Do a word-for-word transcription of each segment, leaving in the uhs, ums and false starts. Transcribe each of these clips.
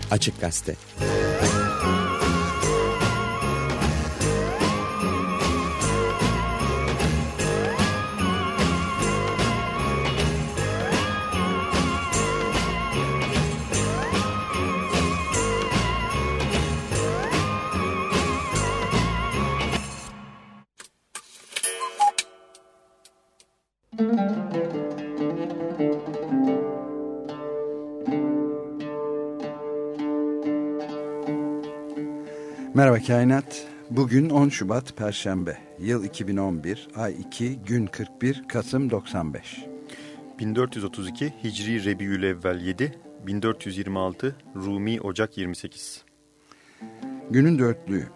Açık Gazete. Merhaba Kainat. Bugün on Şubat Perşembe. Yıl iki bin on bir, ay iki, gün kırk bir, Kasım doksan beş. bin dört yüz otuz iki Hicri Rebiülevvel yedi, bin dört yüz yirmi altı Rumi Ocak yirmi sekiz. Günün dörtlüğü.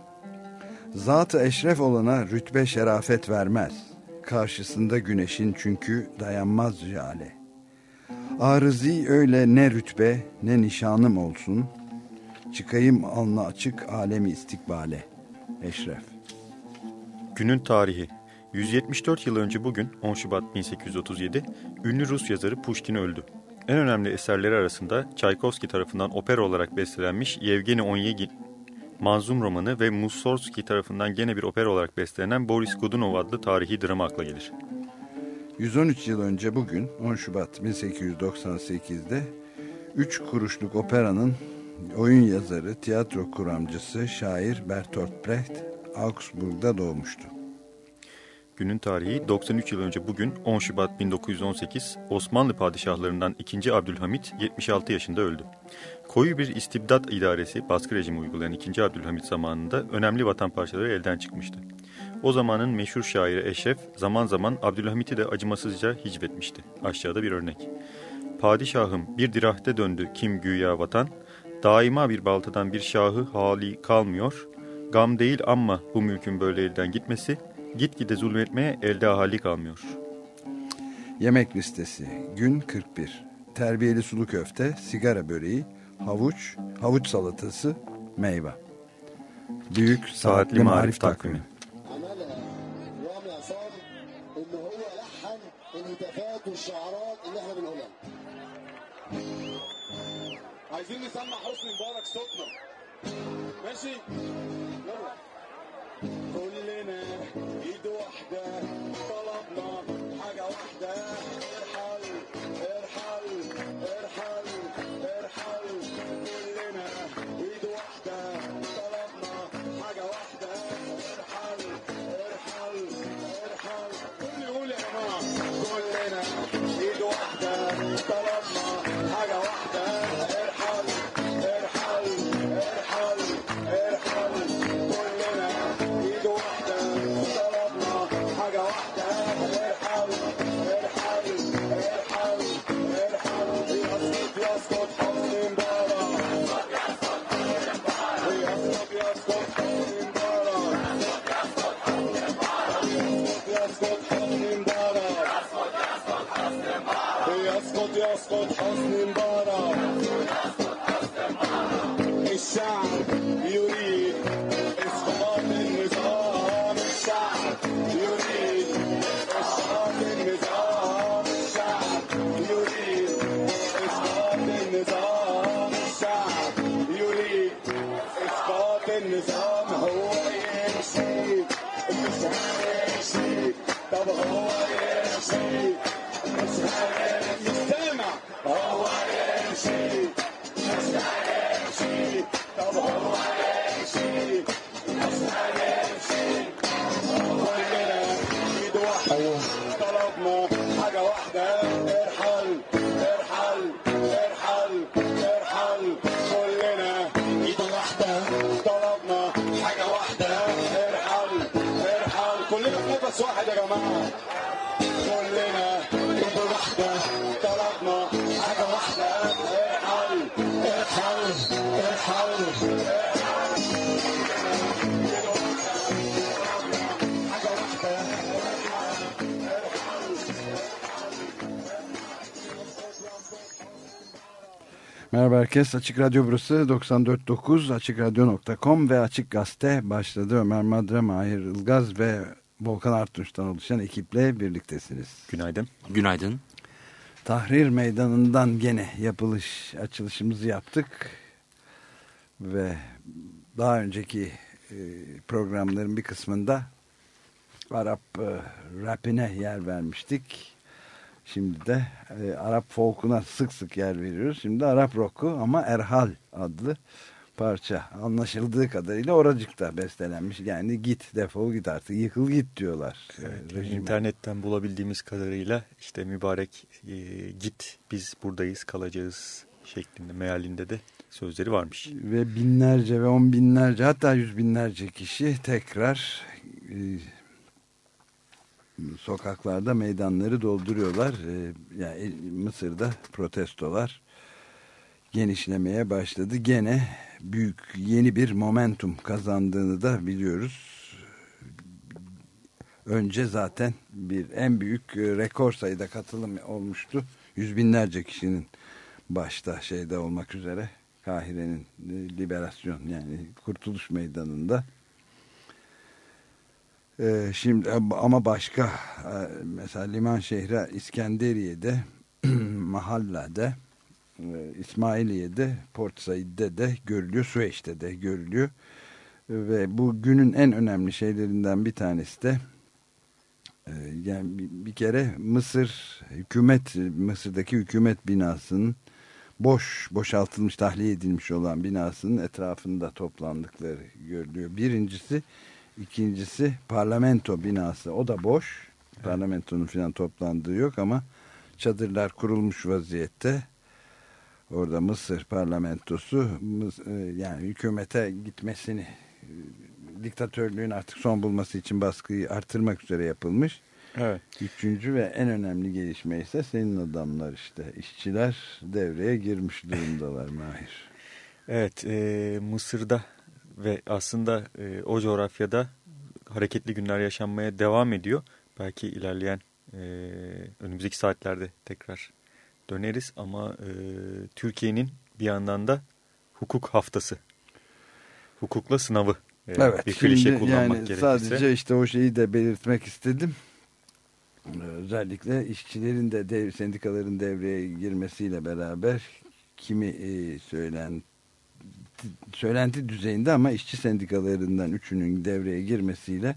Zat-ı eşref olana rütbe şerafet vermez. Karşısında güneşin çünkü dayanmaz jale. Arızi öyle ne rütbe ne nişanım olsun. Çıkayım alnı açık alemi istikbale. Eşref. Günün tarihi. yüz yetmiş dört yıl önce bugün on Şubat bin sekiz yüz otuz yedi ünlü Rus yazarı Pushkin öldü. En önemli eserleri arasında Çaykovski tarafından opera olarak bestelenmiş Yevgeni Onyegin manzum romanı ve Mussorgsky tarafından gene bir opera olarak bestelenen Boris Godunov adlı tarihi drama akla gelir. yüz on üç yıl önce bugün on Şubat bin sekiz yüz doksan sekizde üç kuruşluk operanın oyun yazarı, tiyatro kuramcısı, şair Bertolt Brecht Augsburg'da doğmuştu. Günün tarihi doksan üç yıl önce bugün on Şubat bin dokuz yüz on sekiz Osmanlı padişahlarından ikinci. Abdülhamit yetmiş altı yaşında öldü. Koyu bir istibdat idaresi, baskı rejimi uygulayan ikinci. Abdülhamit zamanında önemli vatan parçaları elden çıkmıştı. O zamanın meşhur şairi Eşref zaman zaman Abdülhamit'i de acımasızca hicvetmişti. Aşağıda bir örnek. Padişahım bir dirahte döndü kim güya vatan, daima bir baltadan bir şahı hali kalmıyor, gam değil ama bu mülkün böyle elden gitmesi, gitgide zulmetmeye elde ahali kalmıyor. Yemek listesi. Gün kırk bir. Terbiyeli sulu köfte, sigara böreği, havuç, havuç salatası, meyve. Büyük Saatli Marif Takvimi. عايزين نسمع حسني مبارك صوتنا ماشي يلا كلنا ايد واحده طلبنا حاجه واحده ارحل ارحل ارحل ارحل كلنا ايد واحده طلبنا حاجه واحده ارحل ارحل ارحل كل يقول يا جماعه كلنا ايد واحده طلبنا حاجه واحده يسقط حسن مبارك الشعب يريد اسقاط النظام الشعب يريد اسقاط النظام الشعب يريد اسقاط النظام الشعب يريد اسقاط النظام هو يمشي مش هيمشي طب هو يمشي مش هيمشي هو يمشي مش هيمشي طب هو يمشي مش هيمشي كلنا ايد واحدة طلبنا حاجة واحدة ارحل ارحل ارحل ارحل كلنا ايد واحدة طلبنا حاجة واحدة ارحل ارحل كلنا بنفس واحد يا جماعة كلنا ايد واحدة طلبنا حاجة واحدة ارحل ارحل ارحل Merhaba herkes. Açık Radyo burası doksan dört nokta dokuz açık radyo nokta com ve Açık Gazete başladı. Ömer Madra, Mahir Ilgaz ve Volkan Artunç'tan oluşan ekiple birliktesiniz. Günaydın. Günaydın. Tahrir Meydanı'ndan gene yapılış açılışımızı yaptık. Ve daha önceki e, programların bir kısmında Arap e, rapine yer vermiştik. Şimdi de e, Arap folk'una sık sık yer veriyoruz. Şimdi Arap rock'u ama Erhal adlı parça. Anlaşıldığı kadarıyla oracıkta bestelenmiş. Yani git, defol git artık, yıkıl git diyorlar. Evet, e, internetten bulabildiğimiz kadarıyla işte mübarek e, git, biz buradayız, kalacağız şeklinde, mealinde de sözleri varmış. Ve binlerce ve on binlerce, hatta yüz binlerce kişi tekrar e, sokaklarda meydanları dolduruyorlar. E, yani Mısır'da protestolar genişlemeye başladı. Gene büyük yeni bir momentum kazandığını da biliyoruz. Önce zaten bir en büyük rekor sayıda katılım olmuştu. Yüz binlerce kişinin başta şeyde olmak üzere Kahire'nin liberasyon yani Kurtuluş Meydanı'nda. Ee, şimdi ama başka mesela liman şehri İskenderiye'de, Mahalla'da, İsmailiye'de, Port Said'de de görülüyor, Süveyş'te de görülüyor. Ve bu günün en önemli şeylerinden bir tanesi de yani bir kere Mısır hükümet, Mısır'daki hükümet binasının boş, boşaltılmış, tahliye edilmiş olan binasının etrafında toplandıkları görülüyor. Birincisi, ikincisi parlamento binası, o da boş. Evet. Parlamentonun falan toplandığı yok ama çadırlar kurulmuş vaziyette. Orada Mısır parlamentosu yani hükümete gitmesini, diktatörlüğün artık son bulması için baskıyı artırmak üzere yapılmış. Evet. Üçüncü ve en önemli gelişme ise senin adamlar işte. İşçiler devreye girmiş durumdalar Mahir. Evet, e, Mısır'da ve aslında e, o coğrafyada hareketli günler yaşanmaya devam ediyor. Belki ilerleyen e, önümüzdeki saatlerde tekrar döneriz ama e, Türkiye'nin bir yandan da hukuk haftası, hukukla sınavı. E, evet, bir klişe kullanmak yani gerekirse. Sadece işte o şeyi de belirtmek istedim. Özellikle işçilerin de dev, sendikaların devreye girmesiyle beraber kimi e, söylenti, söylenti düzeyinde ama işçi sendikalarından üçünün devreye girmesiyle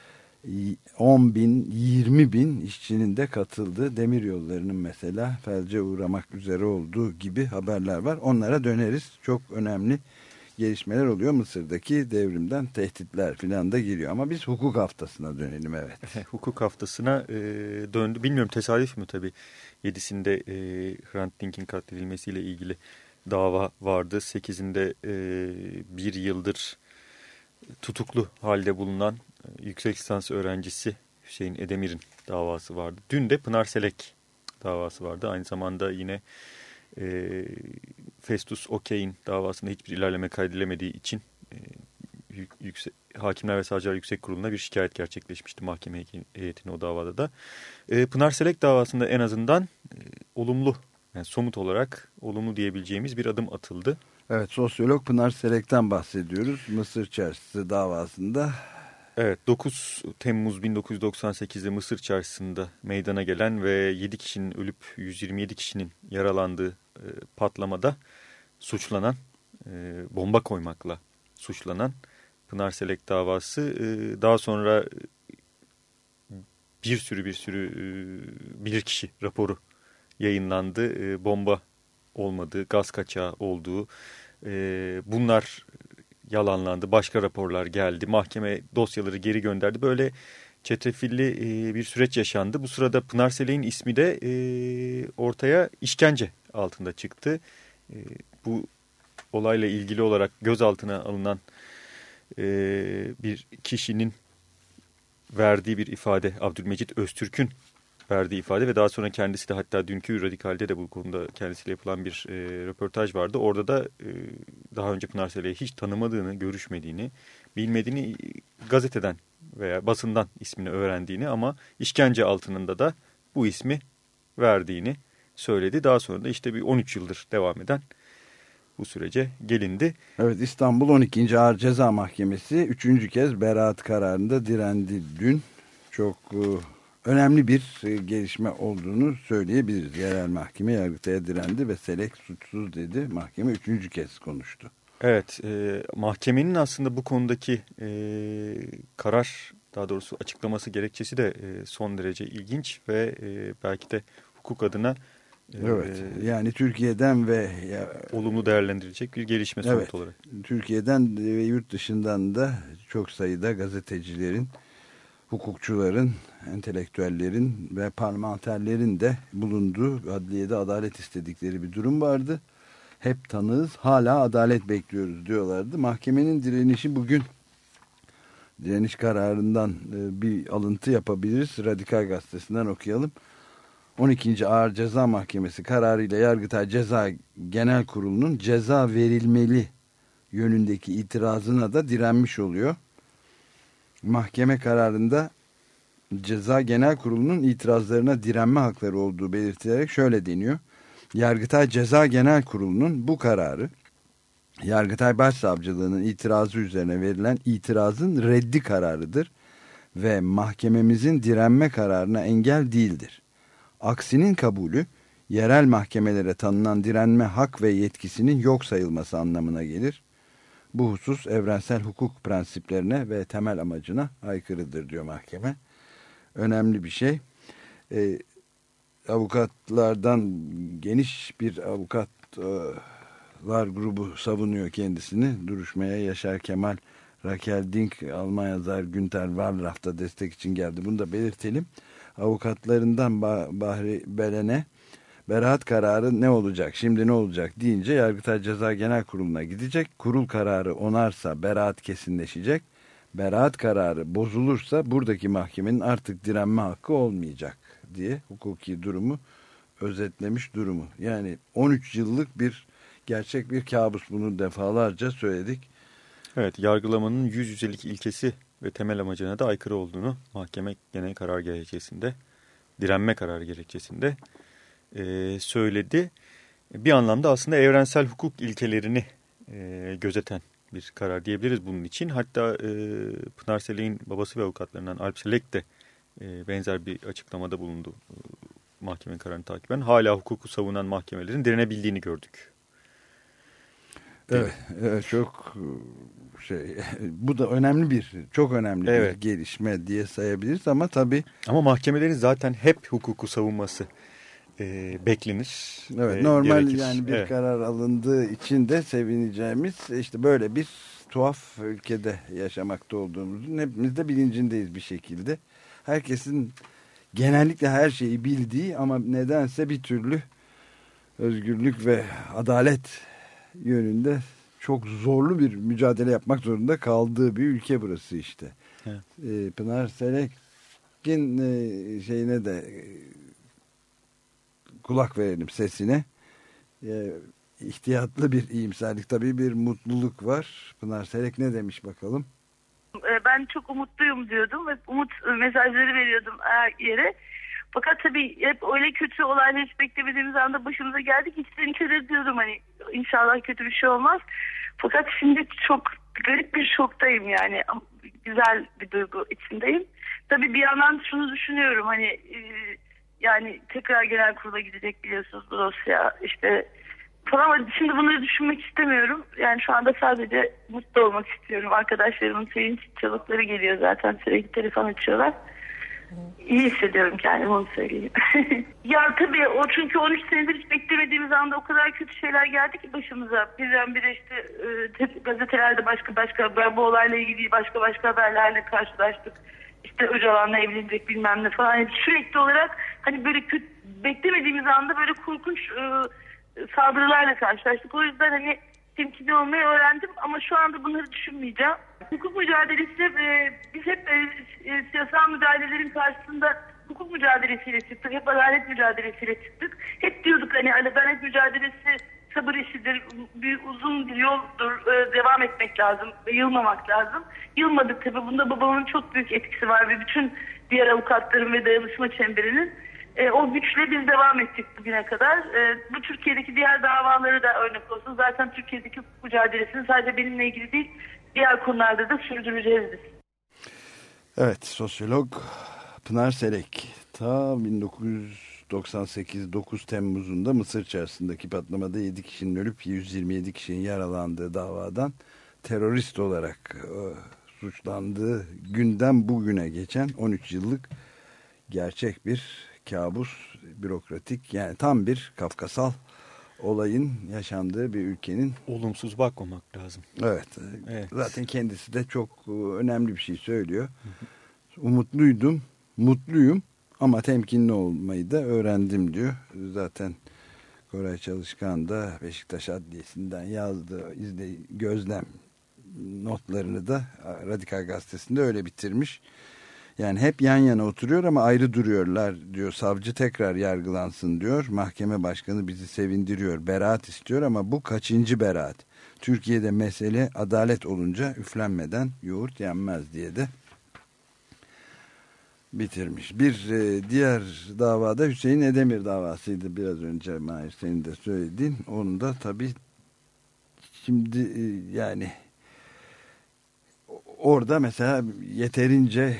on bin, yirmi bin işçinin de katıldığı demiryollarının mesela felce uğramak üzere olduğu gibi haberler var. Onlara döneriz. Çok önemli gelişmeler oluyor. Mısır'daki devrimden tehditler filan da geliyor. Ama biz hukuk haftasına dönelim, evet. Hukuk haftasına e, döndü. Bilmiyorum tesadüf mü tabii. Yedisinde e, Hrant Dink'in katledilmesiyle ilgili dava vardı. Sekizinde e, bir yıldır tutuklu halde bulunan e, yüksek lisans öğrencisi Hüseyin Edemir'in davası vardı. Dün de Pınar Selek davası vardı. Aynı zamanda yine e, Festus Okey'in davasında hiçbir ilerleme kaydedilemediği için e, yüksek, Hakimler ve Savcılar Yüksek Kurulu'na bir şikayet gerçekleşmişti mahkeme heyetine o davada da. E, Pınar Selek davasında en azından e, olumlu, yani somut olarak olumlu diyebileceğimiz bir adım atıldı. Evet, sosyolog Pınar Selek'ten bahsediyoruz. Mısır Çarşısı davasında. Evet, dokuz Temmuz bin dokuz yüz doksan sekiz'de Mısır Çarşısı'nda meydana gelen ve yedi kişinin ölüp yüz yirmi yedi kişinin yaralandığı e, patlamada suçlanan, e, bomba koymakla suçlanan Pınar Selek davası e, daha sonra bir sürü bir sürü e, bilirkişi raporu yayınlandı. E, bomba olmadığı, gaz kaçağı olduğu, e, bunlar yalanlandı. Başka raporlar geldi. Mahkeme dosyaları geri gönderdi. Böyle çetrefilli e, bir süreç yaşandı. Bu sırada Pınar Selek'in ismi de e, ortaya işkence altında çıktı. E, bu olayla ilgili olarak gözaltına alınan e, bir kişinin verdiği bir ifade, Abdülmecit Öztürk'ün verdiği ifade ve daha sonra kendisi de, hatta dünkü Radikal'de de bu konuda kendisiyle yapılan bir e, röportaj vardı. Orada da e, daha önce Pınar Selek'i hiç tanımadığını, görüşmediğini, bilmediğini, gazeteden veya basından ismini öğrendiğini ama işkence altında da bu ismi verdiğini söyledi. Daha sonra da işte bir on üç yıldır devam eden bu sürece gelindi. Evet, İstanbul on ikinci Ağır Ceza Mahkemesi üçüncü kez beraat kararında direndi dün. Çok e, önemli bir e, gelişme olduğunu söyleyebiliriz. Yerel mahkeme Yargıtay'a direndi ve Selek suçsuz dedi. Mahkeme üçüncü kez konuştu. Evet, e, mahkemenin aslında bu konudaki e, karar, daha doğrusu açıklaması, gerekçesi de e, son derece ilginç ve e, belki de hukuk adına e, evet, yani Türkiye'den ve ya, olumlu değerlendirilecek bir gelişme sonuç evet, olarak. Türkiye'den ve yurt dışından da çok sayıda gazetecilerin, hukukçuların, entelektüellerin ve parlamenterlerin de bulunduğu adliyede adalet istedikleri bir durum vardı. Hep tanığız, hala adalet bekliyoruz diyorlardı. Mahkemenin direnişi bugün, direniş kararından bir alıntı yapabiliriz. Radikal Gazetesi'nden okuyalım. on ikinci Ağır Ceza Mahkemesi kararıyla Yargıtay Ceza Genel Kurulu'nun ceza verilmeli yönündeki itirazına da direnmiş oluyor. Mahkeme kararında Ceza Genel Kurulu'nun itirazlarına direnme hakları olduğu belirtilerek şöyle deniyor. Yargıtay Ceza Genel Kurulu'nun bu kararı, Yargıtay Başsavcılığı'nın itirazı üzerine verilen itirazın reddi kararıdır ve mahkememizin direnme kararına engel değildir. Aksinin kabulü, yerel mahkemelere tanınan direnme hak ve yetkisinin yok sayılması anlamına gelir. Bu husus evrensel hukuk prensiplerine ve temel amacına aykırıdır diyor mahkeme. Önemli bir şey. Ee, avukatlardan geniş bir avukatlar grubu savunuyor kendisini. Duruşmaya Yaşar Kemal, Raquel Dink, Alman yazar Günter Wallraff da destek için geldi. Bunu da belirtelim. Avukatlarından Bahri Belen'e beraat kararı ne olacak, şimdi ne olacak deyince Yargıtay Ceza Genel Kurulu'na gidecek. Kurul kararı onarsa beraat kesinleşecek. Beraat kararı bozulursa buradaki mahkemenin artık direnme hakkı olmayacak diye hukuki durumu özetlemiş durumu. Yani on üç yıllık bir gerçek bir kabus, bunu defalarca söyledik. Evet, yargılamanın yüz yüzelik ilkesi ve temel amacına da aykırı olduğunu mahkeme genel karar gerekçesinde, direnme kararı gerekçesinde e, söyledi. Bir anlamda aslında evrensel hukuk ilkelerini e, gözeten bir karar diyebiliriz bunun için. Hatta e, Pınar Selek'in babası ve avukatlarından Alp Selek de e, benzer bir açıklamada bulundu. E, mahkemenin kararını takiben hala hukuku savunan mahkemelerin direnebildiğini gördük. Evet, evet, çok şey, bu da önemli bir, çok önemli evet. bir gelişme diye sayabiliriz ama tabii. Ama mahkemelerin zaten hep hukuku savunması e, beklenir. Evet, e, normal gerekir. yani bir evet. karar alındığı için de sevineceğimiz, işte böyle bir tuhaf ülkede yaşamakta olduğumuzun hepimiz de bilincindeyiz bir şekilde. Herkesin genellikle her şeyi bildiği ama nedense bir türlü özgürlük ve adalet yönünde çok zorlu bir mücadele yapmak zorunda kaldığı bir ülke burası işte. Evet. Ee, Pınar Selek'in e, şeyine de e, kulak verelim, sesine. E, ihtiyatlı bir iyimserlik, tabii bir mutluluk var. Pınar Selek ne demiş bakalım? Ben çok umutluyum diyordum ve umut mesajları veriyordum her yere. Fakat tabii hep öyle kötü olaylar hiç beklemediğimiz anda başımıza geldik. İçten içe diyordum hani inşallah kötü bir şey olmaz. Fakat şimdi çok garip bir şoktayım yani. Güzel bir duygu içindeyim. Tabii bir yandan şunu düşünüyorum hani e, yani tekrar genel kurula gidecek biliyorsunuz bu dosya işte falan ama şimdi bunları düşünmek istemiyorum. Yani şu anda sadece mutlu olmak istiyorum. Arkadaşlarımın sevinç çığlıkları geliyor zaten, sürekli telefon açıyorlar. İyi hissediyorum kendimi, onu söyleyeyim. Ya tabii o, çünkü on üç senedir hiç beklemediğimiz anda o kadar kötü şeyler geldi ki başımıza. Birdenbire işte e, gazetelerde başka başka ben bu olayla ilgili başka başka haberlerle karşılaştık. İşte Öcalan'la evlenecek bilmem ne falan. Yani sürekli olarak hani böyle kötü, beklemediğimiz anda böyle korkunç e, saldırılarla karşılaştık. O yüzden hani temkinli olmayı öğrendim ama şu anda bunları düşünmeyeceğim. Hukuk mücadelesi e, biz hep e, e, siyasal müdahalelerin karşısında hukuk mücadelesiyle çıktık. Hep adalet mücadelesiyle çıktık. Hep diyorduk hani adalet mücadelesi sabır işidir, bir uzun bir yoldur, e, devam etmek lazım ve yılmamak lazım. Yılmadık tabii. Bunda babamın çok büyük etkisi var ve bütün diğer avukatların ve dayanışma çemberinin. E, o güçle biz devam ettik bugüne kadar. E, bu Türkiye'deki diğer davaları da örnek olsun. Zaten Türkiye'deki hukuk mücadelesini sadece benimle ilgili değil, diğer konularda da sürdüreceğiz biz. Evet, sosyolog Pınar Selek ta bin dokuz yüz doksan sekiz dokuz Temmuz'unda Mısır çarşısındaki patlamada yedi kişinin ölüp yüz yirmi yedi kişinin yaralandığı davadan terörist olarak e, suçlandığı günden bugüne geçen on üç yıllık gerçek bir kabus, bürokratik, yani tam bir Kafkasal olayın yaşandığı bir ülkenin. Olumsuz bakmamak lazım. Evet, evet. Zaten kendisi de çok önemli bir şey söylüyor. Umutluydum, mutluyum ama temkinli olmayı da öğrendim diyor. Zaten Koray Çalışkan da Beşiktaş Adliyesi'nden yazdığı izle, gözlem notlarını da Radikal Gazetesi'nde öyle bitirmiş. Yani hep yan yana oturuyor ama ayrı duruyorlar diyor. Savcı tekrar yargılansın diyor. Mahkeme başkanı bizi sevindiriyor. Beraat istiyor ama bu kaçıncı beraat? Türkiye'de mesele adalet olunca üflenmeden yoğurt yenmez diye de bitirmiş. Bir e, diğer davada Hüseyin Edemir davasıydı, biraz önce Mahir senin de söylediğin. Onun da tabii şimdi e, yani orada mesela yeterince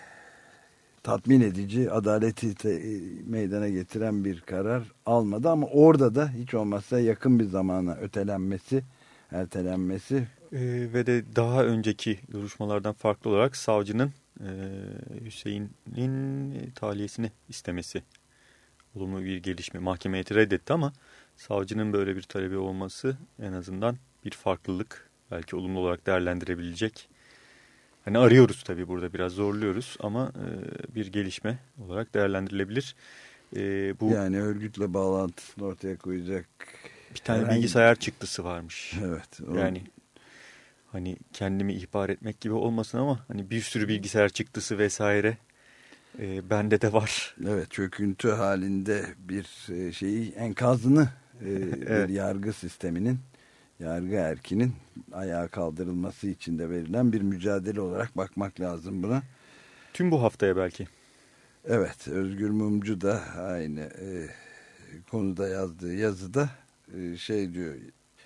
tatmin edici, adaleti te, meydana getiren bir karar almadı ama orada da hiç olmazsa yakın bir zamana ötelenmesi, ertelenmesi ee, ve de daha önceki duruşmalardan farklı olarak savcının e, Hüseyin'in tahliyesini istemesi olumlu bir gelişme. Mahkeme heyeti reddetti ama savcının böyle bir talebi olması en azından bir farklılık, belki olumlu olarak değerlendirebilecek. Hani arıyoruz tabii, burada biraz zorluyoruz ama e, bir gelişme olarak değerlendirilebilir. E, bu yani örgütle bağlantısını ortaya koyacak bir tane herhangi... bilgisayar çıktısı varmış. Evet. O... Yani hani kendimi ihbar etmek gibi olmasın ama hani bir sürü bilgisayar çıktısı vesaire e, bende de var. Evet, çöküntü halinde bir şeyi, enkazını e, evet. bir yargı sisteminin, yargı erkinin ayağa kaldırılması için de verilen bir mücadele olarak bakmak lazım buna. Tüm bu haftaya belki. Evet, Özgür Mumcu da aynı e, konuda yazdığı yazıda e, şey diyor,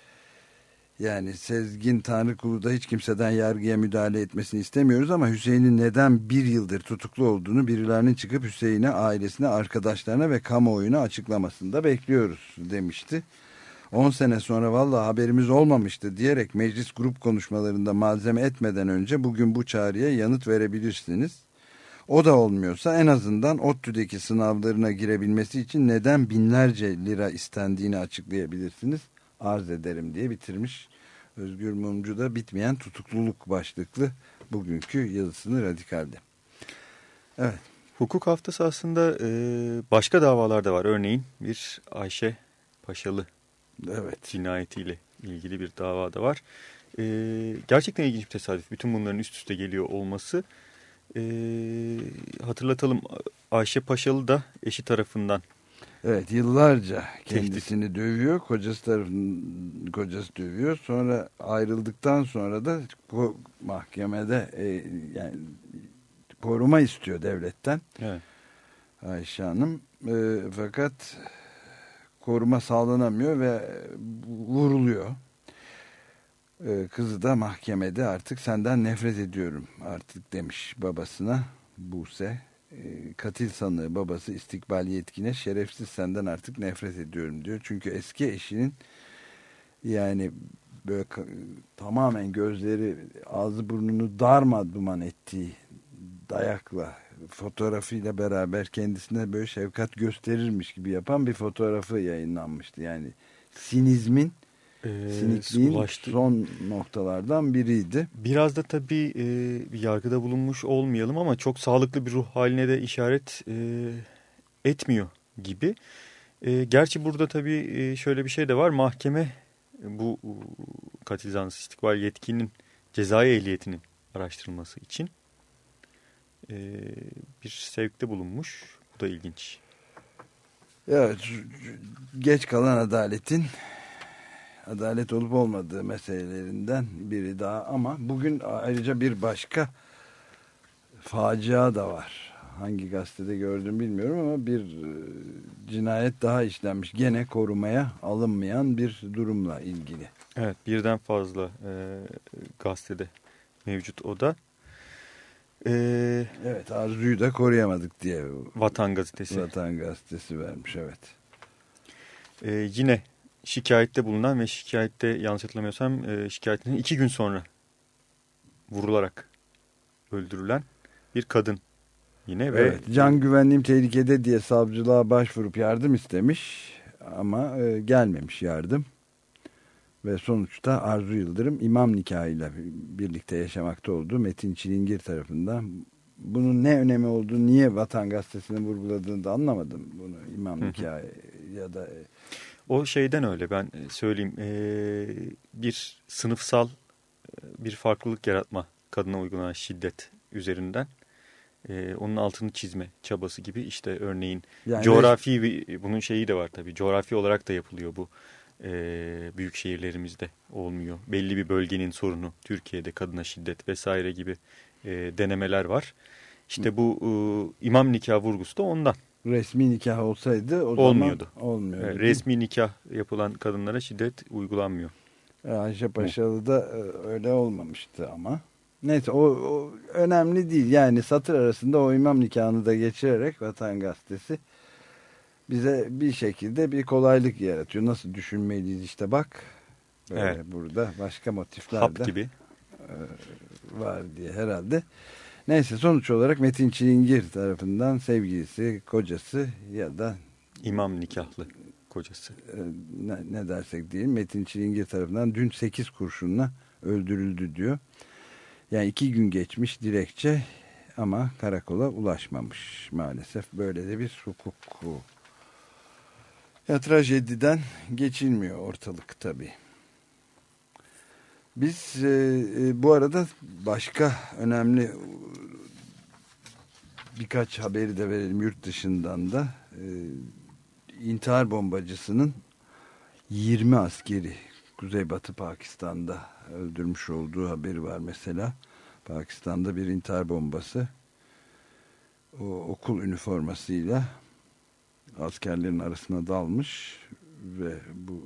yani Sezgin Tanrıkulu da hiç kimseden yargıya müdahale etmesini istemiyoruz ama Hüseyin'in neden bir yıldır tutuklu olduğunu birilerinin çıkıp Hüseyin'e, ailesine, arkadaşlarına ve kamuoyuna açıklamasını da bekliyoruz demişti. on sene sonra vallahi haberimiz olmamıştı diyerek meclis grup konuşmalarında malzeme etmeden önce bugün bu çağrıya yanıt verebilirsiniz. O da olmuyorsa en azından ODTÜ'deki sınavlarına girebilmesi için neden binlerce lira istendiğini açıklayabilirsiniz. Arz ederim diye bitirmiş. Özgür Mumcu da bitmeyen tutukluluk başlıklı bugünkü yazısını Radikal'de. Evet. Hukuk haftası aslında e, başka davalar da var. Örneğin bir Ayşe Paşalı evet. cinayetiyle ilgili bir dava da var. E, gerçekten ilginç bir tesadüf. Bütün bunların üst üste geliyor olması. E, hatırlatalım, Ayşe Paşalı da eşi tarafından. Evet, yıllarca kendisini tehdit. dövüyor, kocası tarafından kocası dövüyor. Sonra ayrıldıktan sonra da mahkemede e, yani koruma istiyor devletten. Evet. Ayşe Hanım e, fakat koruma sağlanamıyor ve vuruluyor. E, kızı da mahkemede artık senden nefret ediyorum artık demiş babasına, Buse. Katil sanığı babası İstikbal Yetkin'e şerefsiz senden artık nefret ediyorum diyor. Çünkü eski eşinin yani böyle tamamen gözleri, ağzı burnunu darmaduman ettiği dayakla, fotoğrafıyla beraber kendisine böyle şefkat gösterirmiş gibi yapan bir fotoğrafı yayınlanmıştı. Yani sinizmin, Ee, sinikliğin ulaştı. Son noktalardan biriydi. Biraz da tabii e, bir yargıda bulunmuş olmayalım ama çok sağlıklı bir ruh haline de işaret e, etmiyor gibi. E, gerçi burada tabii e, şöyle bir şey de var. Mahkeme bu e, katil zanlısı İstikbal Yetkin'in cezai ehliyetinin araştırılması için e, bir sevkte bulunmuş. Bu da ilginç. Evet, geç kalan adaletin adalet olup olmadığı meselelerinden biri daha ama bugün ayrıca bir başka facia da var. Hangi gazetede gördüm bilmiyorum ama bir cinayet daha işlenmiş. Gene korumaya alınmayan bir durumla ilgili. Evet, birden fazla e, gazetede mevcut o da. Ee, Evet, Arzu'yu da koruyamadık diye Vatan Gazetesi. Vatan Gazetesi vermiş, evet. Ee, yine şikayette bulunan ve şikayette yanlış hatırlamıyorsam e, şikayetinden iki gün sonra vurularak öldürülen bir kadın yine. Evet, ve can güvenliğim tehlikede diye savcılığa başvurup yardım istemiş ama e, gelmemiş yardım. Ve sonuçta Arzu Yıldırım imam nikahıyla birlikte yaşamakta olduğu Metin Çilingir tarafından, bunun ne önemi olduğunu, niye Vatan Gazetesi'ne vurguladığını da anlamadım. Bunu imam nikahı ya da... O şeyden öyle, ben söyleyeyim, ee, bir sınıfsal bir farklılık yaratma, kadına uygulanan şiddet üzerinden. Ee, onun altını çizme çabası gibi, işte örneğin yani coğrafi bir, bunun şeyi de var tabii, coğrafi olarak da yapılıyor bu. Ee, büyük şehirlerimizde olmuyor. Belli bir bölgenin sorunu, Türkiye'de kadına şiddet vesaire gibi e, denemeler var. İşte bu e, imam nikah vurgusu da ondan. Resmi nikah olsaydı o olmuyordu. Zaman olmuyordu. Evet, resmi nikah yapılan kadınlara şiddet uygulanmıyor. Ayşe Paşalı'da öyle olmamıştı ama. Neyse, o, o önemli değil. Yani satır arasında o imam nikahını da geçirerek Vatan Gazetesi bize bir şekilde bir kolaylık yaratıyor. Nasıl düşünmeliyiz işte, bak. Böyle evet. Burada başka motifler Hap de gibi var diye herhalde. Neyse, sonuç olarak Metin Çilingir tarafından sevgilisi, kocası ya da imam nikahlı kocası, ne, ne dersek diyelim, Metin Çilingir tarafından dün sekiz kurşunla öldürüldü diyor. Yani iki gün geçmiş dilekçe ama karakola ulaşmamış maalesef. Böyle de bir hukuk ya, trajediden geçilmiyor ortalık tabii. Biz e, bu arada başka önemli birkaç haberi de verelim yurt dışından da. E, intihar bombacısının yirmi askeri Kuzeybatı Pakistan'da öldürmüş olduğu haberi var mesela. Pakistan'da bir intihar bombası o okul üniformasıyla askerlerin arasına dalmış ve bu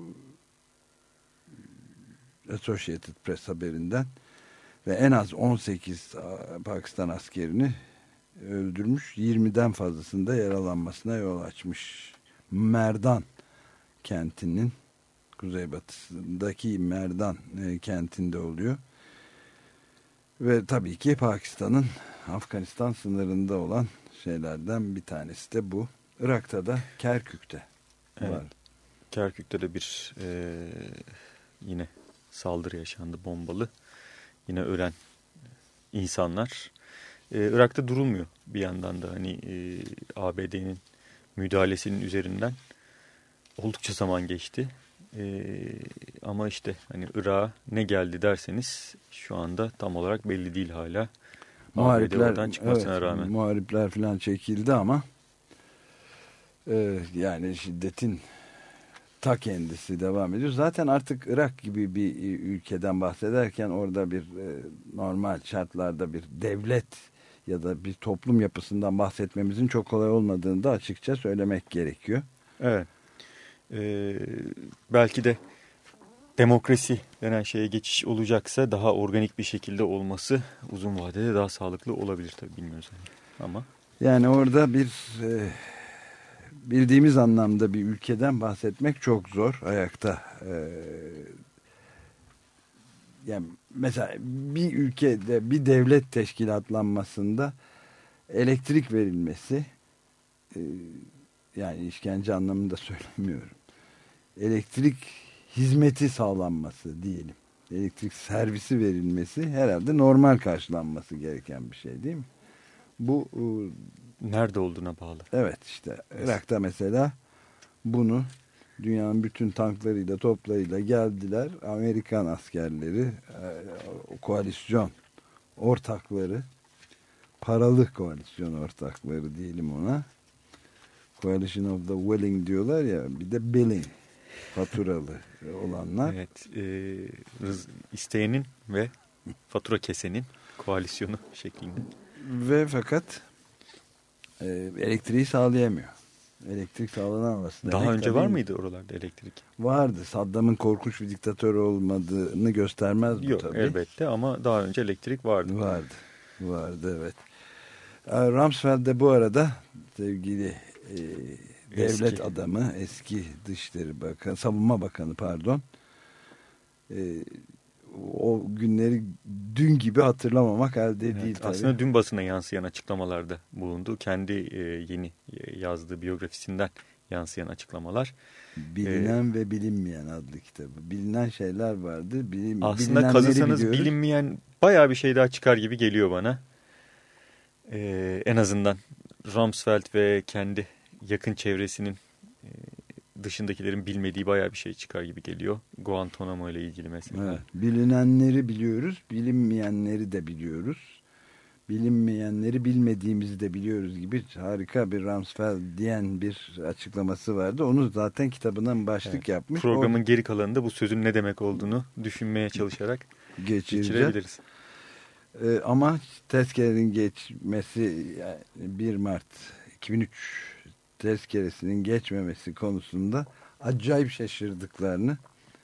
Associated Press haberinden, ve en az on sekiz Pakistan askerini öldürmüş, yirmiden fazlasında yaralanmasına yol açmış. Merdan kentinin kuzeybatısındaki Merdan e, kentinde oluyor. Ve tabii ki Pakistan'ın Afganistan sınırında olan şeylerden bir tanesi de bu. Irak'ta da Kerkük'te evet. var. Kerkük'te de bir e, yine saldırı yaşandı, bombalı. Yine ölen insanlar. Ee, Irak'ta durulmuyor bir yandan da, hani e, A B D'nin müdahalesinin üzerinden oldukça zaman geçti. E, ama işte hani Irak'a ne geldi derseniz şu anda tam olarak belli değil hala. Muharipler, A B D oradan çıkmasına evet, rağmen. Muharipler falan çekildi ama e, yani şiddetin ta kendisi devam ediyor. Zaten artık Irak gibi bir ülkeden bahsederken orada bir e, normal şartlarda bir devlet ya da bir toplum yapısından bahsetmemizin çok kolay olmadığını da açıkça söylemek gerekiyor. Evet. Ee, belki de demokrasi denen şeye geçiş olacaksa daha organik bir şekilde olması uzun vadede daha sağlıklı olabilir tabii, bilmiyoruz hani. Ama yani orada bir e, bildiğimiz anlamda bir ülkeden bahsetmek çok zor ayakta. Ee, yani mesela bir ülkede bir devlet teşkilatlanmasında elektrik verilmesi, e, yani işkence anlamında söylemiyorum. Elektrik hizmeti sağlanması diyelim. Elektrik servisi verilmesi herhalde normal karşılanması gereken bir şey değil mi? Bu nerede olduğuna bağlı. Evet, işte Irak'ta mesela bunu dünyanın bütün tanklarıyla, toplarıyla geldiler. Amerikan askerleri, koalisyon ortakları, paralı koalisyon ortakları diyelim ona. Coalition of the Willing diyorlar ya, bir de billing, faturalı olanlar. Evet, e, rız, isteyenin ve fatura kesenin koalisyonu şeklinde. Ve fakat e, elektriği sağlayamıyor. Elektrik sağlanamaz. Daha önce var mıydı oralarda elektrik? Vardı. Saddam'ın korkunç bir diktatör olmadığını göstermez bu. Yok, tabii. Elbette, ama daha önce elektrik vardı. Vardı. vardı, evet. Rumsfeld de bu arada sevgili e, devlet eski. adamı, eski Dışişleri Bakanı, Savunma Bakanı pardon. E, o günleri dün gibi hatırlamamak elde Evet, değil tabii. Aslında dün basına yansıyan açıklamalarda bulundu. Kendi e, yeni yazdığı biyografisinden yansıyan açıklamalar. Bilinen ee, ve Bilinmeyen adlı kitabı. Bilinen şeyler vardı. Bilim, aslında kazısanız biliyoruz. Bilinmeyen bayağı bir şey daha çıkar gibi geliyor bana. Ee, en azından Rumsfeld ve kendi yakın çevresinin e, dışındakilerin bilmediği bayağı bir şey çıkar gibi geliyor. Guantanamo ile ilgili mesela. Evet, bilinenleri biliyoruz, bilinmeyenleri de biliyoruz. Bilinmeyenleri bilmediğimizi de biliyoruz gibi harika bir Rumsfeld diyen bir açıklaması vardı. Onu zaten kitabından başlık evet, yapmış. Programın o... geri kalanında bu sözün ne demek olduğunu düşünmeye çalışarak geçirebiliriz. Ee, ama tezkerenin geçmesi, yani bir Mart iki bin üç tezkeresinin geçmemesi konusunda acayip şaşırdıklarını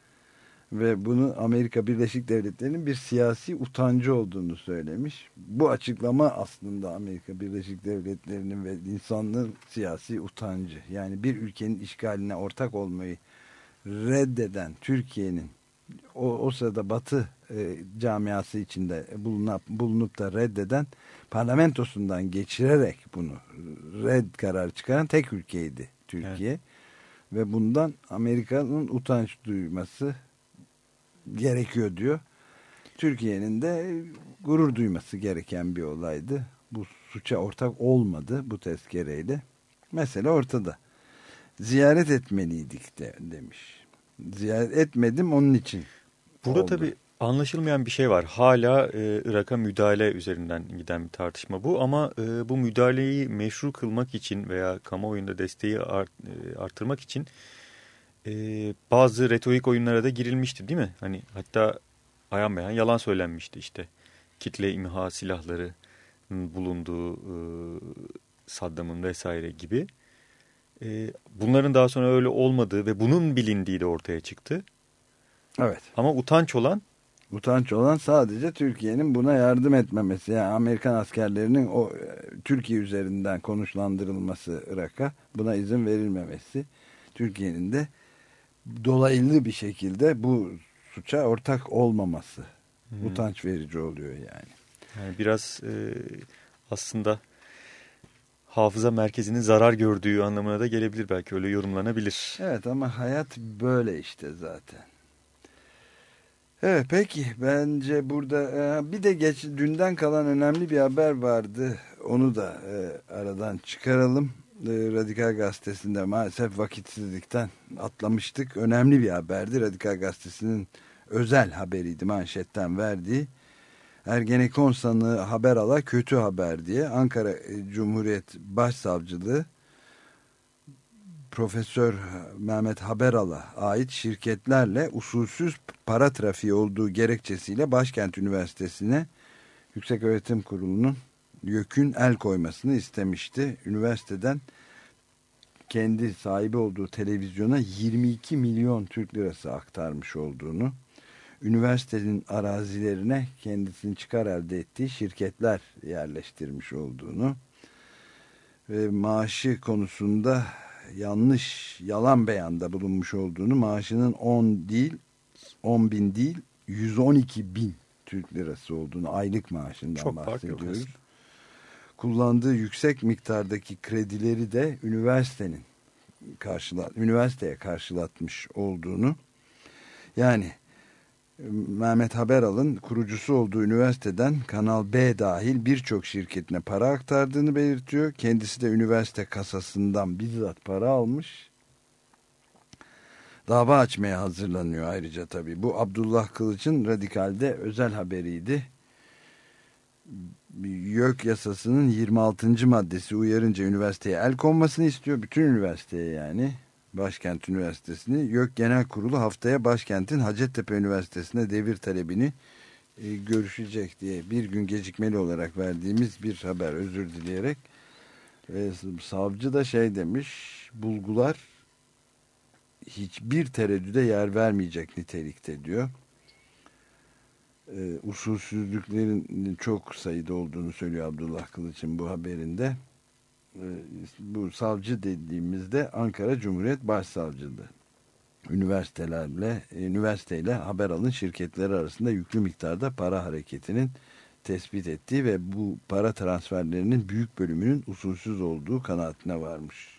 ve bunu Amerika Birleşik Devletleri'nin bir siyasi utancı olduğunu söylemiş. Bu açıklama aslında Amerika Birleşik Devletleri'nin ve insanlığın siyasi utancı. Yani bir ülkenin işgaline ortak olmayı reddeden Türkiye'nin o, o sırada Batı e, camiası içinde bulunup, bulunup da reddeden, parlamentosundan geçirerek bunu red kararı çıkaran tek ülkeydi Türkiye. Evet. Ve bundan Amerika'nın utanç duyması gerekiyor diyor. Türkiye'nin de gurur duyması gereken bir olaydı. Bu suça ortak olmadı bu tezkereyle. Mesele ortada. Ziyaret etmeliydik de demiş. Ziyaret etmedim onun için. Burada oldu. Tabii anlaşılmayan bir şey var. Hala e, Irak'a müdahale üzerinden giden bir tartışma bu. Ama e, bu müdahaleyi meşru kılmak için veya kamuoyunda desteği art, e, artırmak için e, bazı retorik oyunlara da girilmişti değil mi? Hani hatta ayan beyan yalan söylenmişti işte. Kitle imha silahları bulunduğu e, Saddam'ın vesaire gibi. E, bunların daha sonra öyle olmadığı ve bunun bilindiği de ortaya çıktı. Evet. Ama utanç olan Utanç olan sadece Türkiye'nin buna yardım etmemesi. Yani Amerikan askerlerinin o Türkiye üzerinden konuşlandırılması Irak'a, buna izin verilmemesi. Türkiye'nin de dolaylı bir şekilde bu suça ortak olmaması. Hmm. Utanç verici oluyor yani. Yani biraz e, aslında hafıza merkezinin zarar gördüğü anlamına da gelebilir, belki öyle yorumlanabilir. Evet ama hayat böyle işte zaten. Evet peki, bence burada e, bir de geç, dünden kalan önemli bir haber vardı. Onu da e, aradan çıkaralım. E, Radikal Gazetesi'nde maalesef vakitsizlikten atlamıştık. Önemli bir haberdi. Radikal Gazetesi'nin özel haberiydi, manşetten verdiği. Ergenekon sanığı Haberal'a kötü haber diye Ankara Cumhuriyet Başsavcılığı Profesör Mehmet Haberal'a ait şirketlerle usulsüz para trafiği olduğu gerekçesiyle Başkent Üniversitesi'ne Yükseköğretim Kurulu'nun YÖK'ün el koymasını istemişti. Üniversiteden kendi sahibi olduğu televizyona yirmi iki milyon Türk lirası aktarmış olduğunu, üniversitenin arazilerine kendisinin çıkar elde ettiği şirketler yerleştirmiş olduğunu ve maaşı konusunda yanlış, yalan beyanda bulunmuş olduğunu, maaşının on değil, on bin değil, yüz on iki bin Türk lirası olduğunu, aylık maaşından çok bahsediyoruz. Kullandığı yüksek miktardaki kredileri de üniversitenin karşılat, üniversiteye karşılatmış olduğunu, yani Mehmet Haberal'ın kurucusu olduğu üniversiteden Kanal B dahil birçok şirketine para aktardığını belirtiyor. Kendisi de üniversite kasasından bizzat para almış. Dava açmaya hazırlanıyor ayrıca tabii. Bu Abdullah Kılıç'ın Radikal'de özel haberiydi. YÖK yasasının yirmi altıncı maddesi uyarınca üniversiteye el konmasını istiyor. Bütün üniversiteye yani. Başkent Üniversitesi'ni, YÖK Genel Kurulu haftaya Başkent'in Hacettepe Üniversitesi'ne devir talebini e, görüşecek diye bir gün gecikmeli olarak verdiğimiz bir haber, özür dileyerek. E, savcı da şey demiş, bulgular hiçbir tereddüde yer vermeyecek nitelikte diyor. e, usulsüzlüklerin çok sayıda olduğunu söylüyor Abdullah Kılıç'ın bu haberinde. E, bu savcı dediğimizde Ankara Cumhuriyet Başsavcılığı. Üniversitelerle, üniversiteyle haber alın şirketleri arasında yüklü miktarda para hareketinin tespit ettiği ve bu para transferlerinin büyük bölümünün usulsüz olduğu kanaatine varmış.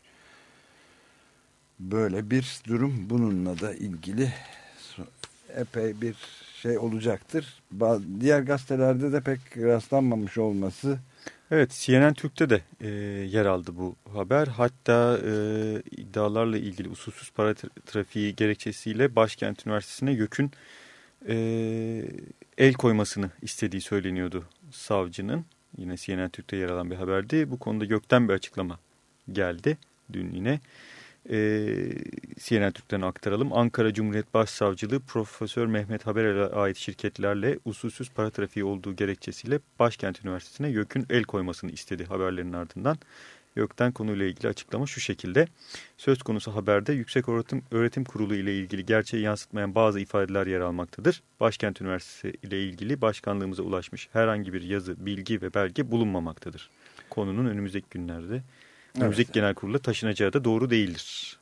Böyle bir durum, bununla da ilgili epey bir şey olacaktır. Diğer gazetelerde de pek rastlanmamış olması. Evet, C N N Türk'te de e, yer aldı bu haber. Hatta e, iddialarla ilgili usulsüz para trafiği gerekçesiyle Başkent Üniversitesi'ne YÖK'ün e, el koymasını istediği söyleniyordu savcının. Yine C N N Türk'te yer alan bir haberdi. Bu konuda YÖK'ten bir açıklama geldi dün yine. E, C N N Türk'ten aktaralım. Ankara Cumhuriyet Başsavcılığı Profesör Mehmet Haberel'e ait şirketlerle usulsüz para trafiği olduğu gerekçesiyle Başkent Üniversitesi'ne YÖK'ün el koymasını istedi haberlerin ardından. YÖK'ten konuyla ilgili açıklama şu şekilde. Söz konusu haberde Yüksek Öğretim, Öğretim Kurulu ile ilgili gerçeği yansıtmayan bazı ifadeler yer almaktadır. Başkent Üniversitesi ile ilgili başkanlığımıza ulaşmış herhangi bir yazı, bilgi ve belge bulunmamaktadır. Konunun önümüzdeki günlerde Önümüzdeki evet. Genel Kurulu'na taşınacağı da doğru değildir.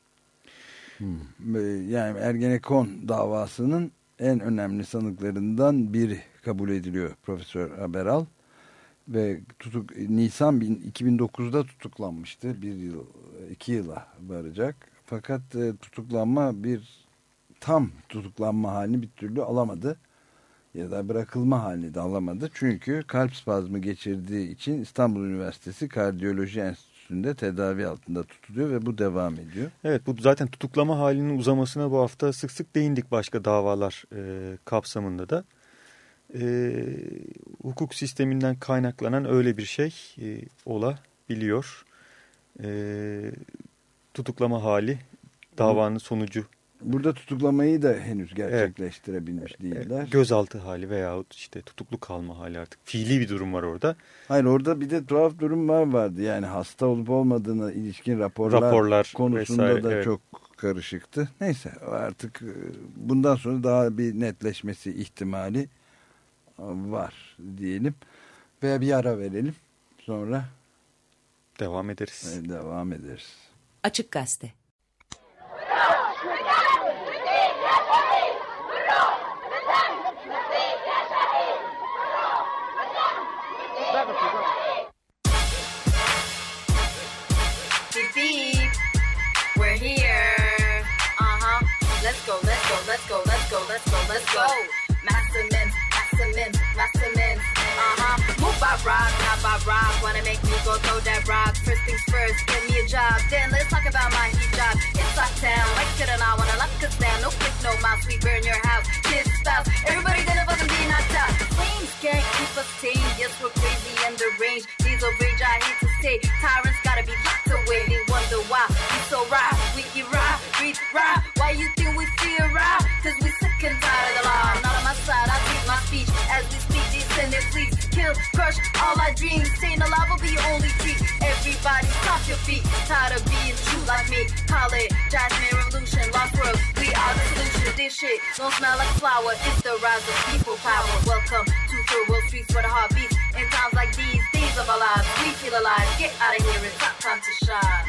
Hmm. Yani Ergenekon davasının en önemli sanıklarından biri kabul ediliyor Profesör Haberal. Ve tutuk, Nisan iki bin dokuzda tutuklanmıştı. Bir yıl, iki yıla varacak. Fakat tutuklanma bir tam tutuklanma halini bir türlü alamadı. Ya da bırakılma halini de alamadı. Çünkü kalp spazmı geçirdiği için İstanbul Üniversitesi Kardiyoloji Enstitüsü'nde tedavi altında tutuluyor ve bu devam ediyor. Evet, bu zaten tutuklama halinin uzamasına bu hafta sık sık değindik başka davalar e, kapsamında da. E, hukuk sisteminden kaynaklanan öyle bir şey e, olabiliyor. E, tutuklama hali davanın sonucu. Burada tutuklamayı da henüz gerçekleştirebilmiş evet. değiller. Gözaltı hali veyahut işte tutuklu kalma hali, artık fiili bir durum var orada. Hayır, orada bir de tuhaf durumlar vardı. Yani hasta olup olmadığına ilişkin raporlar, raporlar konusunda vesaire, da evet. çok karışıktı. Neyse, artık bundan sonra daha bir netleşmesi ihtimali var diyelim. Veya bir ara verelim. Sonra devam ederiz. Devam ederiz. Açık Gazete. We're here. Uh-huh. Let's go, let's go, let's go, let's go, let's go, let's go. Master Mims, Master Mims, Master Mims. Uh-huh. Move by rock, not by rock. Wanna make me go throw that rock. First things first, get me a job. Then let's talk about my hijab. It's our town, like it or not. Wanna lock us down, no click, no mouse. We burn your house, kids, spouse. Everybody gonna fucking be knocked out. Flames can't keep us tame. Yes, we're crazy and deranged. Diesel rage, I hate to say. Tyrants gotta be locked away. They wonder why we so raw. We eat raw, breathe raw. Why you think we fear raw? Cause we sick and tired of the law. I'm not on my side, I speak my speech. As we speak, descendant fleets. Kill, crush all our dreams. Staying alive will be your only treat. Everybody stop your feet. Tired of being true like me. Call it Jasmine Revolution, Lost World. We are the solution. This shit don't smell like flour. It's the rise of people power. Welcome to third world streets where the heart beats. In times like these, days of our lives, we feel alive. Get out of here, it's not time to shine.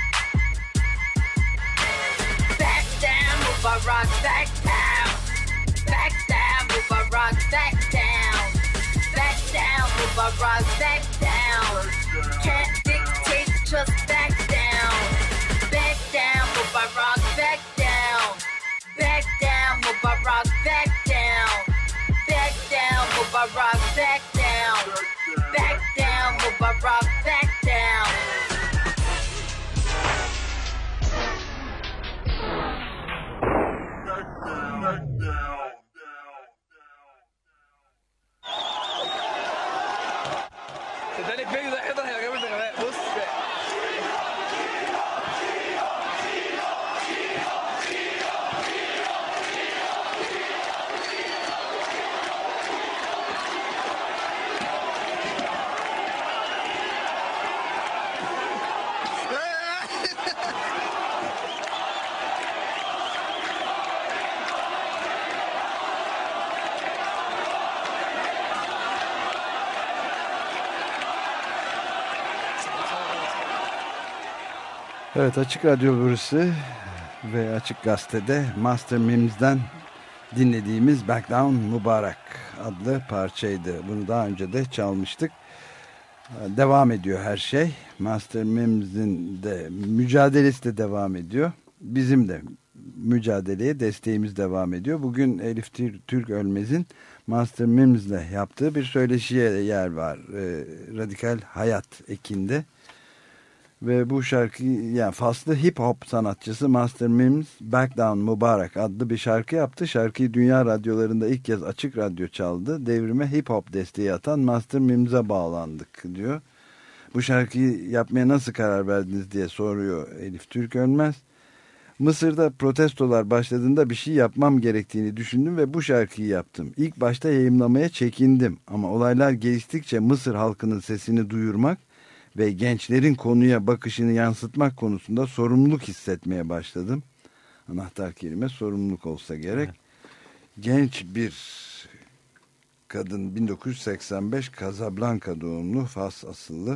Back down, move our rock, back down. Back down, move our rock, back down. Back down, move our rock, back down. Can't dictate, just back down. Back down, move our rock, back down. Back down, move our rock, back down. Back down, move our rock, back down. Back down, move our rock, back down. Back down. صدقني الفيديو ده حضر هيعجبك الغباء. بص Evet, Açık Radyo burası ve Açık Gazete'de Master Mims'den dinlediğimiz Back Down Mübarek adlı parçaydı. Bunu daha önce de çalmıştık. Devam ediyor her şey. Master Mims'in de mücadelesi de devam ediyor. Bizim de mücadeleye desteğimiz devam ediyor. Bugün Elif Türk Ölmez'in Master Mims'le yaptığı bir söyleşiye yer var. Ee, Radikal Hayat ekinde. Ve bu şarkı, yani faslı hip hop sanatçısı Master Mims Back Down Mübarek adlı bir şarkı yaptı. Şarkıyı dünya radyolarında ilk kez Açık Radyo çaldı. Devrime hip hop desteği atan Master Mims'e bağlandık diyor. Bu şarkıyı yapmaya nasıl karar verdiniz diye soruyor Elif Türk Ölmez. Mısır'da protestolar başladığında bir şey yapmam gerektiğini düşündüm ve bu şarkıyı yaptım. İlk başta yayımlamaya çekindim ama olaylar geliştikçe Mısır halkının sesini duyurmak ve gençlerin konuya bakışını yansıtmak konusunda sorumluluk hissetmeye başladım. Anahtar kelime sorumluluk olsa gerek. Evet. Genç bir kadın, bin dokuz yüz seksen beş Casablanca doğumlu, Fas asıllı.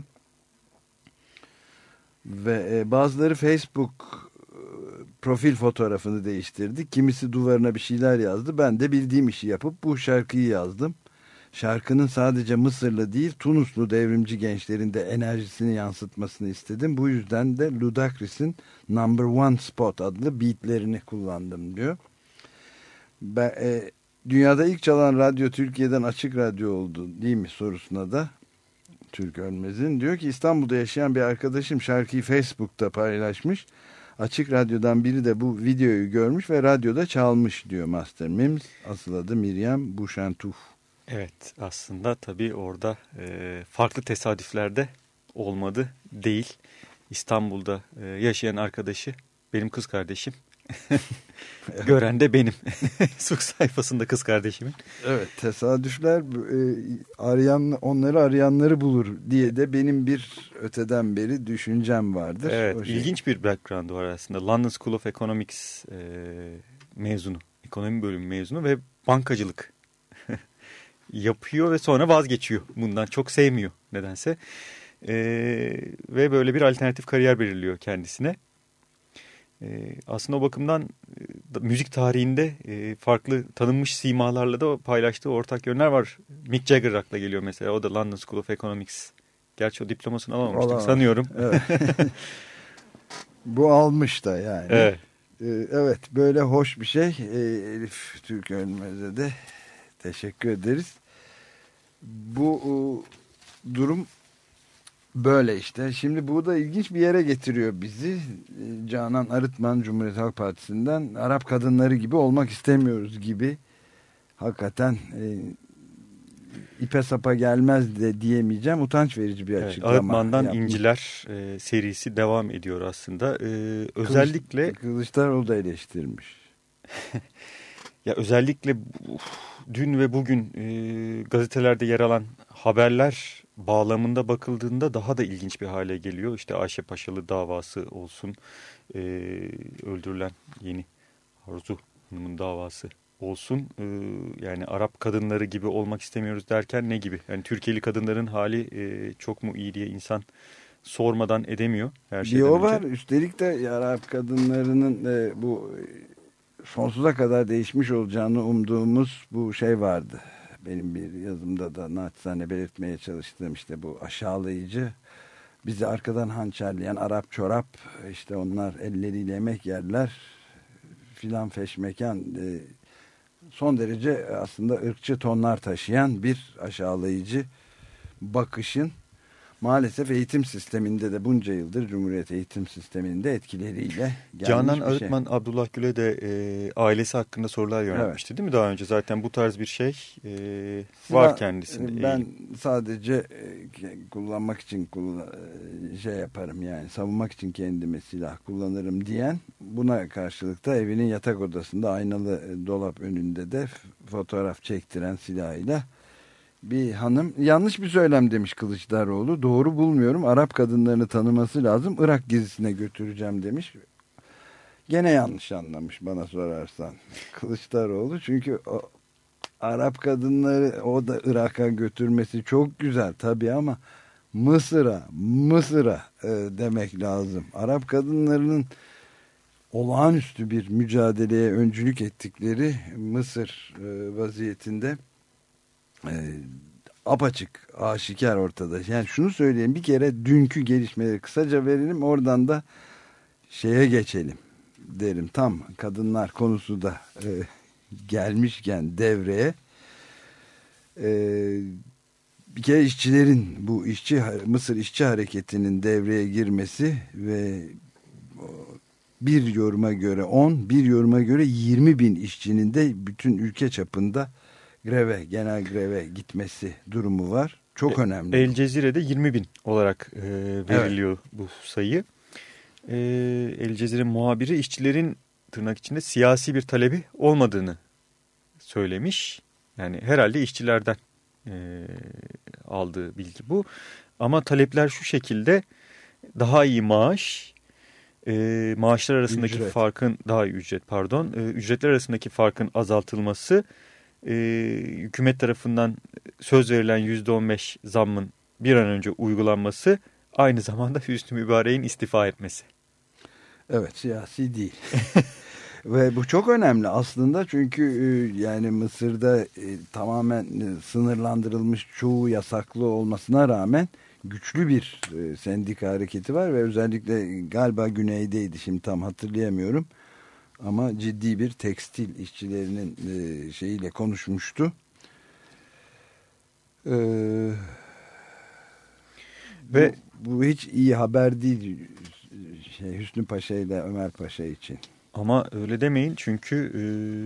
Ve bazıları Facebook profil fotoğrafını değiştirdi. Kimisi duvarına bir şeyler yazdı. Ben de bildiğim işi yapıp bu şarkıyı yazdım. Şarkının sadece Mısırlı değil, Tunuslu devrimci gençlerin de enerjisini yansıtmasını istedim. Bu yüzden de Ludacris'in Number One Spot adlı beatlerini kullandım diyor. Ben, e, dünyada ilk çalan radyo Türkiye'den Açık Radyo oldu değil mi sorusuna da Türk Ölmez'in diyor ki İstanbul'da yaşayan bir arkadaşım şarkıyı Facebook'ta paylaşmış. Açık Radyo'dan biri de bu videoyu görmüş ve radyoda çalmış diyor Master Mims. Asıl adı Miriam Bouchantuf. Evet, aslında tabii orada e, farklı tesadüflerde olmadı değil. İstanbul'da e, yaşayan arkadaşı benim kız kardeşim. Gören de benim. Facebook sayfasında kız kardeşimin. Evet, tesadüfler e, arayan onları arayanları bulur diye de benim bir öteden beri düşüncem vardır. Evet, o şey. ilginç bir background var aslında. London School of Economics e, mezunu, ekonomi bölümü mezunu ve bankacılık yapıyor ve sonra vazgeçiyor. Bundan çok sevmiyor nedense. Ee, ve böyle bir alternatif kariyer belirliyor kendisine. Ee, aslında o bakımdan e, müzik tarihinde e, farklı tanınmış simalarla da paylaştığı ortak yönler var. Mick Jagger akla geliyor mesela. O da London School of Economics. Gerçi o diplomasını alamamıştık Olamaz. sanıyorum. Evet. Bu almış da yani. Evet. Ee, evet, böyle hoş bir şey. Ee, Elif Türk Ölmez'e de teşekkür ederiz. Bu o, durum böyle işte. Şimdi bu da ilginç bir yere getiriyor bizi. Canan Arıtman Cumhuriyet Halk Partisi'nden Arap kadınları gibi olmak istemiyoruz gibi. Hakikaten e, ipe sapa gelmez de diyemeyeceğim. Utanç verici bir evet, açıklama. Arıtman'dan yapmış. İnciler e, serisi devam ediyor aslında. E, özellikle Kılıçdaroğlu da eleştirmiş. Ya özellikle dün ve bugün e, gazetelerde yer alan haberler bağlamında bakıldığında daha da ilginç bir hale geliyor. İşte Ayşe Paşalı davası olsun, e, öldürülen yeni Arzu Hanım'ın davası olsun. E, yani Arap kadınları gibi olmak istemiyoruz derken ne gibi? Yani Türkiye'li kadınların hali e, çok mu iyi diye insan sormadan edemiyor. Her şeyden bir o önce. var. Üstelik de Arap kadınlarının e, bu sonsuza kadar değişmiş olacağını umduğumuz bu şey vardı. Benim bir yazımda da naçizane belirtmeye çalıştığım işte bu aşağılayıcı, bizi arkadan hançerleyen Arap çorap, işte onlar elleriyle yemek yerler filan feşmekan, e, son derece aslında ırkçı tonlar taşıyan bir aşağılayıcı bakışın maalesef eğitim sisteminde de bunca yıldır Cumhuriyet eğitim sisteminde etkileriyle gelmiş Canan bir Arıtman şey. Abdullah Gül'e de e, ailesi hakkında sorular yöneltmişti evet. değil mi daha önce? Zaten bu tarz bir şey e, var Silah, kendisinde. Ben eğilim. sadece e, kullanmak için kullan, e, şey yaparım yani savunmak için kendime silah kullanırım diyen, buna karşılık da evinin yatak odasında aynalı e, dolap önünde de fotoğraf çektiren silahıyla bir hanım. Yanlış bir söylem demiş Kılıçdaroğlu. Doğru bulmuyorum. Arap kadınlarını tanıması lazım. Irak gezisine götüreceğim demiş. Gene yanlış anlamış bana sorarsan Kılıçdaroğlu. Çünkü o Arap kadınları o da Irak'a götürmesi çok güzel tabii ama Mısır'a, Mısır'a e, demek lazım. Arap kadınlarının olağanüstü bir mücadeleye öncülük ettikleri Mısır e, vaziyetinde e, apaçık, aşikar ortada. Yani şunu söyleyeyim, bir kere dünkü gelişmeleri kısaca verelim, oradan da şeye geçelim derim. Tam kadınlar konusu da e, gelmişken devreye e, bir kere işçilerin, bu işçi Mısır işçi hareketinin devreye girmesi ve bir yoruma göre on, bir yoruma göre yirmi bin işçinin de bütün ülke çapında greve, genel greve gitmesi durumu var. Çok önemli. El Cezire'de yirmi bin olarak e, veriliyor evet. bu sayı. E, El Cezire muhabiri işçilerin tırnak içinde siyasi bir talebi olmadığını söylemiş. Yani herhalde işçilerden e, aldığı bilgi bu. Ama talepler şu şekilde: daha iyi maaş, e, maaşlar arasındaki ücret. farkın, daha iyi ücret pardon, e, ücretler arasındaki farkın azaltılması, e, hükümet tarafından söz verilen yüzde on beş zammın bir an önce uygulanması, aynı zamanda Hüsnü Mübarek'in istifa etmesi. Evet, siyasi değil. Ve bu çok önemli aslında, çünkü yani Mısır'da e, tamamen e, sınırlandırılmış, çoğu yasaklı olmasına rağmen güçlü bir e, sendika hareketi var ve özellikle galiba güneydeydi, şimdi tam hatırlayamıyorum, ama ciddi bir tekstil işçilerinin e, şeyiyle konuşmuştu. Ee, ve bu, bu hiç iyi haber değil şey, Hüsnü Paşa ile Ömer Paşa için. Ama öyle demeyin, çünkü e,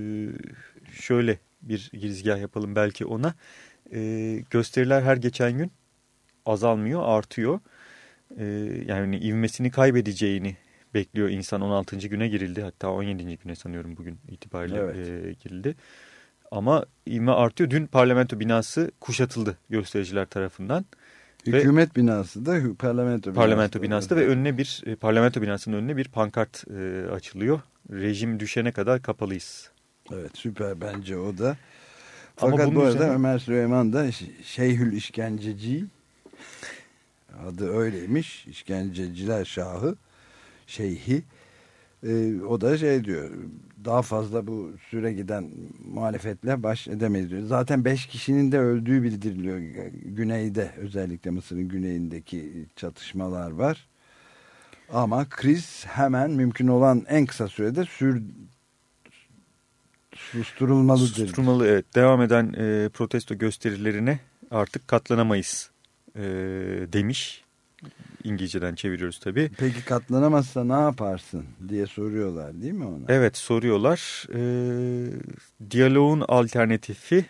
şöyle bir girizgah yapalım belki ona. E, gösteriler her geçen gün azalmıyor, artıyor. E, yani ivmesini kaybedeceğini bekliyor insan. on altıncı güne girildi, hatta on yedinci güne sanıyorum bugün itibariyle evet. e, girildi. Ama ivme artıyor. Dün parlamento binası kuşatıldı göstericiler tarafından. Hükümet ve, binası da parlamento binası. Parlamento binası da ve önüne bir e, parlamento binasının önüne bir pankart e, açılıyor. Rejim düşene kadar kapalıyız. Evet, süper bence o da. Fakat bu arada üzerine... Ömer Süleyman da Şeyhül İşkenceci, adı öyleymiş, işkenceciler şahı, şeyhi. Ee, o da şey diyor, daha fazla bu süre giden muhalefetle baş edemeyiz diyor. Zaten beş kişinin de öldüğü bildiriliyor. Güneyde, özellikle Mısır'ın güneyindeki çatışmalar var. Ama kriz hemen mümkün olan en kısa sürede sür, susturulmalıdır. Susturulmalı, evet. Devam eden e, protesto gösterilerine artık katlanamayız e, demiş. İngilizceden çeviriyoruz tabii. Peki katlanamazsa ne yaparsın diye soruyorlar değil mi ona? Evet, soruyorlar. E, diyaloğun alternatifi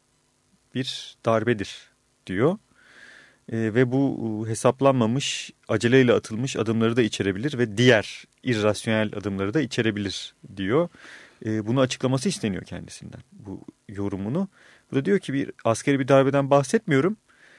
bir darbedir diyor. E, ve bu hesaplanmamış, aceleyle atılmış adımları da içerebilir ve diğer irrasyonel adımları da içerebilir diyor. E, bunu açıklaması isteniyor kendisinden, bu yorumunu. Bu da diyor ki bir askeri bir darbeden bahsetmiyorum.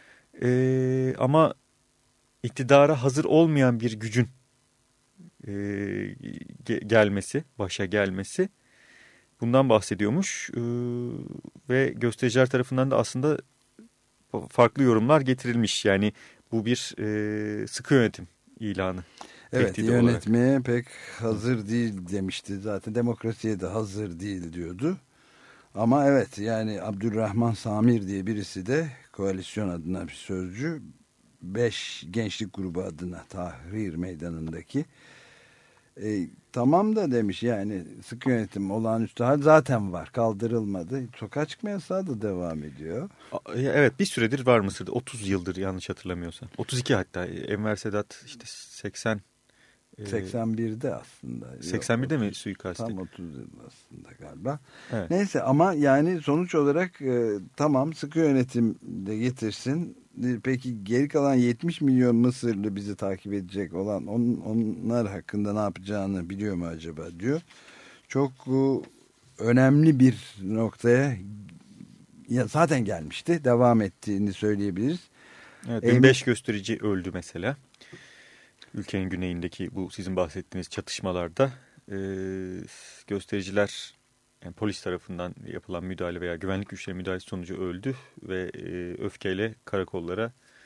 E, ama iktidara hazır olmayan bir gücün e, ge- gelmesi, başa gelmesi, bundan bahsediyormuş. E, ve göstericiler tarafından da aslında farklı yorumlar getirilmiş. Yani bu bir e, sıkı yönetim ilanı. Evet, yönetmeye olarak pek hazır değil demişti. Zaten demokrasiye de hazır değil diyordu. Ama evet, yani Abdülrahman Samir diye birisi de koalisyon adına bir sözcü, beş gençlik grubu adına Tahrir Meydanı'ndaki e, tamam da demiş, yani sıkı yönetim, olağanüstü hal zaten var, kaldırılmadı. Sokağa çıkma yasağı da devam ediyor. Evet, bir süredir var Mısır'da, otuz yıldır yanlış hatırlamıyorsam. otuz iki hatta. Enver Sedat işte seksen seksen birde aslında. seksen birde mi suikastı? Tam otuz yıl aslında galiba. Evet. Neyse, ama yani sonuç olarak e, tamam, sıkı yönetim de getirsin. Peki geri kalan yetmiş milyon Mısırlı, bizi takip edecek olan on, onlar hakkında ne yapacağını biliyor mu acaba diyor. Çok e, önemli bir noktaya ya, zaten gelmişti. Devam ettiğini söyleyebiliriz. Evet, dün beş gösterici öldü mesela. Ülkenin güneyindeki bu sizin bahsettiğiniz çatışmalarda e, göstericiler, yani polis tarafından yapılan müdahale veya güvenlik güçleri müdahalesi sonucu öldü ve e, öfkeyle karakollara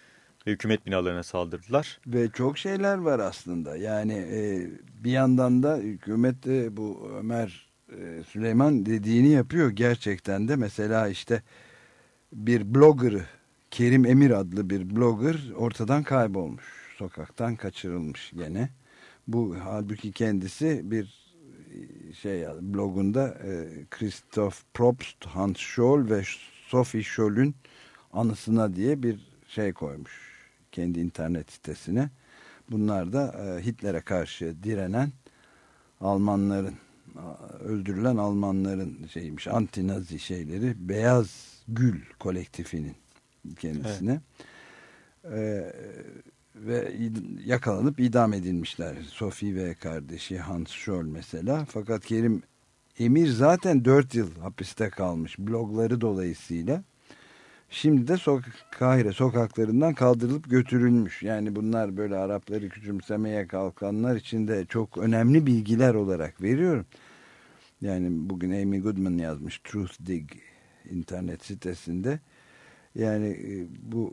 ve hükümet binalarına saldırdılar. Ve çok şeyler var aslında. Yani e, bir yandan da hükümet de bu Ömer e, Süleyman dediğini yapıyor gerçekten de. Mesela işte bir blogger'ı, Kerim Emir adlı bir blogger ortadan kaybolmuş. Sokaktan kaçırılmış gene. Bu halbuki kendisi bir şey blogunda e, Christoph Probst, Hans Scholl ve Sophie Scholl'ün anısına diye bir şey koymuş kendi internet sitesine. Bunlar da e, Hitler'e karşı direnen Almanların, öldürülen Almanların şeymiş, anti-nazi şeyleri, Beyaz Gül kolektifinin kendisine. Evet. E, ve yakalanıp idam edilmişler. Sophie ve kardeşi Hans Scholl mesela. Fakat Kerim Emir zaten dört yıl hapiste kalmış blogları dolayısıyla. Şimdi de sok Kahire sokaklarından kaldırılıp götürülmüş. Yani bunlar böyle Arapları küçümsemeye kalkanlar için de çok önemli bilgiler olarak veriyorum. Yani bugün Amy Goodman yazmış Truth Dig internet sitesinde. Yani bu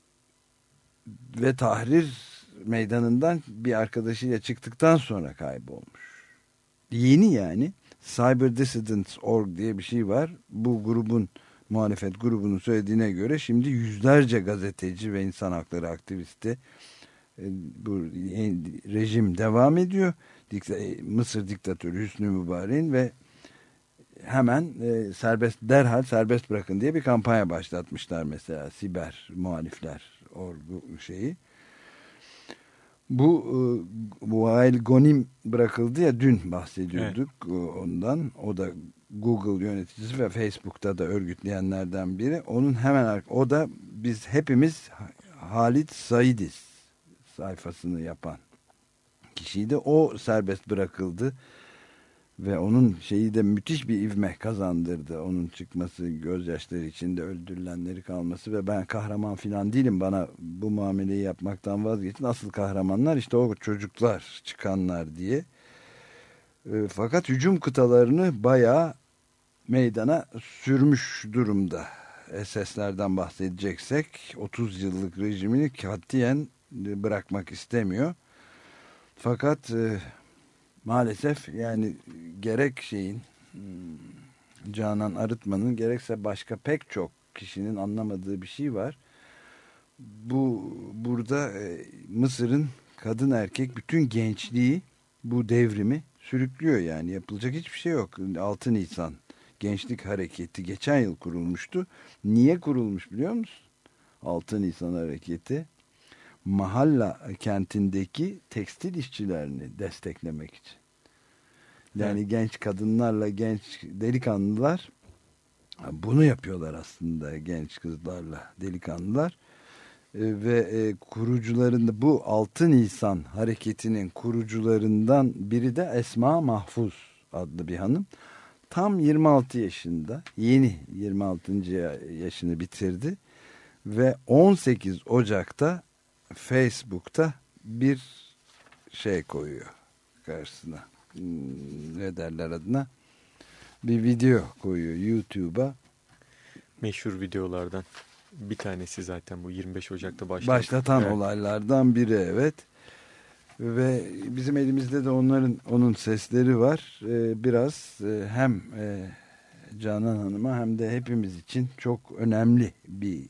ve Tahrir Meydanı'ndan bir arkadaşıyla çıktıktan sonra kaybolmuş. Yeni yani. Cyber Dissidents nokta org diye bir şey var. Bu grubun, muhalefet grubunun söylediğine göre şimdi yüzlerce gazeteci ve insan hakları aktivisti, bu rejim devam ediyor. Mısır diktatörü Hüsnü Mübarek'in ve hemen e, serbest derhal serbest bırakın diye bir kampanya başlatmışlar mesela siber muhalifler orgu şeyi. Bu bu Vail Gonim bırakıldı ya, dün bahsediyorduk evet. Ondan. O da Google yöneticisi ve Facebook'ta da örgütleyenlerden biri. Onun hemen o da biz hepimiz Halit Said'iz sayfasını yapan kişiydi. O serbest bırakıldı. Ve onun şeyi de müthiş bir ivme kazandırdı. Onun çıkması, gözyaşları içinde öldürülenleri kalması ve ben kahraman filan değilim, bana bu muameleyi yapmaktan vazgeçin. Asıl kahramanlar işte o çocuklar, çıkanlar diye. E, fakat hücum kıtalarını bayağı meydana sürmüş durumda. S S'lerden bahsedeceksek otuz yıllık rejimini katiyen bırakmak istemiyor. Fakat e, maalesef yani gerek şeyin Canan Arıtman'ın gerekse başka pek çok kişinin anlamadığı bir şey var. Bu burada e, Mısır'ın kadın erkek bütün gençliği bu devrimi sürüklüyor, yani yapılacak hiçbir şey yok. altı Nisan Gençlik Hareketi geçen yıl kurulmuştu. Niye kurulmuş biliyor musun? altı Nisan Hareketi Mahalla kentindeki tekstil işçilerini desteklemek için. Yani evet. Genç kadınlarla genç delikanlılar bunu yapıyorlar aslında, genç kızlarla delikanlılar. E, ve e, kurucularında bu altı Nisan hareketinin kurucularından biri de Esma Mahfuz adlı bir hanım. Tam yirmi altı yaşında, yeni yirmi altıncı yaşını bitirdi ve on sekiz Ocak'ta Facebook'ta bir şey koyuyor karşısına. Ne derler adına? Bir video koyuyor YouTube'a. Meşhur videolardan bir tanesi zaten bu yirmi beş Ocak'ta başlatan, başlatan evet. olaylardan biri, evet. Ve bizim elimizde de onların onun sesleri var. Ee, biraz e, hem e, Canan Hanım'a hem de hepimiz için çok önemli bir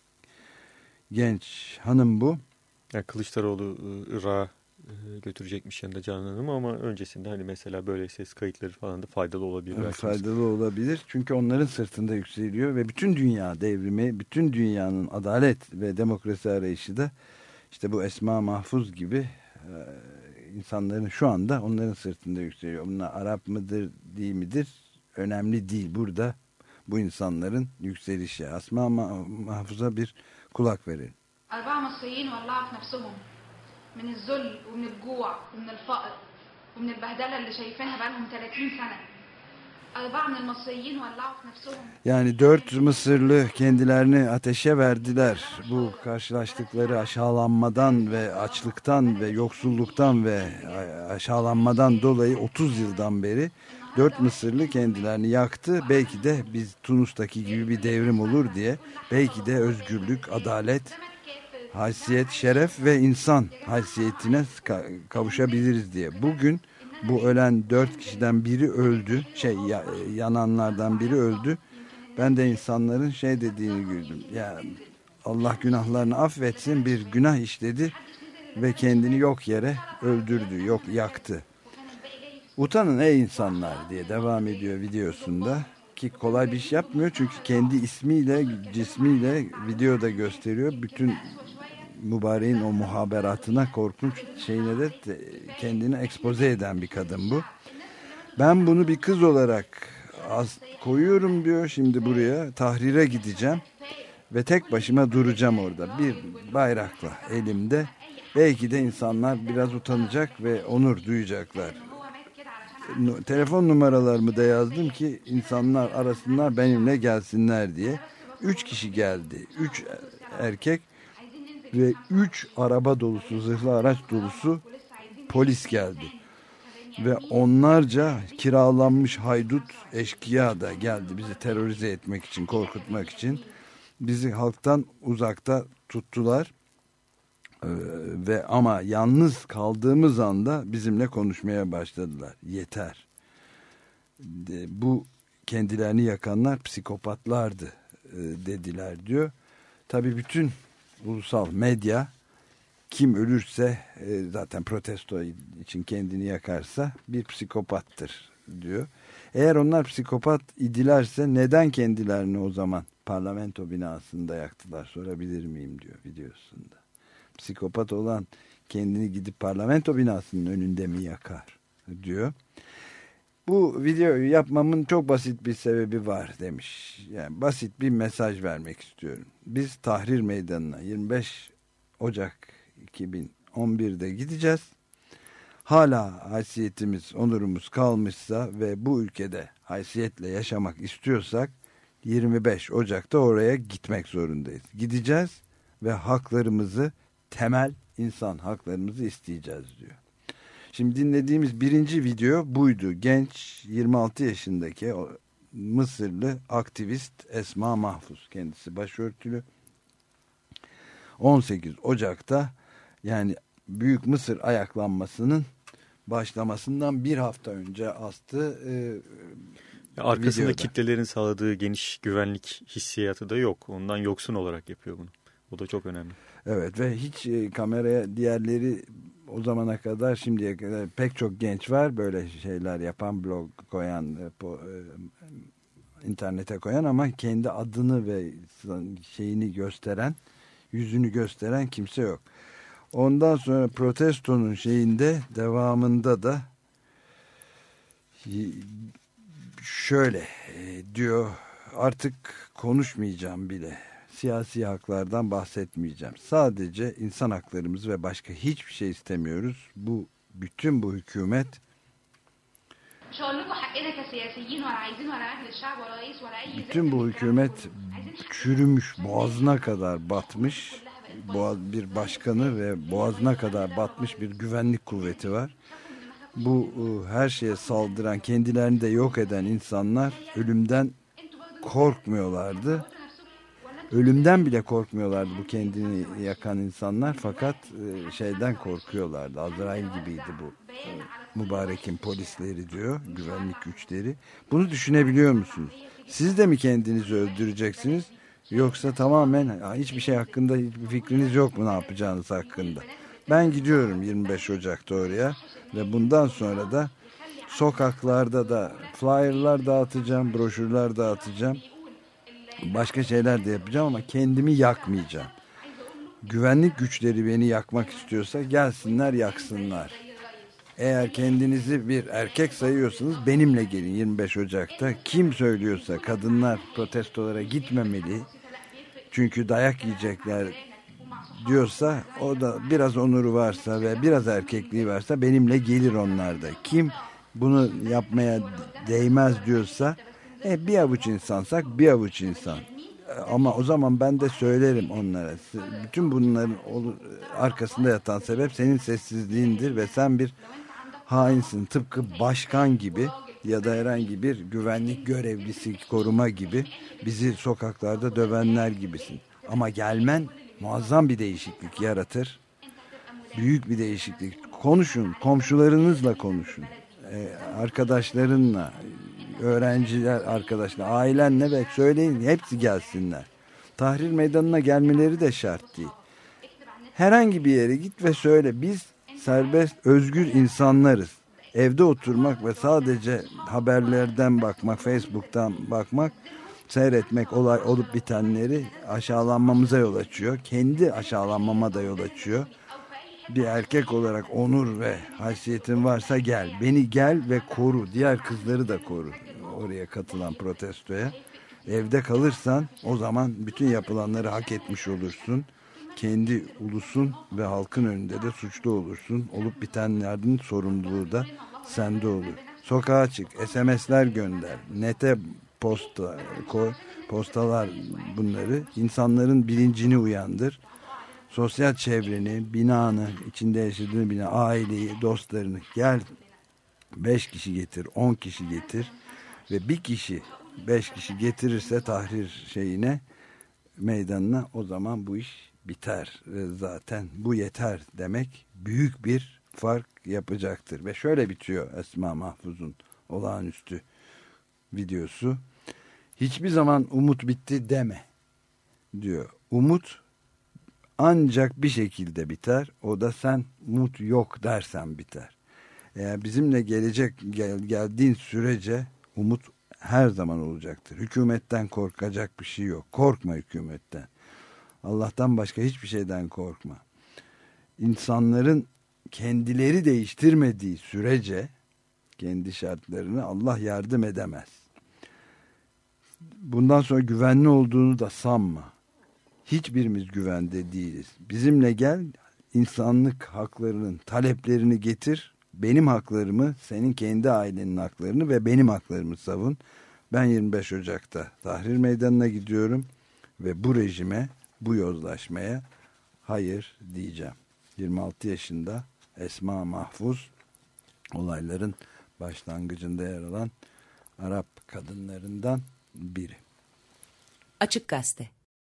genç hanım bu. Yani Kılıçdaroğlu Irak'a götürecekmiş yanında Canan Hanım, ama öncesinde hani mesela böyle ses kayıtları falan da faydalı olabilir. Evet, faydalı olabilir. Çünkü onların sırtında yükseliyor ve bütün dünya devrimi, bütün dünyanın adalet ve demokrasi arayışı da işte bu Esma Mahfuz gibi e, insanların şu anda onların sırtında yükseliyor. Bunlar Arap mıdır, değil midir? Önemli değil. Burada bu insanların yükselişi. Esma Mahfuz'a bir kulak verelim. أربعة مصريين ولعوا في نفسهم من الذل ومن الجوع ومن الفقر ومن البهدلة اللي شايفينها بقالهم ثلاثين سنة. أربعة من المصريين ولعوا في نفسهم. Yani dört Mısırlı kendilerini ateşe verdiler. Bu karşılaştıkları aşağılanmadan ve açlıktan ve yoksulluktan ve aşağılanmadan dolayı otuz yıldan beri dört Mısırlı kendilerini yaktı. Belki de biz Tunus'taki gibi bir devrim olur diye, belki de özgürlük, adalet haysiyet, şeref ve insan haysiyetine kavuşabiliriz diye. Bugün bu ölen dört kişiden biri öldü. Şey yananlardan biri öldü. Ben de insanların şey dediğini gördüm. Ya Allah günahlarını affetsin, bir günah işledi ve kendini yok yere öldürdü, yok yaktı. Utanın ey insanlar diye devam ediyor videosunda. Ki kolay bir iş yapmıyor çünkü kendi ismiyle, cismiyle videoda gösteriyor. Bütün mübareğin o muhaberatına, korkunç şeyine de kendini ekspoze eden bir kadın bu. Ben bunu bir kız olarak az koyuyorum diyor. Şimdi buraya Tahrir'e gideceğim ve tek başıma duracağım orada bir bayrakla elimde. Belki de insanlar biraz utanacak ve onur duyacaklar. Telefon numaralarımı da yazdım ki insanlar arasınlar, benimle gelsinler diye. Üç kişi geldi. Üç erkek ve üç araba dolusu, zırhlı araç dolusu polis geldi. Ve onlarca kiralanmış haydut eşkıya da geldi bizi terörize etmek için, korkutmak için. Bizi halktan uzakta tuttular. Ee, ve ama yalnız kaldığımız anda bizimle konuşmaya başladılar. Yeter. De, bu kendilerini yakanlar psikopatlardı e, dediler diyor. Tabii bütün ulusal medya kim ölürse e, zaten protesto için kendini yakarsa bir psikopattır diyor. Eğer onlar psikopat idilerse neden kendilerini o zaman parlamento binasında yaktılar sorabilir miyim diyor videosunda. Psikopat olan kendini gidip parlamento binasının önünde mi yakar diyor. Bu videoyu yapmamın çok basit bir sebebi var demiş. Yani basit bir mesaj vermek istiyorum. Biz Tahrir Meydanı'na yirmi beş Ocak iki bin on bir'de gideceğiz. Hala haysiyetimiz, onurumuz kalmışsa ve bu ülkede haysiyetle yaşamak istiyorsak yirmi beş Ocak'ta oraya gitmek zorundayız. Gideceğiz ve haklarımızı, temel insan haklarımızı isteyeceğiz diyor. Şimdi dinlediğimiz birinci video buydu. Genç yirmi altı yaşındaki Mısırlı aktivist Esma Mahfuz, kendisi başörtülü. on sekiz Ocak'ta yani Büyük Mısır ayaklanmasının başlamasından bir hafta önce astığı e, arkasında videoda. Kitlelerin sağladığı geniş güvenlik hissiyatı da yok. Ondan yoksun olarak yapıyor bunu. O da çok önemli. Evet ve hiç e, kameraya diğerleri o zamana kadar şimdiye kadar pek çok genç var böyle şeyler yapan, blog koyan, e, po, e, internete koyan ama kendi adını ve şeyini gösteren, yüzünü gösteren kimse yok. Ondan sonra protestonun şeyinde devamında da şöyle diyor, artık konuşmayacağım bile. Siyasi haklardan bahsetmeyeceğim. Sadece insan haklarımız ve başka hiçbir şey istemiyoruz. Bu bütün bu hükümet bütün bu hükümet çürümüş, boğazına kadar batmış. Boğaz, bir başkanı ve boğazına kadar batmış bir güvenlik kuvveti var. Bu her şeye saldıran, kendilerini de yok eden insanlar ölümden korkmuyorlardı. Ölümden bile korkmuyorlardı bu kendini yakan insanlar, fakat şeyden korkuyorlardı. Azrail gibiydi bu mübarekin polisleri diyor, güvenlik güçleri. Bunu düşünebiliyor musunuz? Siz de mi kendinizi öldüreceksiniz? Yoksa tamamen hiçbir şey hakkında hiçbir fikriniz yok mu ne yapacağınız hakkında? Ben gidiyorum yirmi beş Ocak'ta oraya ve bundan sonra da sokaklarda da flyer'lar dağıtacağım, broşürler dağıtacağım. Başka şeyler de yapacağım ama kendimi yakmayacağım. Güvenlik güçleri beni yakmak istiyorsa gelsinler yaksınlar. Eğer kendinizi bir erkek sayıyorsanız benimle gelin yirmi beş Ocak'ta. Kim söylüyorsa kadınlar protestolara gitmemeli çünkü dayak yiyecekler diyorsa, o da biraz onuru varsa ve biraz erkekliği varsa benimle gelir onlar da. Kim bunu yapmaya değmez diyorsa e, bir avuç insansak bir avuç insan. Ama o zaman ben de söylerim onlara. Bütün bunların arkasında yatan sebep senin sessizliğindir ve sen bir hainsin. Tıpkı başkan gibi ya da herhangi bir güvenlik görevlisi, koruma gibi bizi sokaklarda dövenler gibisin. Ama gelmen muazzam bir değişiklik yaratır. Büyük bir değişiklik. Konuşun, komşularınızla konuşun. Ee, arkadaşlarınla, öğrenciler arkadaşlar, ailenle belki söyleyin, hepsi gelsinler. Tahrir Meydanı'na gelmeleri de şart değil. Herhangi bir yere git ve söyle, biz serbest, özgür insanlarız. Evde oturmak ve sadece haberlerden bakmak, Facebook'tan bakmak, seyretmek, olay olup bitenleri aşağılanmamıza yol açıyor. Kendi aşağılanmama da yol açıyor. Bir erkek olarak onur ve haysiyetin varsa gel. Beni gel ve koru. Diğer kızları da koru. Oraya katılan protestoya. Evde kalırsan o zaman bütün yapılanları hak etmiş olursun. Kendi ulusun ve halkın önünde de suçlu olursun. Olup bitenlerin sorumluluğu da sende olur. Sokağa çık, S M S'ler gönder, nete posta, koy, postalar bunları. İnsanların bilincini uyandır. Sosyal çevreni, binanı, içinde yaşadığın bina, aileyi, dostlarını gel. Beş kişi getir, on kişi getir ve bir kişi beş kişi getirirse tahrir şeyine, meydanına, o zaman bu iş biter. Zaten bu yeter demek büyük bir fark yapacaktır. Ve şöyle bitiyor Esma Mahfuz'un olağanüstü videosu. Hiçbir zaman umut bitti deme diyor. Umut ancak bir şekilde biter. O da sen umut yok dersen biter. Eğer bizimle gelecek gel, geldiğin sürece umut her zaman olacaktır. Hükümetten korkacak bir şey yok. Korkma hükümetten. Allah'tan başka hiçbir şeyden korkma. İnsanların kendileri değiştirmediği sürece kendi şartlarını Allah yardım edemez. Bundan sonra güvenli olduğunu da sanma. Hiçbirimiz güvende değiliz. Bizimle gel, insanlık haklarının taleplerini getir. Benim haklarımı, senin kendi ailenin haklarını ve benim haklarımı savun. Ben yirmi beş Ocak'ta Tahrir Meydanı'na gidiyorum ve bu rejime, bu yozlaşmaya hayır diyeceğim. yirmi altı yaşında Esma Mahfuz, olayların başlangıcında yer alan Arap kadınlarından biri. Açık Gazete.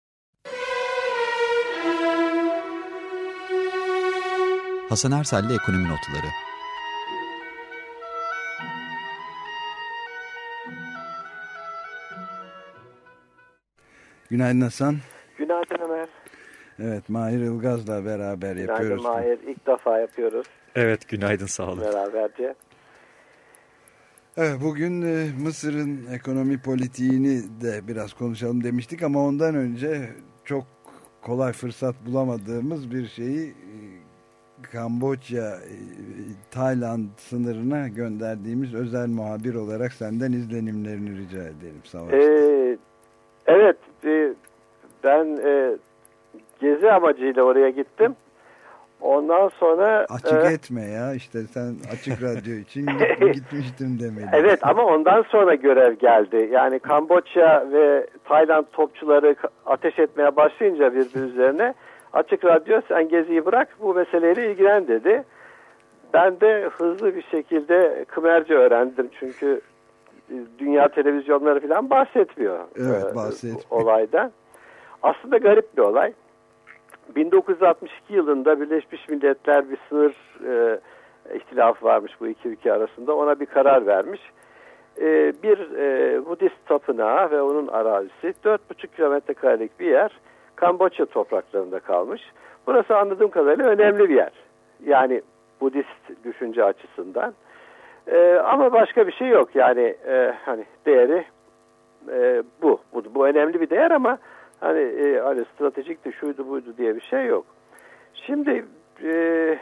Hasan Ersel'le Ekonomi Notları. Günaydın Hasan. Günaydın Ömer. Evet, Mahir Ilgaz'la beraber günaydın yapıyoruz. Günaydın Mahir. İlk defa yapıyoruz. Evet, günaydın, sağ olun. Beraberce. Evet, bugün e, Mısır'ın ekonomi politiğini de biraz konuşalım demiştik ama ondan önce çok kolay fırsat bulamadığımız bir şeyi e, Kamboçya, e, Tayland sınırına gönderdiğimiz özel muhabir olarak senden izlenimlerini rica edelim. Savaş. Ee, evet, e, ben e, gezi amacıyla oraya gittim. Ondan sonra... Açık e, etme ya, işte sen Açık Radyo için gitmiştim demeli. Evet, ama ondan sonra görev geldi. Yani Kamboçya ve Tayland topçuları ateş etmeye başlayınca birbiri üzerine Açık Radyo sen geziyi bırak, bu meseleyle ilgilen dedi. Ben de hızlı bir şekilde Khmerce öğrendim çünkü dünya televizyonları falan bahsetmiyor. Evet, bahsetmiyor. Olaydan. Aslında garip bir olay. bin dokuz yüz altmış iki yılında Birleşmiş Milletler bir sınır e, ihtilafı varmış bu iki ülke arasında. Ona bir karar vermiş. E, bir e, Budist tapınağı ve onun arazisi dört buçuk kilometre karelik bir yer Kamboçya topraklarında kalmış. Burası anladığım kadarıyla önemli bir yer. Yani Budist düşünce açısından. E, ama başka bir şey yok. Yani e, hani değeri e, bu. bu. Bu önemli bir değer ama hani, e, hani stratejik de şuydu buydu diye bir şey yok. Şimdi e,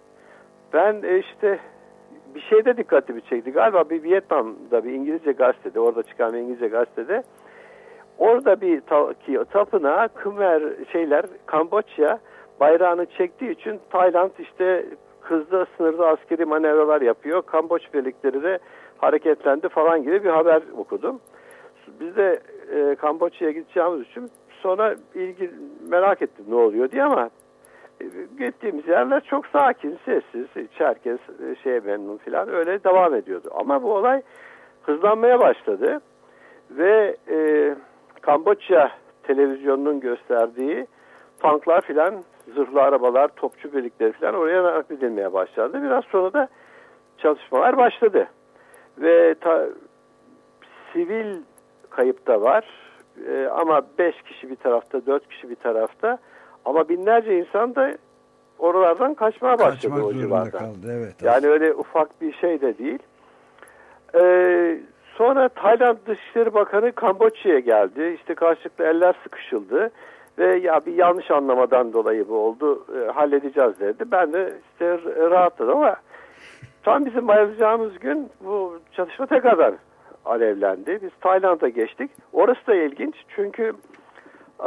ben e, işte bir şeyde dikkatimi çekti. Galiba bir Vietnam'da bir İngilizce gazetede, orada çıkan bir İngilizce gazetede, orada bir ta, ki, tapınağa Khmer şeyler, Kamboçya bayrağını çektiği için Tayland işte hızlı sınırda askeri manevralar yapıyor. Kamboç birlikleri de hareketlendi falan gibi bir haber okudum. Biz de e, Kamboçya'ya gideceğimiz için sonra ilgi merak ettim ne oluyor diye ama e, gittiğimiz yerler çok sakin, sessiz, herkes e, şeye memnun falan öyle devam ediyordu. Ama bu olay hızlanmaya başladı ve e, Kamboçya televizyonunun gösterdiği tanklar filan, zırhlı arabalar, topçu birlikleri filan oraya nakledilmeye başlandı. Biraz sonra da çalışmalar başladı. Ve ta, sivil kayıp da var. E, ama beş kişi bir tarafta, dört kişi bir tarafta. Ama binlerce insan da oralardan kaçmaya başladı. Kaçmak o civardan. Kaldı, evet, yani aslında. Öyle ufak bir şey de değil. Ee, sonra Tayland Dışişleri Bakanı Kamboçya'ya geldi. İşte karşılıklı eller sıkışıldı. Ve ya bir yanlış anlamadan dolayı bu oldu. E, halledeceğiz dedi. Ben de işte rahatladım ama tam bizim ayrılacağımız gün bu çatışma tekrardan alevlendi. Biz Tayland'a geçtik. Orası da ilginç çünkü e,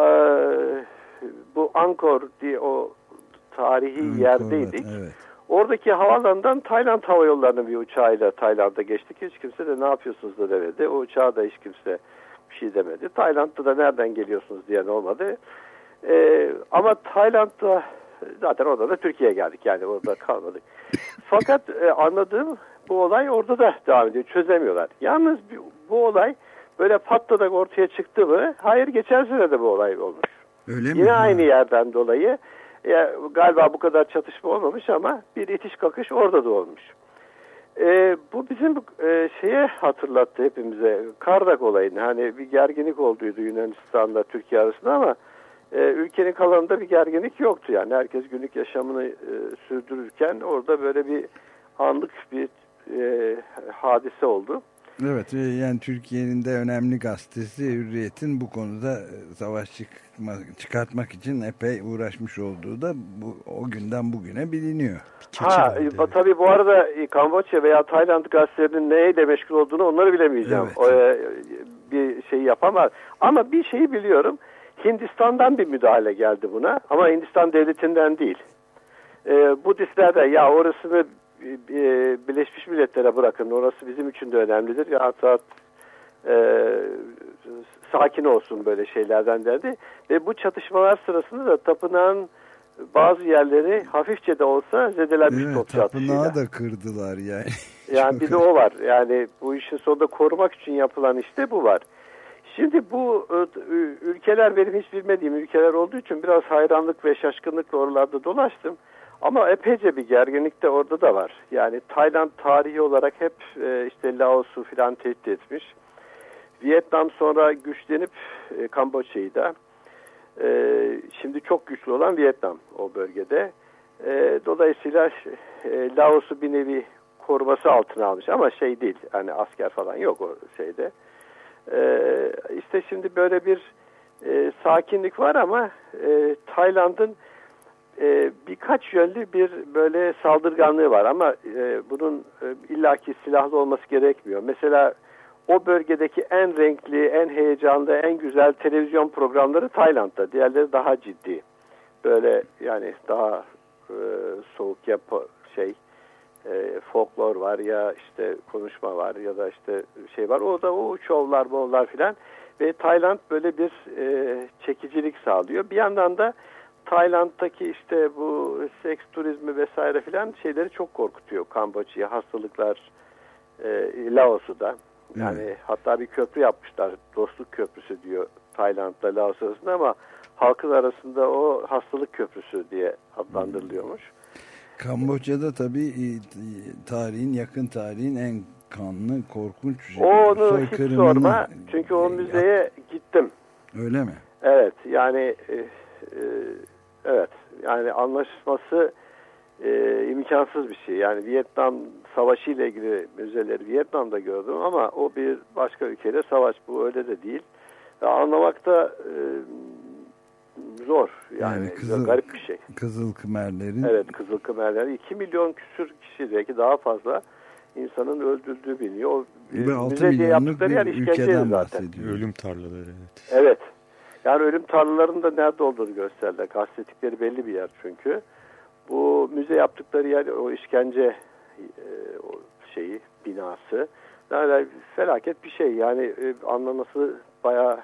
bu Angkor diye o tarihi Angkor, yerdeydik. Evet. Oradaki havaalanından Tayland Hava Yolları'nın bir uçağıyla Tayland'a geçtik. Hiç kimse de ne yapıyorsunuz da demedi. O uçağa da hiç kimse bir şey demedi. Tayland'da da nereden geliyorsunuz diyen olmadı. Ee, ama Tayland'da zaten orada da Türkiye'ye geldik. Yani orada kalmadık. Fakat e, anladığım bu olay orada da devam ediyor. Çözemiyorlar. Yalnız bu, bu olay böyle patladak ortaya çıktı mı? Hayır, geçen sene de bu olay olmuş. Öyle mi? Yine ha. aynı yerden dolayı. Ya, galiba bu kadar çatışma olmamış ama bir itiş kakış orada da olmuş. Ee, bu bizim e, şeye hatırlattı hepimize. Kardak olayını. Hani bir gerginlik olduydu Yunanistan'la Türkiye arasında ama e, ülkenin kalanında bir gerginlik yoktu. Yani herkes günlük yaşamını e, sürdürürken orada böyle bir anlık bir e, hadise oldu. Evet, yani Türkiye'nin de önemli gazetesi Hürriyet'in bu konuda savaş çıkma, çıkartmak için epey uğraşmış olduğu da bu, o günden bugüne biliniyor. Ha, e, tabii bu arada Kamboçya veya Tayland gazetelerinin neyle meşgul olduğunu onları bilemeyeceğim. Evet. O, e, bir şey yapamaz. Ama bir şeyi biliyorum. Hindistan'dan bir müdahale geldi buna. Ama Hindistan devletinden değil. E, Budistler de ya orasını Birleşmiş Milletler'e bırakın. Orası bizim için de önemlidir. Ya saat e, sakin olsun böyle şeylerden derdi. Ve bu çatışmalar sırasında da tapınağın bazı yerleri hafifçe de olsa zedelenmiş evet, topçu atışıyla. Tapınağı da kırdılar yani. Yani bir de o var. Yani bu işin sonunda korumak için yapılan işte bu var. Şimdi bu ülkeler benim hiç bilmediğim ülkeler olduğu için biraz hayranlık ve şaşkınlıkla oralarda dolaştım. Ama epeyce bir gerginlik de orada da var. Yani Tayland tarihi olarak hep e, işte Laos'u filan tehdit etmiş. Vietnam sonra güçlenip e, Kamboçya'yı da. E, şimdi çok güçlü olan Vietnam o bölgede. E, dolayısıyla e, Laos'u bir nevi koruması altına almış ama şey değil. Yani asker falan yok o şeyde. E, işte şimdi böyle bir e, sakinlik var ama e, Tayland'ın Ee, birkaç yönlü bir böyle saldırganlığı var ama e, bunun e, illaki silahlı olması gerekmiyor. Mesela o bölgedeki en renkli, en heyecanlı, en güzel televizyon programları Tayland'da. Diğerleri daha ciddi. Böyle yani daha e, soğuk yapı şey e, folklor var ya işte konuşma var ya da işte şey var. O da o şovlar, bollar filan ve Tayland böyle bir e, çekicilik sağlıyor. Bir yandan da Tayland'daki işte bu seks turizmi vesaire filan şeyleri çok korkutuyor Kamboçya, hastalıklar, e, Laos'u da. Yani evet. Hatta bir köprü yapmışlar, dostluk köprüsü diyor Tayland'la Laos arasında ama halkın arasında o hastalık köprüsü diye adlandırılıyormuş. Kamboçya'da tabii tarihin, yakın tarihin en kanlı, korkunç onu hiç sorma çünkü o müzeye gittim. Öyle mi? Evet yani e, e, evet yani anlaşması e, imkansız bir şey. Yani Vietnam Savaşı ile ilgili müzeleri Vietnam'da gördüm ama o bir başka ülkeyle savaş. Bu öyle de değil. Ve anlamakta e, zor. Yani, yani kızıl, garip bir şey. Kızıl Kımerlerin. Evet, Kızıl Kımerler. iki milyon küsür kişi belki daha fazla insanın öldürdüğü biliniyor. O müze diye yaptıkları yer işkenceydi zaten. Ölüm tarlaları evet. Evet. Yani ölüm tarlalarının da nerede olduğunu gösterdiler. Kastettikleri belli bir yer çünkü. Bu müze yaptıkları yer o işkence e, o şeyi, binası. Yani felaket bir şey. Yani e, anlaması bayağı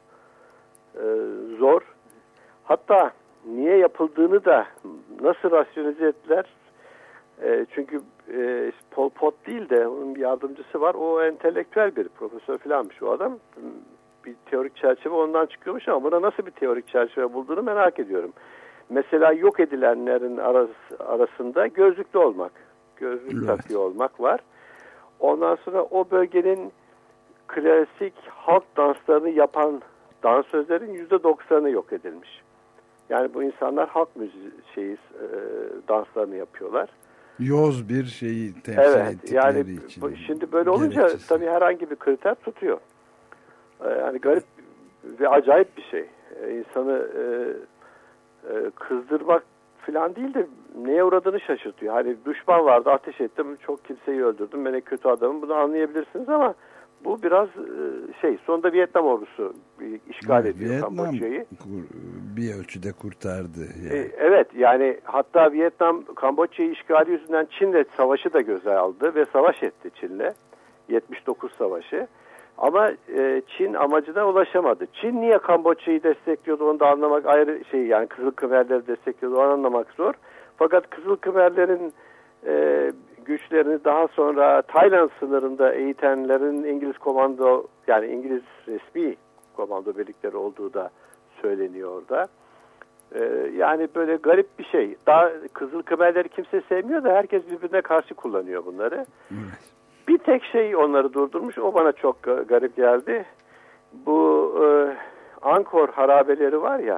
e, zor. Hatta niye yapıldığını da nasıl rasyonize ettiler? E, çünkü e, Pol Pot değil de onun bir yardımcısı var. O entelektüel bir profesör falanmış o adam. bir teorik çerçeve ondan çıkıyormuş ama buna nasıl bir teorik çerçeve bulduğunu merak ediyorum. Mesela yok edilenlerin arası, arasında gözlüklü olmak, gözlük evet. takıyor olmak var. Ondan sonra o bölgenin klasik halk danslarını yapan dansözlerin yüzde doksanı yok edilmiş. Yani bu insanlar halk müziği şeyi, e, danslarını yapıyorlar. Yoz bir şeyi temsil evet, ettikleri yani için. Bu, şimdi böyle olunca gerekçesi. Tabii herhangi bir kriter tutuyor. E, yani garip ve acayip bir şey. E, insanı e, e, kızdırmak falan değil de neye uğradığını şaşırtıyor. Hani düşman vardı, ateş ettim, çok kimseyi öldürdüm, ben de kötü adamım. Bunu anlayabilirsiniz ama bu biraz şey, sonunda Vietnam ordusu işgal evet, ediyor Kamboçya'yı. Bir ölçüde kurtardı. Yani. E, evet yani hatta Vietnam Kamboçya'yı işgali yüzünden Çin'le savaşı da göze aldı ve savaş etti Çin'le. yetmiş dokuz savaşı. Ama e, Çin amacına ulaşamadı. Çin niye Kamboçya'yı destekliyordu onu da anlamak ayrı şey, yani Kızıl Kımerleri destekliyordu onu anlamak zor. Fakat Kızıl Kımerlerin e, güçlerini daha sonra Tayland sınırında eğitenlerin İngiliz komando, yani İngiliz resmi komando birlikleri olduğu da söyleniyor orada. Ee, yani böyle garip bir şey. Daha Kızıl Kımerleri kimse sevmiyor da herkes birbirine karşı kullanıyor bunları. Evet. Bir tek şey onları durdurmuş. O bana çok garip geldi. Bu e, Angkor harabeleri var ya,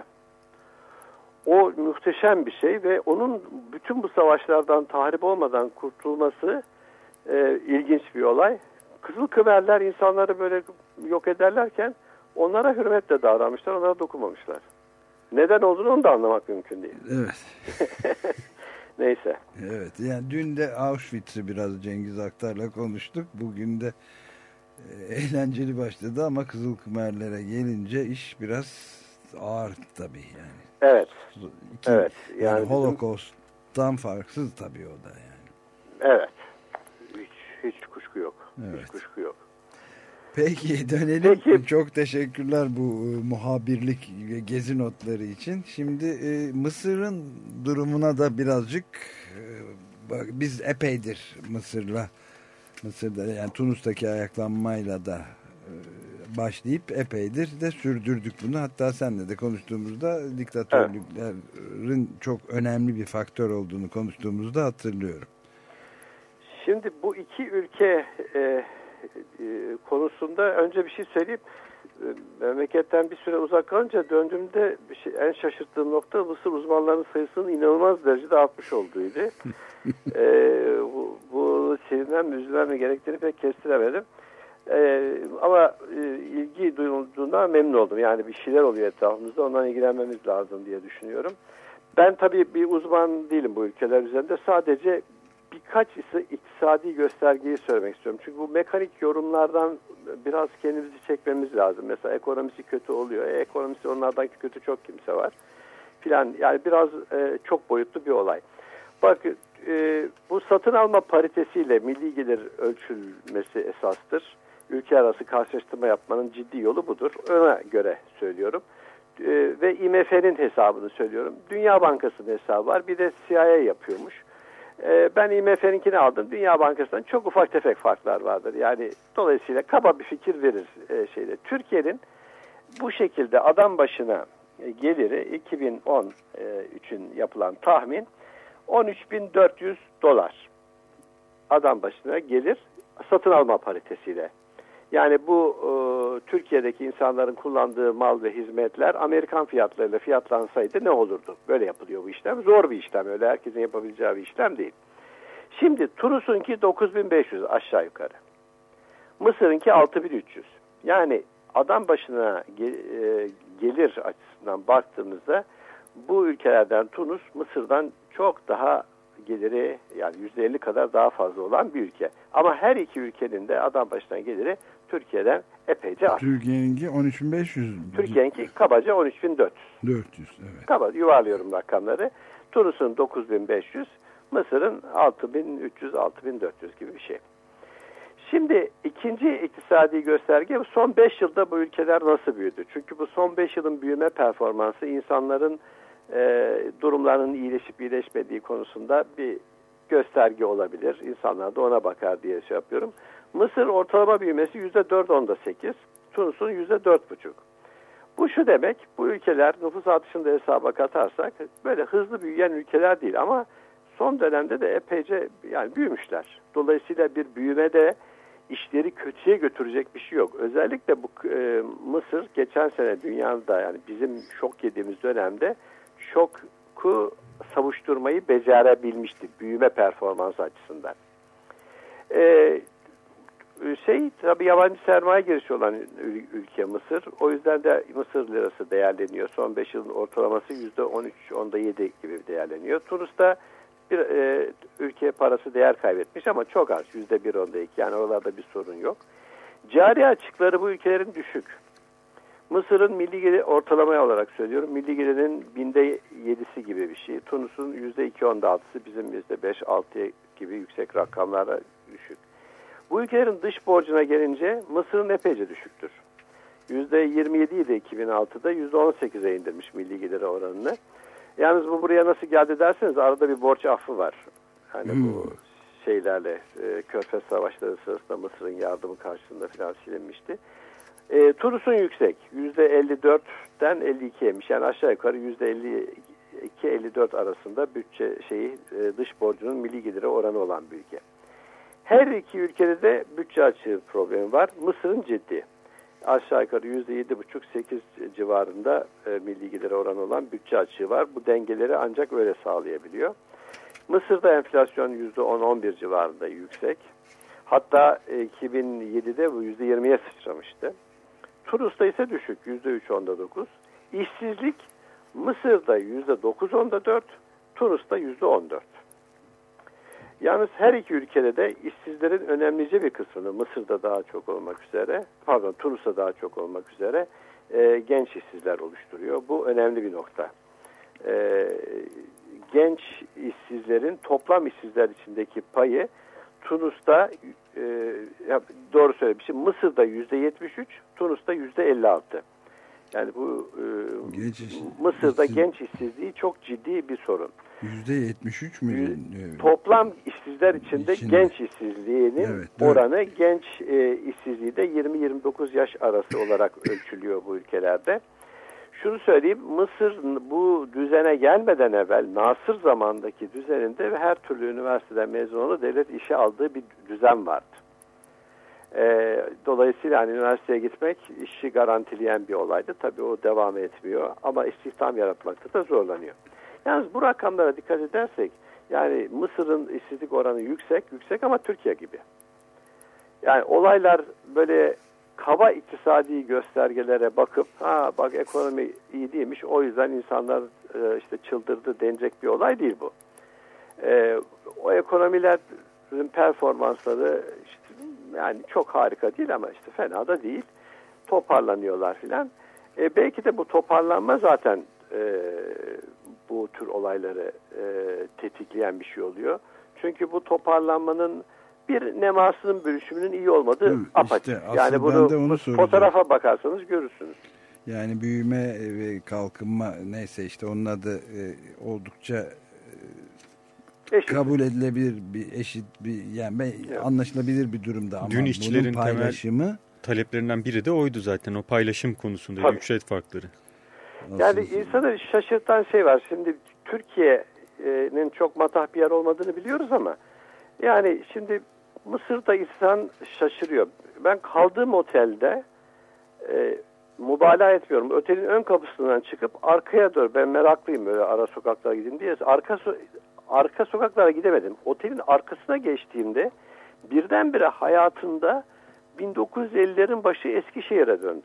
o muhteşem bir şey ve onun bütün bu savaşlardan tahrip olmadan kurtulması e, ilginç bir olay. Kızıl Kımerler insanları böyle yok ederlerken onlara hürmetle davranmışlar, onlara dokunmamışlar. Neden olduğunu onu da anlamak mümkün değil. Evet. Neyse. Evet, yani dün de Auschwitz'i biraz Cengiz Aktar'la konuştuk. Bugün de e, eğlenceli başladı ama Kızıl Kımerlere gelince iş biraz ağır tabii yani. Evet. İki, evet. Yani, yani Holocaust'tan farksız tabii o da yani. Evet. Hiç, hiç kuşku yok. Evet. Hiç kuşku yok. Peki dönelim. Peki. Çok teşekkürler bu e, muhabirlik ve gezi notları için. Şimdi e, Mısır'ın durumuna da birazcık e, bak, biz epeydir Mısır'la Mısır'da yani Tunus'taki ayaklanmayla da e, başlayıp epeydir de sürdürdük bunu. Hatta seninle de konuştuğumuzda diktatörlüklerin evet. çok önemli bir faktör olduğunu konuştuğumuzda hatırlıyorum. Şimdi bu iki ülke e, konusunda önce bir şey söyleyeyim. Memleketten bir süre uzak kalınca döndüğümde bir şey, en şaşırttığım nokta Mısır uzmanlarının sayısının inanılmaz derecede artmış olduğuydu. ee, bu, bu sevinmem mi üzülmem mi gerektiğini pek kestiremedim. Ee, ama e, ilgi duyulduğuna memnun oldum. Yani bir şeyler oluyor etrafımızda, ondan ilgilenmemiz lazım diye düşünüyorum. Ben tabii bir uzman değilim bu ülkeler üzerinde. Sadece birkaç iktisadi göstergeyi söylemek istiyorum. Çünkü bu mekanik yorumlardan biraz kendimizi çekmemiz lazım. Mesela ekonomisi kötü oluyor. E, ekonomisi onlardan kötü çok kimse var. Filan. Yani biraz e, çok boyutlu bir olay. Bak e, bu satın alma paritesiyle milli gelir ölçülmesi esastır. Ülke arası karşılaştırma yapmanın ciddi yolu budur. Ona göre söylüyorum. E, ve I M F'nin hesabını söylüyorum. Dünya Bankası'nın hesabı var. Bir de C I A yapıyormuş. Ben I M F'ninkini aldım. Dünya Bankası'ndan çok ufak tefek farklar vardır. Yani dolayısıyla kaba bir fikir verir e, şeyde. Türkiye'nin bu şekilde adam başına geliri iki bin on üçün yapılan tahmin on üç bin dört yüz dolar. Adam başına gelir satın alma paritesiyle. Yani bu e, Türkiye'deki insanların kullandığı mal ve hizmetler Amerikan fiyatlarıyla fiyatlansaydı ne olurdu? Böyle yapılıyor bu işlem. Zor bir işlem. Öyle herkesin yapabileceği bir işlem değil. Şimdi Tunus'unki dokuz bin beş yüz aşağı yukarı. Mısır'ınki altı bin üç yüz. Yani adam başına ge, e, gelir açısından baktığımızda bu ülkelerden Tunus Mısır'dan çok daha geliri, yani yüzde elli kadar daha fazla olan bir ülke. Ama her iki ülkenin de adam başına geliri Türkiye'den epeyce az. Türkiye'ninki on üç bin beş yüz. Türkiye'ninki kabaca on üç bin dört yüz. dört yüz evet. Kaba yuvarlıyorum rakamları. Tunus'un dokuz bin beş yüz, Mısır'ın altı bin üç yüz altı bin dört yüz gibi bir şey. Şimdi ikinci iktisadi gösterge, son beş yılda bu ülkeler nasıl büyüdü? Çünkü bu son beş yılın büyüme performansı insanların e, durumlarının iyileşip iyileşmediği konusunda bir gösterge olabilir. İnsanlar da ona bakar diye şey yapıyorum. Mısır ortalama büyümesi yüzde dört nokta sekiz, Tunus'un yüzde dört buçuk. Bu şu demek, bu ülkeler nüfus artışını da hesaba katarsak böyle hızlı büyüyen ülkeler değil ama son dönemde de epeyce yani büyümüşler. Dolayısıyla bir büyümede işleri kötüye götürecek bir şey yok. Özellikle bu e, Mısır geçen sene dünyada yani bizim şok yediğimiz dönemde şoku savuşturmayı becerebilmişti büyüme performansı açısından. E, şey tabii yabancı sermaye girişi olan ülke Mısır. O yüzden de Mısır lirası değerleniyor. Son beş yılın ortalaması yüzde on üç onda yedi gibi değerleniyor. Tunus'ta bir e, ülke parası değer kaybetmiş ama çok az. yüzde bir onda iki. Yani oralarda bir sorun yok. Cari açıkları bu ülkelerin düşük. Mısır'ın milli gelir ortalama olarak söylüyorum. Milli gelirin binde yedisi gibi bir şey. Tunus'un yüzde iki onda altısı bizim yüzde beş altı gibi yüksek rakamlara düşük. Bu ülkelerin dış borcuna gelince Mısır'ın epeyce düşüktür. yüzde yirmi yedi idi iki bin altıda yüzde on sekize indirmiş milli geliri oranını. Yalnız bu buraya nasıl geldi derseniz arada bir borç affı var. Hani hmm. bu şeylerle e, Körfez Savaşları sırasında Mısır'ın yardımı karşılığında falan silinmişti. E, Tunus'un yüksek. yüzde elli dörtten elli ikiymiş. Yani aşağı yukarı yüzde elli iki elli dört arasında bütçe şeyi e, dış borcunun milli geliri oranı olan bir ülke. Her iki ülkede de bütçe açığı problemi var. Mısır'ın ciddi. Aşağı yukarı yüzde yedi buçuk sekiz civarında e, milli geliri oranı olan bütçe açığı var. Bu dengeleri ancak öyle sağlayabiliyor. Mısır'da enflasyon yüzde on on bir civarında yüksek. Hatta e, iki bin yedide bu yüzde yirmiye sıçramıştı. Tunus'ta ise düşük yüzde üç onda dokuz. İşsizlik Mısır'da yüzde dokuz onda dört, Tunus'ta yüzde on dört. Yalnız her iki ülkede de işsizlerin önemlice bir kısmını Mısır'da daha çok olmak üzere, pardon Tunus'ta daha çok olmak üzere e, genç işsizler oluşturuyor. Bu önemli bir nokta. E, genç işsizlerin toplam işsizler içindeki payı Tunus'ta e, doğru söylemişim Mısır'da yüzde yetmiş üç, Tunus'ta yüzde elli altı. Yani bu e, genç Mısır'da işsiz... genç işsizliği çok ciddi bir sorun. yüzde yetmiş üç mü? Toplam işsizler içinde, içinde. genç işsizliğinin evet, oranı evet. genç e, işsizliği de yirmi yirmi dokuz yaş arası olarak ölçülüyor bu ülkelerde. Şunu söyleyeyim, Mısır bu düzene gelmeden evvel Nasır zamandaki düzeninde her türlü üniversiteden mezun olup devlet işe aldığı bir düzen vardı. E, dolayısıyla hani üniversiteye gitmek işi garantileyen bir olaydı. Tabii o devam etmiyor ama istihdam yaratmakta da zorlanıyor. Yalnız bu rakamlara dikkat edersek yani Mısır'ın işsizlik oranı yüksek, yüksek ama Türkiye gibi. Yani olaylar böyle kaba iktisadi göstergelere bakıp ha bak ekonomi iyi değilmiş o yüzden insanlar e, işte çıldırdı denecek bir olay değil bu. E, o ekonomilerin performansları işte, yani çok harika değil ama işte fena da değil. Toparlanıyorlar filan. E, belki de bu toparlanma zaten e, bu tür olayları e, tetikleyen bir şey oluyor. Çünkü bu toparlanmanın bir nemasının bölüşümünün iyi olmadığı Hı, apaçık. İşte, yani bunu fotoğrafa bakarsanız görürsünüz. Yani büyüme ve kalkınma neyse işte onun adı e, oldukça e, kabul edilebilir bir eşit bir yani evet. anlaşılabilir bir durumda ama dün işçilerin bunun paylaşımı temel taleplerinden biri de oydu zaten o paylaşım konusunda Tabii. ücret farkları. Yani insanı şaşırtan şey var. Şimdi Türkiye'nin çok matah bir yer olmadığını biliyoruz ama yani şimdi Mısır'da insan şaşırıyor. Ben kaldığım otelde e, mübalağa etmiyorum. Otelin ön kapısından çıkıp arkaya doğru ben meraklıyım böyle ara sokaklara gideyim diye. Arka, so arka sokaklara gidemedim. Otelin arkasına geçtiğimde birdenbire hayatımda bin dokuz yüz ellilerin başı Eskişehir'e döndüm.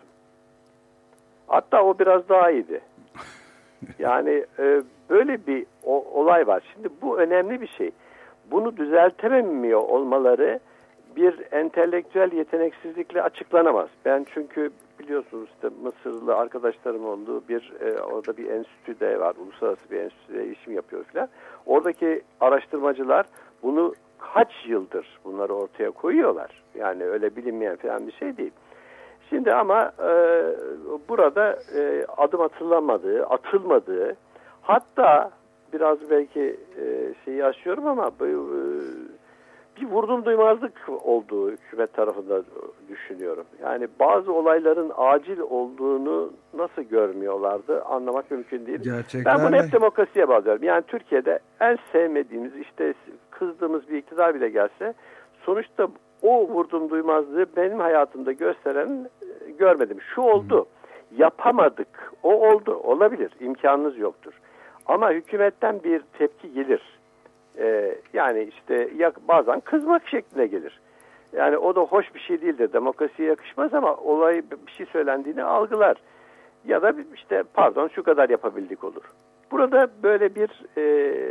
Hatta o biraz daha iyiydi. Yani e, böyle bir o, olay var. Şimdi bu önemli bir şey. Bunu düzeltememiyor olmaları bir entelektüel yeteneksizlikle açıklanamaz. Ben çünkü biliyorsunuz işte Mısırlı arkadaşlarım olduğu bir e, orada bir enstitüde var. Uluslararası bir enstitüde işim yapıyor falan. Oradaki araştırmacılar bunu kaç yıldır bunları ortaya koyuyorlar. Yani öyle bilinmeyen falan bir şey değil. Şimdi ama e, burada e, adım atılamadığı, atılmadığı, hatta biraz belki e, şeyi aşıyorum ama e, bir vurdum duymazlık olduğu hükümet tarafından düşünüyorum. Yani bazı olayların acil olduğunu nasıl görmüyorlardı anlamak mümkün değil. Gerçekten ben bunu mi? hep demokrasiye bağlıyorum. Yani Türkiye'de en sevmediğimiz, işte kızdığımız bir iktidar bile gelse sonuçta o vurdum duymazlığı benim hayatımda gösteren görmedim. Şu oldu, yapamadık, o oldu, olabilir, imkanınız yoktur. Ama hükümetten bir tepki gelir. Ee, yani işte ya, bazen kızmak şeklinde gelir. Yani o da hoş bir şey değildir. Demokrasiye yakışmaz ama olay bir şey söylendiğini algılar. Ya da işte pardon şu kadar yapabildik olur. Burada böyle bir e,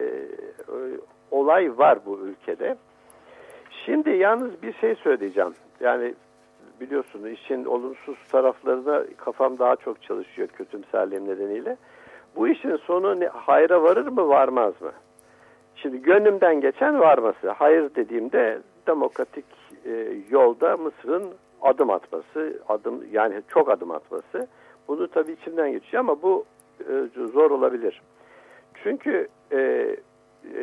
olay var bu ülkede. Şimdi yalnız bir şey söyleyeceğim. Yani biliyorsunuz işin olumsuz taraflarına kafam daha çok çalışıyor kötümserliğim nedeniyle. Bu işin sonu ne, hayra varır mı varmaz mı? Şimdi gönlümden geçen varması. Hayır dediğimde demokratik e, yolda Mısır'ın adım atması, adım yani çok adım atması. Bunu tabii içimden geçiyor ama bu e, zor olabilir. Çünkü e, e,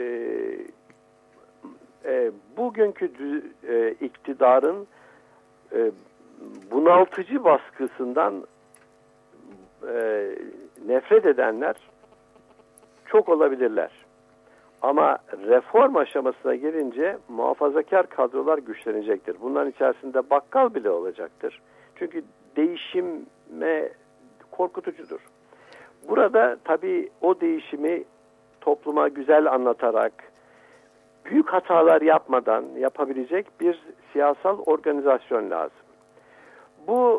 e, bugünkü e, iktidarın e, bunaltıcı baskısından e, nefret edenler çok olabilirler. Ama reform aşamasına gelince muhafazakar kadrolar güçlenecektir. Bunların içerisinde bakkal bile olacaktır. Çünkü değişime korkutucudur. Burada tabii o değişimi topluma güzel anlatarak, büyük hatalar yapmadan yapabilecek bir siyasal organizasyon lazım. Bu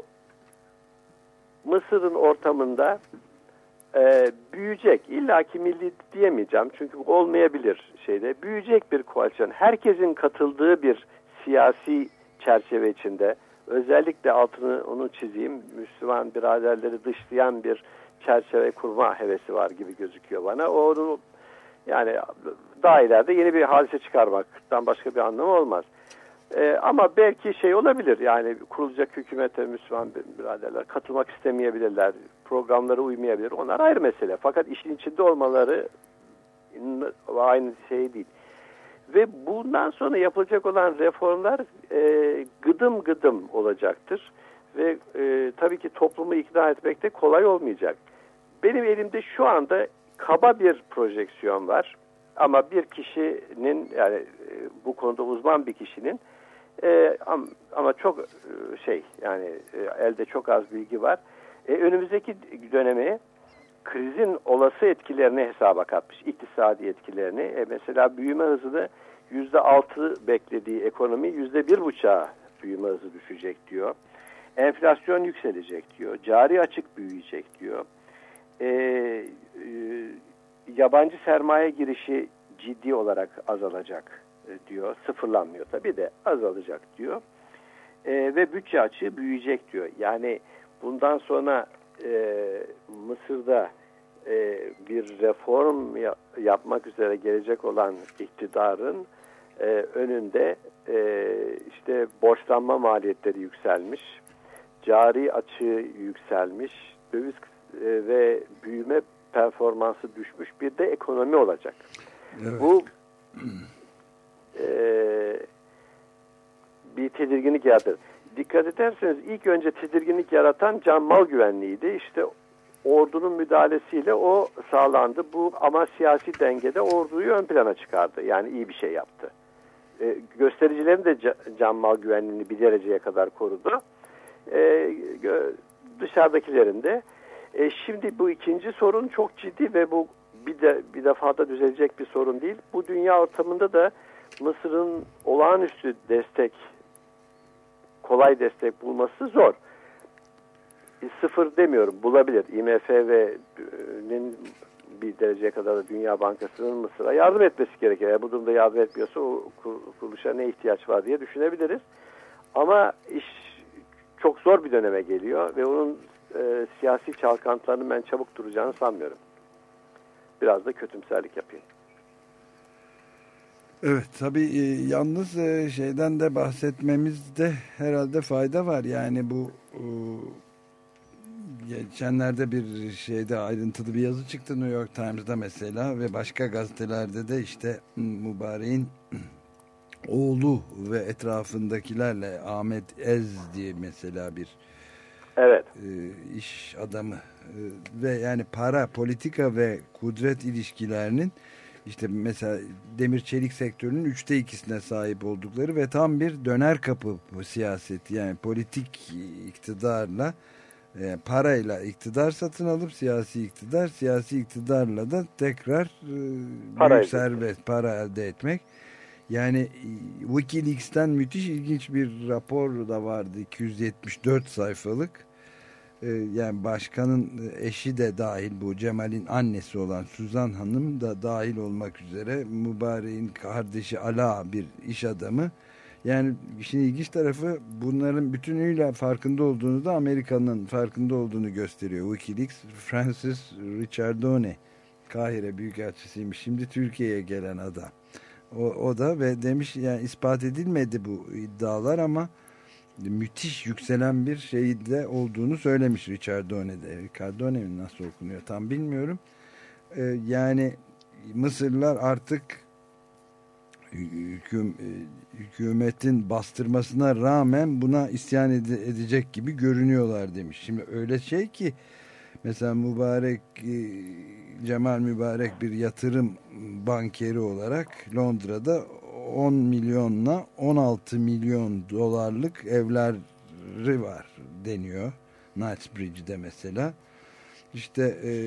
Mısır'ın ortamında e, büyüyecek, illaki milli diyemeyeceğim çünkü olmayabilir şeyde, büyüyecek bir koalisyon, herkesin katıldığı bir siyasi çerçeve içinde, özellikle altını onu çizeyim, Müslüman biraderleri dışlayan bir çerçeve kurma hevesi var gibi gözüküyor bana. Onu yani daha ileride yeni bir hadise çıkarmaktan başka bir anlamı olmaz. Ee, ama belki şey olabilir, yani kurulacak hükümete Müslüman biraderler katılmak istemeyebilirler, programlara uymayabilir, onlar ayrı mesele. Fakat işin içinde olmaları aynı şey değil. Ve bundan sonra yapılacak olan reformlar e, gıdım gıdım olacaktır. Ve e, tabii ki toplumu ikna etmek de kolay olmayacak. Benim elimde şu anda kaba bir projeksiyon var. Ama bir kişinin, yani e, bu konuda uzman bir kişinin e, ama, ama çok e, şey yani e, elde çok az bilgi var. E, önümüzdeki dönemi krizin olası etkilerini hesaba katmış. İktisadi etkilerini. E, mesela büyüme hızını yüzde altı beklediği ekonomi yüzde bir buçuğa büyüme hızı düşecek diyor. Enflasyon yükselecek diyor. Cari açık büyüyecek diyor. E, e, yabancı sermaye girişi ciddi olarak azalacak e, diyor. Sıfırlanmıyor tabii de azalacak diyor. E, ve bütçe açığı büyüyecek diyor. Yani bundan sonra e, Mısır'da e, bir reform ya, yapmak üzere gelecek olan iktidarın e, önünde e, işte borçlanma maliyetleri yükselmiş, cari açığı yükselmiş, döviz e, ve büyüme performansı düşmüş bir de ekonomi olacak. Evet. Bu e, bir tedirginlik yaratır. Dikkat ederseniz ilk önce tedirginlik yaratan can mal güvenliğiydi. İşte ordunun müdahalesiyle o sağlandı. Bu ama siyasi dengede orduyu ön plana çıkardı. Yani iyi bir şey yaptı. E, göstericilerin de can mal güvenliğini bir dereceye kadar korudu. E, dışarıdakilerin de. E, şimdi bu ikinci sorun çok ciddi ve bu bir de bir defada düzelecek bir sorun değil. Bu dünya ortamında da Mısır'ın olağanüstü destek, kolay destek bulması zor. Sıfır demiyorum, bulabilir. I M F ve'nin bir dereceye kadar da Dünya Bankası'nın Mısır'a yardım etmesi gerekir. Eğer bu durumda yardım etmiyorsa o kuruluşa ne ihtiyaç var diye düşünebiliriz. Ama iş çok zor bir döneme geliyor ve onun e, siyasi çalkantılarının ben çabuk duracağını sanmıyorum. Biraz da kötümserlik yapayım. Evet, tabii e, yalnız e, şeyden de bahsetmemizde herhalde fayda var. Yani bu e, geçenlerde bir şeyde ayrıntılı bir yazı çıktı New York Times'da mesela ve başka gazetelerde de işte mübareğin oğlu ve etrafındakilerle, Ahmet Ez diye mesela bir evet. e, iş adamı e, ve yani para, politika ve kudret ilişkilerinin işte mesela demir çelik sektörünün üçte ikisine sahip oldukları ve tam bir döner kapı siyaseti, yani politik iktidarla, e, parayla iktidar satın alıp siyasi iktidar, siyasi iktidarla da tekrar e, para büyük serbest para elde etmek. Yani WikiLeaks'ten müthiş ilginç bir rapor da vardı, iki yüz yetmiş dört sayfalık. Yani başkanın eşi de dahil, bu Cemal'in annesi olan Suzan Hanım da dahil olmak üzere, Mübarek'in kardeşi Ala bir iş adamı. Yani işin ilginç tarafı, bunların bütünüyle farkında olduğunu da Amerika'nın farkında olduğunu gösteriyor. WikiLeaks, Francis Ricciardone, Kahire Büyükelçisiymiş, şimdi Türkiye'ye gelen adam. O, o da ve demiş, yani ispat edilmedi bu iddialar ama müthiş yükselen bir şey de olduğunu söylemiş Ricciardone'de. Ricciardone mi nasıl okunuyor tam bilmiyorum. Ee, yani Mısırlılar artık hüküm, hükümetin bastırmasına rağmen buna isyan ede, edecek gibi görünüyorlar demiş. Şimdi öyle şey ki mesela Mübarek, Cemal Mübarek bir yatırım bankeri olarak Londra'da on milyonla on altı milyon dolarlık evleri var deniyor. Knightsbridge'de mesela. İşte e,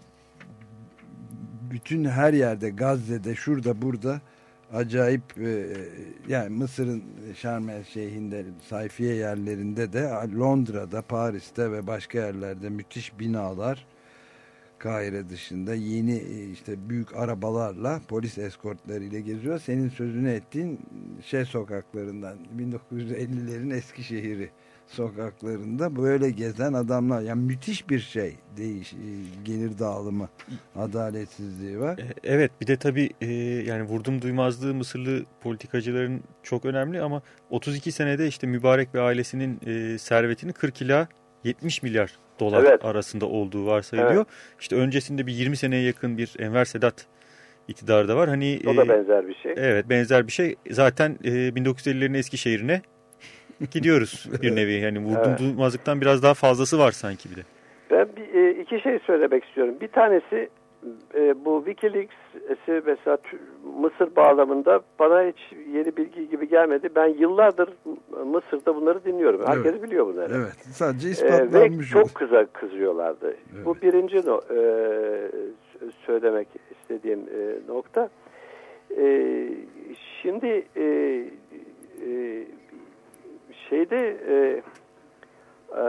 bütün her yerde, Gazze'de, şurada burada acayip e, yani Mısır'ın Şarm El Şeyh'inde, sayfiye yerlerinde de, Londra'da, Paris'te ve başka yerlerde müthiş binalar, Kahire dışında yeni işte büyük arabalarla, polis eskortlarıyla geziyor. Senin sözünü ettiğin şey sokaklarından, bin dokuz yüz ellilerin Eskişehir'i sokaklarında böyle gezen adamlar. Yani müthiş bir şey, değiş, gelir dağılımı, adaletsizliği var. Evet, bir de tabii e, yani vurdum duymazlığı Mısırlı politikacıların çok önemli ama otuz iki senede işte Mübarek ve ailesinin e, servetini kırk ila yetmiş milyar dolar evet. arasında olduğu varsayılıyor. Evet. İşte öncesinde bir yirmi seneye yakın bir Enver Sedat iktidarı da var. Hani o da benzer bir şey. Evet, benzer bir şey. Zaten e, bin dokuz yüz ellilerin Eskişehir'ine gidiyoruz bir nevi. Yani vurdum evet. duymazlıktan biraz daha fazlası var sanki bir de. Ben bir, e, iki şey söylemek istiyorum. Bir tanesi e, bu WikiLeaks'i mesela Mısır bağlamında bana hiç yeni bilgi gibi gelmedi. Ben yıllardır Mısır'da bunları dinliyorum. Herkes evet. biliyor bunları. Evet. Sadece ispatlanmış. E, ve çok kıza kızıyorlardı. Evet. Bu birinci no, e, söylemek istediğim e, nokta. E, şimdi e, e, şeyde e, e,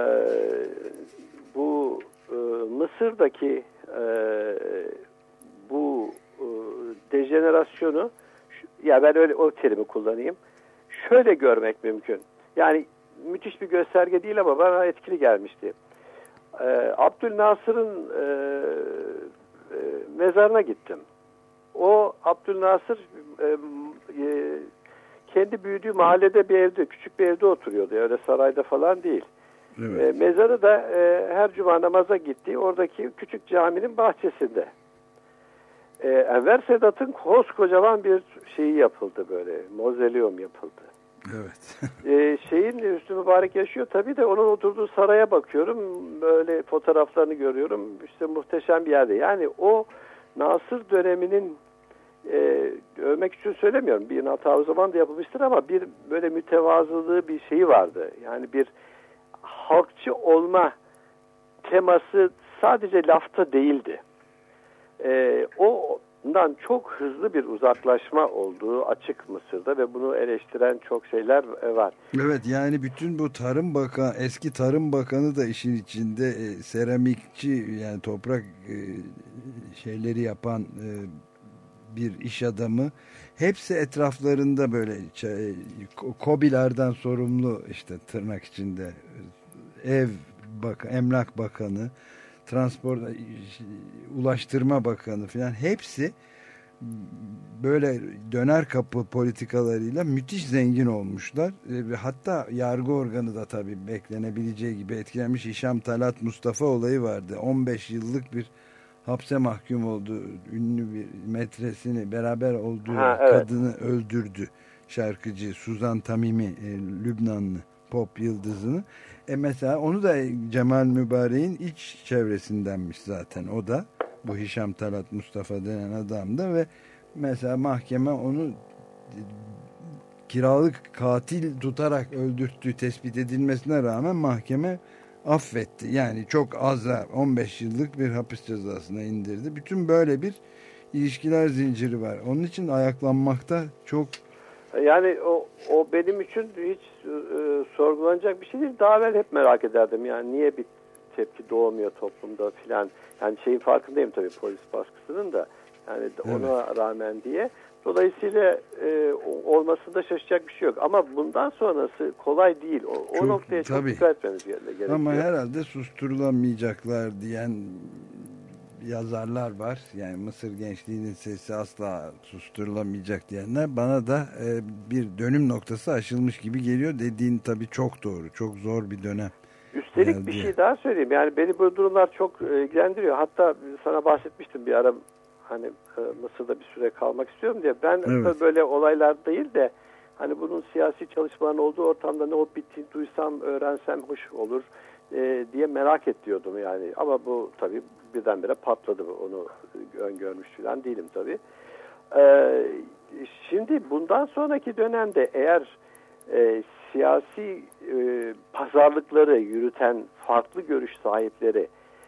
bu e, Mısır'daki e, bu e, dejenerasyonu, ya ben öyle o terimi kullanayım, şöyle görmek mümkün. Yani müthiş bir gösterge değil ama bana etkili gelmişti. E, Abdülnasır'ın e, e, mezarına gittim. O Abdülnasır e, e, kendi büyüdüğü mahallede bir evde, küçük bir evde oturuyordu. Öyle sarayda falan değil. Evet. E, mezarı da e, her cuma namaza gittiği oradaki küçük caminin bahçesinde. E, Enver Sedat'ın koskocaman bir şeyi yapıldı böyle. Mozoleum yapıldı. Evet. e, şeyin Hüsnü Mübarek yaşıyor tabii de onun oturduğu saraya bakıyorum. Böyle fotoğraflarını görüyorum. İşte muhteşem bir yerde. Yani o Nasır döneminin e, övmek için söylemiyorum. Bir hata o zaman da yapılmıştır ama bir böyle mütevazılığı bir şeyi vardı. Yani bir halkçı olma teması sadece lafta değildi. E, ondan çok hızlı bir uzaklaşma olduğu açık Mısır'da ve bunu eleştiren çok şeyler var. Evet, yani bütün bu Tarım Bakanı, eski Tarım Bakanı da işin içinde, e, seramikçi, yani toprak e, şeyleri yapan e, bir iş adamı. Hepsi etraflarında böyle KOBİ'lerden sorumlu, işte tırnak içinde ev bak, emlak bakanı, transport, ulaştırma bakanı falan, hepsi böyle döner kapı politikalarıyla müthiş zengin olmuşlar. Ve hatta yargı organı da tabii beklenebileceği gibi etkilenmiş. Hişam Talat Mustafa olayı vardı. on beş yıllık bir hapse mahkum oldu. Ünlü bir metresini, beraber olduğu ha, evet. kadını öldürdü. şarkıcı Suzan Tamimi, e, Lübnanlı pop yıldızını. E mesela onu da Cemal Mübarek'in iç çevresindenmiş zaten o da. Bu Hişam Talat Mustafa denen adam da ve mesela mahkeme onu kiralık katil tutarak öldürttüğü tespit edilmesine rağmen mahkeme affetti. Yani çok az, on beş yıllık bir hapis cezasına indirdi. Bütün böyle bir ilişkiler zinciri var. Onun için ayaklanmakta çok... Yani o, o benim için hiç e, sorgulanacak bir şey değil. Daha evvel hep merak ederdim. Yani niye bir tepki doğmuyor toplumda filan. Yani şeyin farkındayım tabii, polis baskısının da. Yani ona evet. rağmen diye. Dolayısıyla e, olmasında şaşacak bir şey yok. Ama bundan sonrası kolay değil. O, çok, o noktaya çok tabii. dikkat etmemiz gerekiyor. Ama herhalde susturulamayacaklar diyen yazarlar var. Yani Mısır gençliğinin sesi asla susturulamayacak diyenler. Bana da e, bir dönüm noktası aşılmış gibi geliyor. Dediğin tabii çok doğru. Çok zor bir dönem. Üstelik geldi. Bir şey daha söyleyeyim. Yani beni bu durumlar çok ilgilendiriyor. Hatta sana bahsetmiştim bir ara, hani e, Mısır'da bir süre kalmak istiyorum diye. Ben evet. böyle olaylar değil de hani bunun siyasi çalışmaların olduğu ortamda ne olup bittiğini duysam, öğrensem hoş olur e, diye merak ediyordum yani. Ama bu tabii birdenbire patladı. Onu öngörmüş falan değilim tabii. E, şimdi bundan sonraki dönemde eğer e, siyasi e, pazarlıkları yürüten farklı görüş sahipleri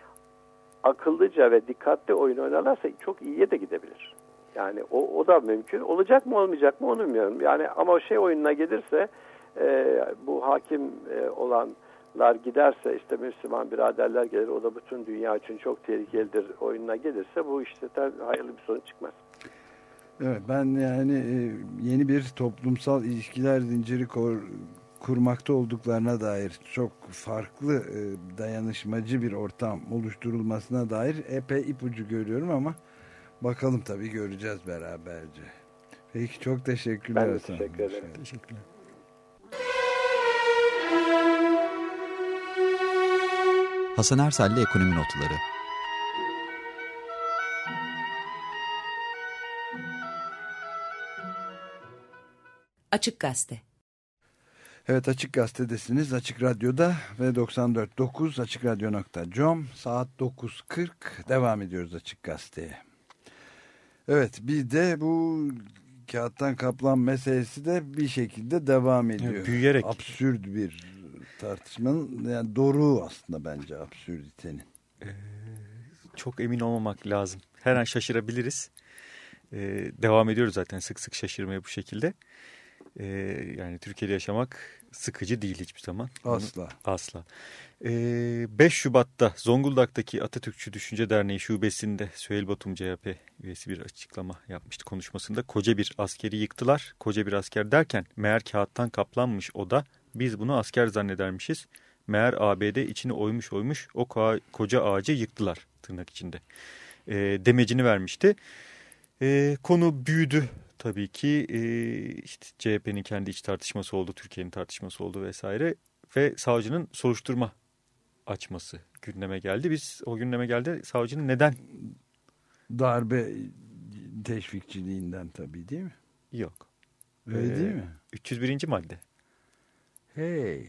akıllıca ve dikkatli oyun oynarlarsa çok iyiye de gidebilir. Yani o, o da mümkün. Olacak mı olmayacak mı onu bilmiyorum. Yani ama şey oyununa gelirse e, bu hakim e, olanlar giderse, işte Müslüman biraderler gelir, o da bütün dünya için çok tehlikelidir oyununa gelirse bu işte hayırlı bir sonuç çıkmaz. Evet, ben yani yeni bir toplumsal ilişkiler zinciri kur, kurmakta olduklarına dair çok farklı dayanışmacı bir ortam oluşturulmasına dair epey ipucu görüyorum ama bakalım tabii, göreceğiz beraberce. Peki, çok teşekkürler. Ben de teşekkür ederim. Teşekkürler. Hasan Ersel'le Ekonomi Notları. Açık Gazete. Evet, Açık Gazete'desiniz. Açık Radyo'da ve doksan dört nokta dokuz açık radyo nokta com, saat dokuz kırk devam ediyoruz Açık Gazete'ye. Evet, bir de bu kağıttan kaplan meselesi de bir şekilde devam ediyor. Yani büyüyerek. Absürt bir tartışmanın, yani doğru aslında bence absürditenin. Ee, çok emin olmamak lazım. Her an şaşırabiliriz. Ee, devam ediyoruz zaten sık sık şaşırmaya bu şekilde. Ee, yani Türkiye'de yaşamak sıkıcı değil hiçbir zaman. Asla. Bunu, asla. Ee, beş Şubat'ta Zonguldak'taki Atatürkçü Düşünce Derneği şubesinde Süheyl Batum C H P üyesi bir açıklama yapmıştı konuşmasında. Koca bir askeri yıktılar. Koca bir asker derken meğer kağıttan kaplanmış o da. Biz bunu asker zannedermişiz. Meğer A B D içini oymuş oymuş o koca ağacı yıktılar tırnak içinde. Ee, demecini vermişti. Ee, konu büyüdü. Tabii ki e, işte C H P'nin kendi iç tartışması oldu, Türkiye'nin tartışması oldu vesaire ve savcının soruşturma açması gündeme geldi. Biz o gündeme geldi savcının neden? Darbe teşvikçiliğinden tabii, değil mi? Yok. Öyle ee, değil mi? üç yüz birinci madde. Hey.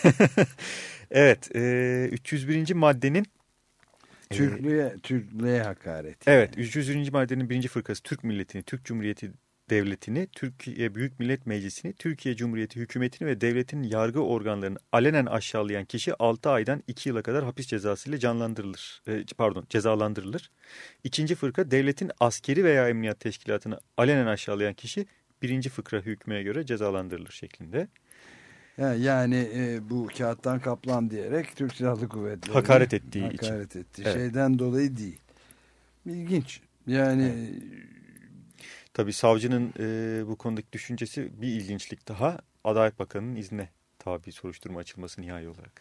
Evet, e, üç yüz birinci maddenin Türklüğe, e, Türklüğe hakaret. Evet, yani. üç yüz birinci maddenin birinci fırkası Türk milletini, Türk Cumhuriyeti Devleti'ni, Türkiye Büyük Millet Meclisi'ni, Türkiye Cumhuriyeti hükümetini ve devletin yargı organlarını alenen aşağılayan kişi altı aydan iki yıla kadar hapis cezası ile canlandırılır. E, pardon, cezalandırılır. İkinci fırka devletin askeri veya emniyet teşkilatını alenen aşağılayan kişi birinci fıkra hükmüne göre cezalandırılır şeklinde. Yani e, bu kağıttan kaplan diyerek Türk Silahlı Kuvvetleri hakaret ettiği hakaret için. Hakaret ettiği evet. Şeyden dolayı değil. İlginç. Yani evet. Tabii savcının e, bu konudaki düşüncesi bir ilginçlik daha. Adalet Bakanı'nın iznine tabi soruşturma açılması nihai olarak.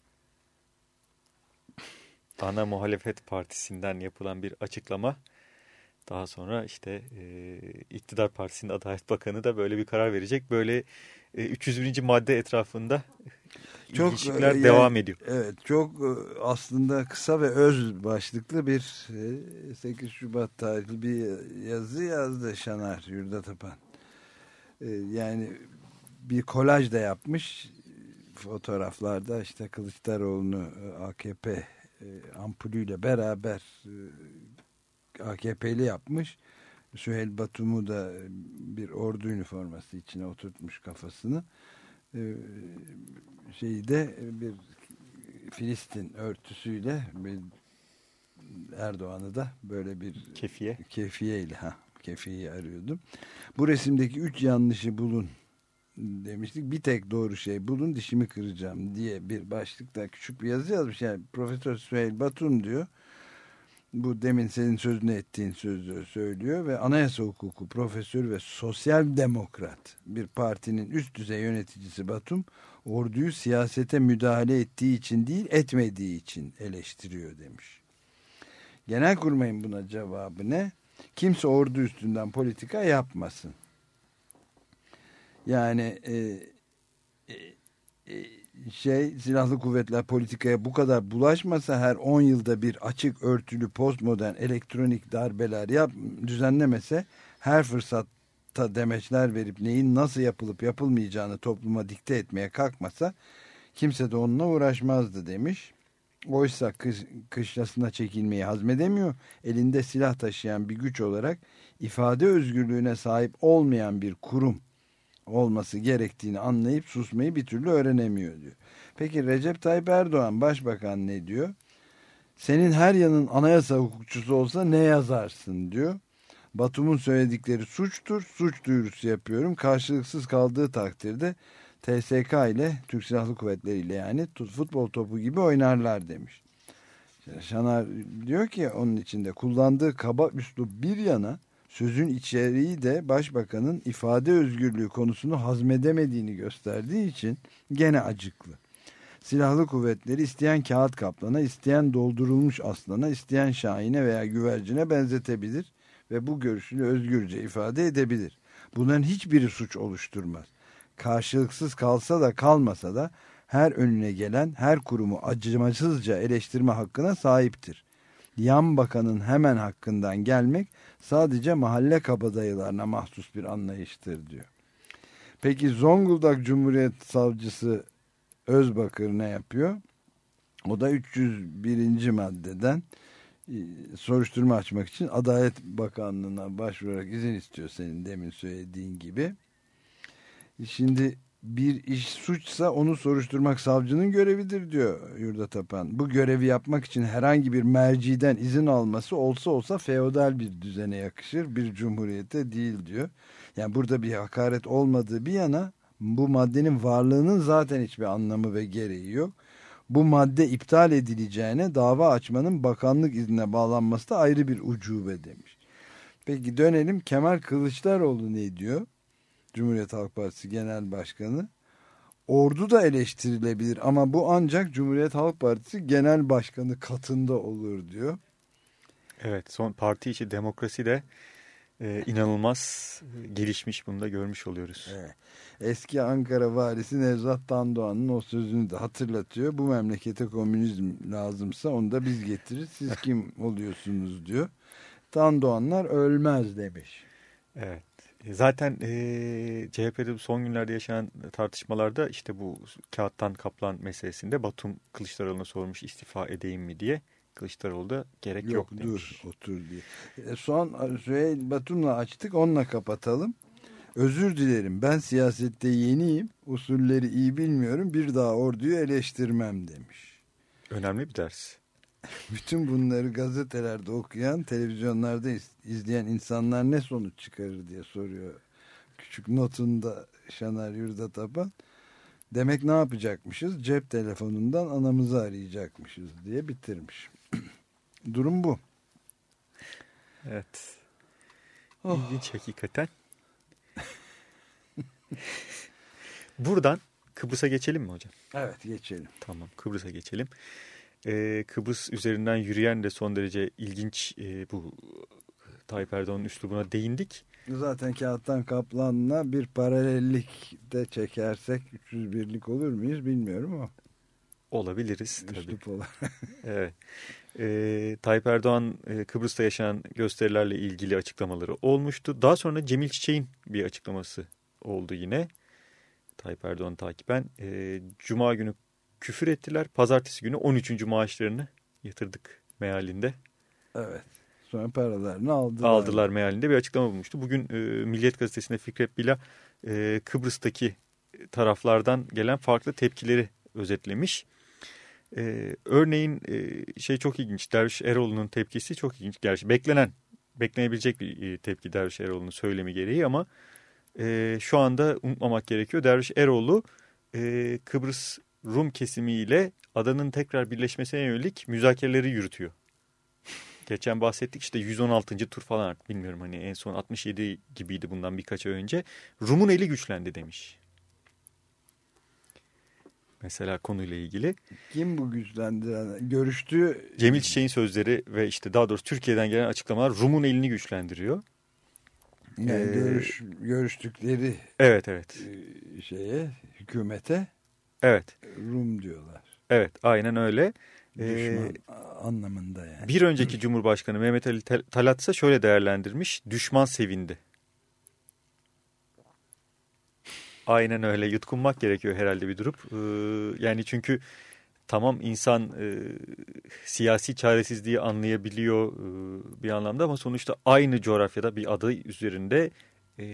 Ana Muhalefet Partisi'nden yapılan bir açıklama. Daha sonra işte e, İktidar Partisi'nin Adalet Bakanı da böyle bir karar verecek. Böyle e, üç yüz birinci madde etrafında çok, ilişkiler yani, devam ediyor. Evet, çok aslında kısa ve öz başlıklı bir sekiz Şubat tarihli bir yazı yazdı Şanar Yurdatapan. E, yani bir kolaj da yapmış. Fotoğraflarda işte Kılıçdaroğlu'nu A K P e, ampulüyle beraber e, A K P'li yapmış. Süheyl Batum'u da bir ordu üniforması içine oturtmuş kafasını. E, şeyi de bir Filistin örtüsüyle bir Erdoğan'ı da böyle bir kefiye kefiyeyle ha kefiyeyi arıyordum. Bu resimdeki üç yanlışı bulun demiştik. Bir tek doğru şey bulun, dişimi kıracağım diye bir başlıkta küçük bir yazı yazmış. Yani Profesör Süheyl Batum diyor. Bu demin senin sözünü ettiğin sözü söylüyor ve anayasa hukuku profesörü ve sosyal demokrat bir partinin üst düzey yöneticisi Batum, orduyu siyasete müdahale ettiği için değil, etmediği için eleştiriyor demiş. Genelkurmay'ın buna cevabı ne? Kimse ordu üstünden politika yapmasın. Yani e, e, şey silahlı kuvvetler politikaya bu kadar bulaşmasa, her on yılda bir açık örtülü postmodern elektronik darbeler yap, düzenlemese, her fırsatta demeçler verip neyin nasıl yapılıp yapılmayacağını topluma dikte etmeye kalkmasa kimse de onunla uğraşmazdı demiş. Oysa kış, kışlasına çekilmeyi hazmedemiyor. Elinde silah taşıyan bir güç olarak ifade özgürlüğüne sahip olmayan bir kurum olması gerektiğini anlayıp susmayı bir türlü öğrenemiyor diyor. Peki Recep Tayyip Erdoğan Başbakan ne diyor? Senin her yanın anayasa hukukçusu olsa ne yazarsın diyor. Batum'un söyledikleri suçtur. Suç duyurusu yapıyorum. Karşılıksız kaldığı takdirde T S K ile Türk Silahlı Kuvvetleri ile yani futbol topu gibi oynarlar demiş. Şanar diyor ki onun içinde kullandığı kaba üslup bir yana, sözün içeriği de başbakanın ifade özgürlüğü konusunu hazmedemediğini gösterdiği için gene acıklı. Silahlı kuvvetleri isteyen kağıt kaplana, isteyen doldurulmuş aslana, isteyen şahine veya güvercine benzetebilir ve bu görüşünü özgürce ifade edebilir. Bunların hiçbiri suç oluşturmaz. Karşılıksız kalsa da kalmasa da her önüne gelen her kurumu acımasızca eleştirme hakkına sahiptir. Yan bakanın hemen hakkından gelmek sadece mahalle kabadayılarına mahsus bir anlayıştır diyor. Peki Zonguldak Cumhuriyet Savcısı Özbakır ne yapıyor? O da üç yüz birinci maddeden soruşturma açmak için Adalet Bakanlığı'na başvurarak izin istiyor, senin demin söylediğin gibi. Şimdi bir iş suçsa onu soruşturmak savcının görevidir diyor Yurda Tapan. Bu görevi yapmak için herhangi bir merciden izin alması olsa olsa feodal bir düzene yakışır, bir cumhuriyete değil diyor. Yani burada bir hakaret olmadığı bir yana, bu maddenin varlığının zaten hiçbir anlamı ve gereği yok. Bu madde iptal edileceğine dava açmanın bakanlık iznine bağlanması da ayrı bir ucube demiş. Peki dönelim, Kemal Kılıçdaroğlu ne diyor? Cumhuriyet Halk Partisi Genel Başkanı. Ordu da eleştirilebilir ama bu ancak Cumhuriyet Halk Partisi Genel Başkanı katında olur diyor. Evet, son parti içi demokrasi de e, inanılmaz gelişmiş, bunu da görmüş oluyoruz. Evet. Eski Ankara valisi Nevzat Tandoğan'ın o sözünü de hatırlatıyor. Bu memlekete komünizm lazımsa onu da biz getiririz. Siz kim oluyorsunuz diyor. Tandoğanlar ölmez demiş. Evet. Zaten e, C H P'de son günlerde yaşanan tartışmalarda işte bu kağıttan kaplan meselesinde Batum Kılıçdaroğlu'na sormuş istifa edeyim mi diye. Kılıçdaroğlu da gerek yok, yok demiş. Dur otur diye. E, son Süheyl Batum'la açtık, onunla kapatalım. Özür dilerim, ben siyasette yeniyim, usulleri iyi bilmiyorum, bir daha orduyu eleştirmem demiş. Önemli bir ders. Bütün bunları gazetelerde okuyan, televizyonlarda izleyen insanlar ne sonuç çıkarır diye soruyor. Küçük notunda Şanar Yurda Tapan. Demek ne yapacakmışız? Cep telefonundan anamızı arayacakmışız diye bitirmiş. Durum bu. Evet. Oh. İlginç hakikaten. Buradan Kıbrıs'a geçelim mi hocam? Evet, geçelim. Tamam, Kıbrıs'a geçelim. Ee, Kıbrıs üzerinden yürüyen de son derece ilginç e, bu Tayyip Erdoğan'ın üslubuna değindik. Zaten kağıttan kaplanla bir paralellik de çekersek üç yüz birlik olur muyuz bilmiyorum ama. Olabiliriz tabii. Üslup olarak. Evet. Ee, Tayyip Erdoğan e, Kıbrıs'ta yaşanan gösterilerle ilgili açıklamaları olmuştu. Daha sonra Cemil Çiçek'in bir açıklaması oldu yine. Tayyip Erdoğan'ı takiben. E, Cuma günü küfür ettiler. Pazartesi günü on üçüncü maaşlarını yatırdık mealinde. Evet. Sonra paralarını aldılar. Aldılar mealinde bir açıklama bulmuştu. Bugün e, Milliyet Gazetesi'nde Fikret Bila e, Kıbrıs'taki taraflardan gelen farklı tepkileri özetlemiş. E, örneğin e, şey çok ilginç. Derviş Eroğlu'nun tepkisi çok ilginç. Gerçi beklenen, beklenebilecek bir e, tepki Derviş Eroğlu'nun söylemi gereği ama e, şu anda unutmamak gerekiyor. Derviş Eroğlu e, Kıbrıs Rum kesimiyle adanın tekrar birleşmesine yönelik müzakereleri yürütüyor. Geçen bahsettik işte yüz on altıncı tur falan artık bilmiyorum hani en son altmış yedi gibiydi bundan birkaç ay önce. Rum'un eli güçlendi demiş. Mesela konuyla ilgili. Kim bu güçlendiren? Görüştüğü... Cemil Çiçek'in sözleri ve işte daha doğrusu Türkiye'den gelen açıklamalar Rum'un elini güçlendiriyor. Yani ee, görüş, görüştükleri evet, evet. şeye, hükümete evet. Rum diyorlar. Evet, aynen öyle. Düşman ee, anlamında yani. Bir önceki Cumhurbaşkanı Mehmet Ali Talat ise şöyle değerlendirmiş. Düşman sevindi. Aynen öyle. Yutkunmak gerekiyor herhalde bir durup. Ee, yani çünkü tamam insan e, siyasi çaresizliği anlayabiliyor e, bir anlamda ama sonuçta aynı coğrafyada bir adı üzerinde e,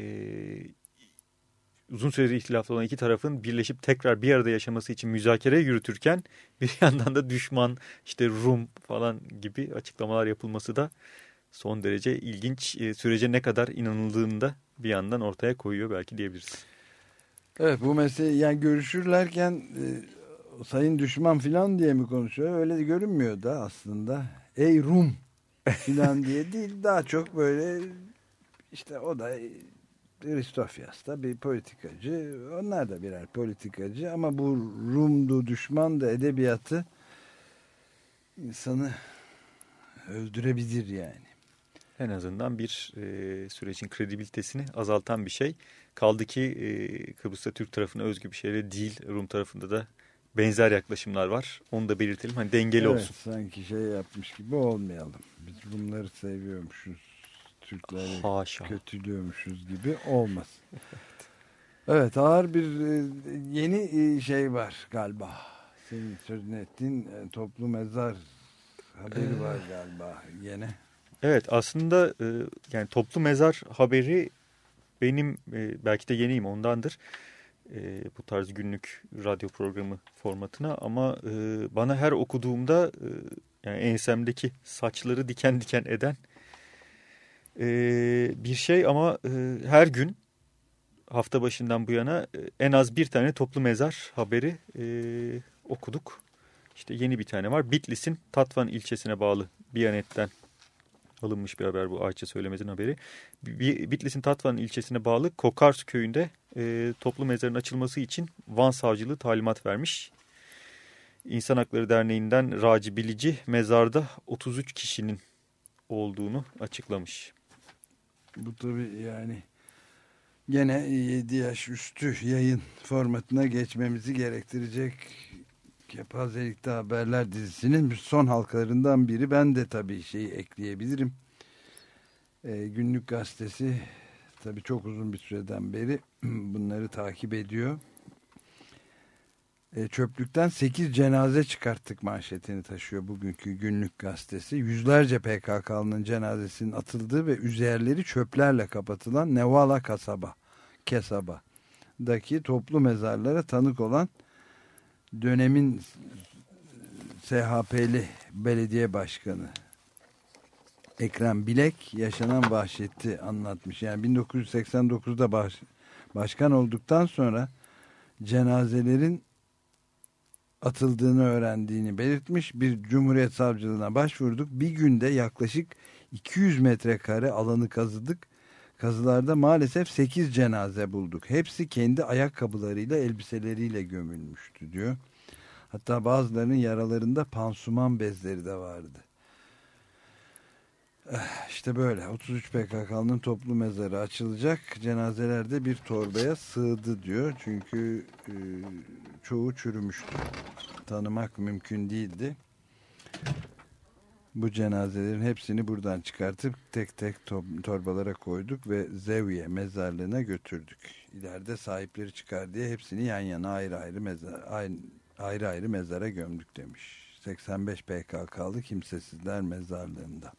uzun süredir ihtilaflı olan iki tarafın birleşip tekrar bir arada yaşaması için müzakere yürütürken bir yandan da düşman işte Rum falan gibi açıklamalar yapılması da son derece ilginç, e, sürece ne kadar inanıldığını da bir yandan ortaya koyuyor belki diyebiliriz. Evet bu mesele yani görüşürlerken e, sayın düşman filan diye mi konuşuyor? Öyle de görünmüyor da aslında. Ey Rum filan diye değil daha çok böyle işte o da Aristofyas da bir politikacı. Onlar da birer politikacı ama bu Rum'du düşman da edebiyatı insanı öldürebilir yani. En azından bir e, sürecin kredibilitesini azaltan bir şey. Kaldı ki e, Kıbrıs'ta Türk tarafına özgü bir şey de değil. Rum tarafında da benzer yaklaşımlar var. Onu da belirtelim. Hani dengeli evet, olsun. Sanki şey yapmış gibi olmayalım. Biz Rumları seviyormuşuz. Türkleri Haşa. kötülüyormuşuz gibi olmasın. Evet. Evet ağır bir yeni şey var galiba. Senin sözünü ettiğin toplu mezar haberi ee... var galiba yine. Evet aslında e, yani toplu mezar haberi benim e, belki de yeniyim ondandır. E, bu tarz günlük radyo programı formatına ama e, bana her okuduğumda e, yani ensemdeki saçları diken diken eden e, bir şey ama e, her gün hafta başından bu yana e, en az bir tane toplu mezar haberi e, okuduk. İşte yeni bir tane var. Bitlis'in Tatvan ilçesine bağlı Biyanet'ten alınmış bir haber bu. Ayça Söylemez'in haberi. Bitlis'in Tatvan ilçesine bağlı Kokars köyünde e, toplu mezarın açılması için Van Savcılığı talimat vermiş. İnsan Hakları Derneği'nden Raci Bilici mezarda otuz üç kişinin olduğunu açıklamış. Bu tabii yani gene yedi yaş üstü yayın formatına geçmemizi gerektirecek Kepazelik'te Haberler dizisinin son halkalarından biri. Ben de tabii şeyi ekleyebilirim. E, Günlük Gazetesi tabii çok uzun bir süreden beri bunları takip ediyor. E, çöplükten sekiz cenaze çıkarttık manşetini taşıyor bugünkü Günlük Gazetesi. Yüzlerce P K K'lının cenazesinin atıldığı ve üzerleri çöplerle kapatılan Nevala kasaba, Kesaba'daki toplu mezarlara tanık olan dönemin S H P'li belediye başkanı Ekrem Bilek yaşanan vahşeti anlatmış. Yani bin dokuz yüz seksen dokuzda baş, başkan olduktan sonra cenazelerin atıldığını öğrendiğini belirtmiş. Bir Cumhuriyet Savcılığına başvurduk. Bir günde yaklaşık iki yüz metrekare alanı kazıdık. Kazılarda maalesef sekiz cenaze bulduk. Hepsi kendi ayakkabılarıyla, elbiseleriyle gömülmüştü diyor. Hatta bazılarının yaralarında pansuman bezleri de vardı. İşte böyle otuz üç P K K'nın toplu mezarı açılacak. Cenazeler de bir torbaya sığdı diyor. Çünkü e, çoğu çürümüştü. Tanımak mümkün değildi. Bu cenazelerin hepsini buradan çıkartıp tek tek torbalara koyduk ve Zeviye mezarlığına götürdük. İleride sahipleri çıkar diye hepsini yan yana ayrı ayrı mezar, ayrı ayrı mezara gömdük demiş. seksen beş P K K'lı kimsesizler mezarlığında.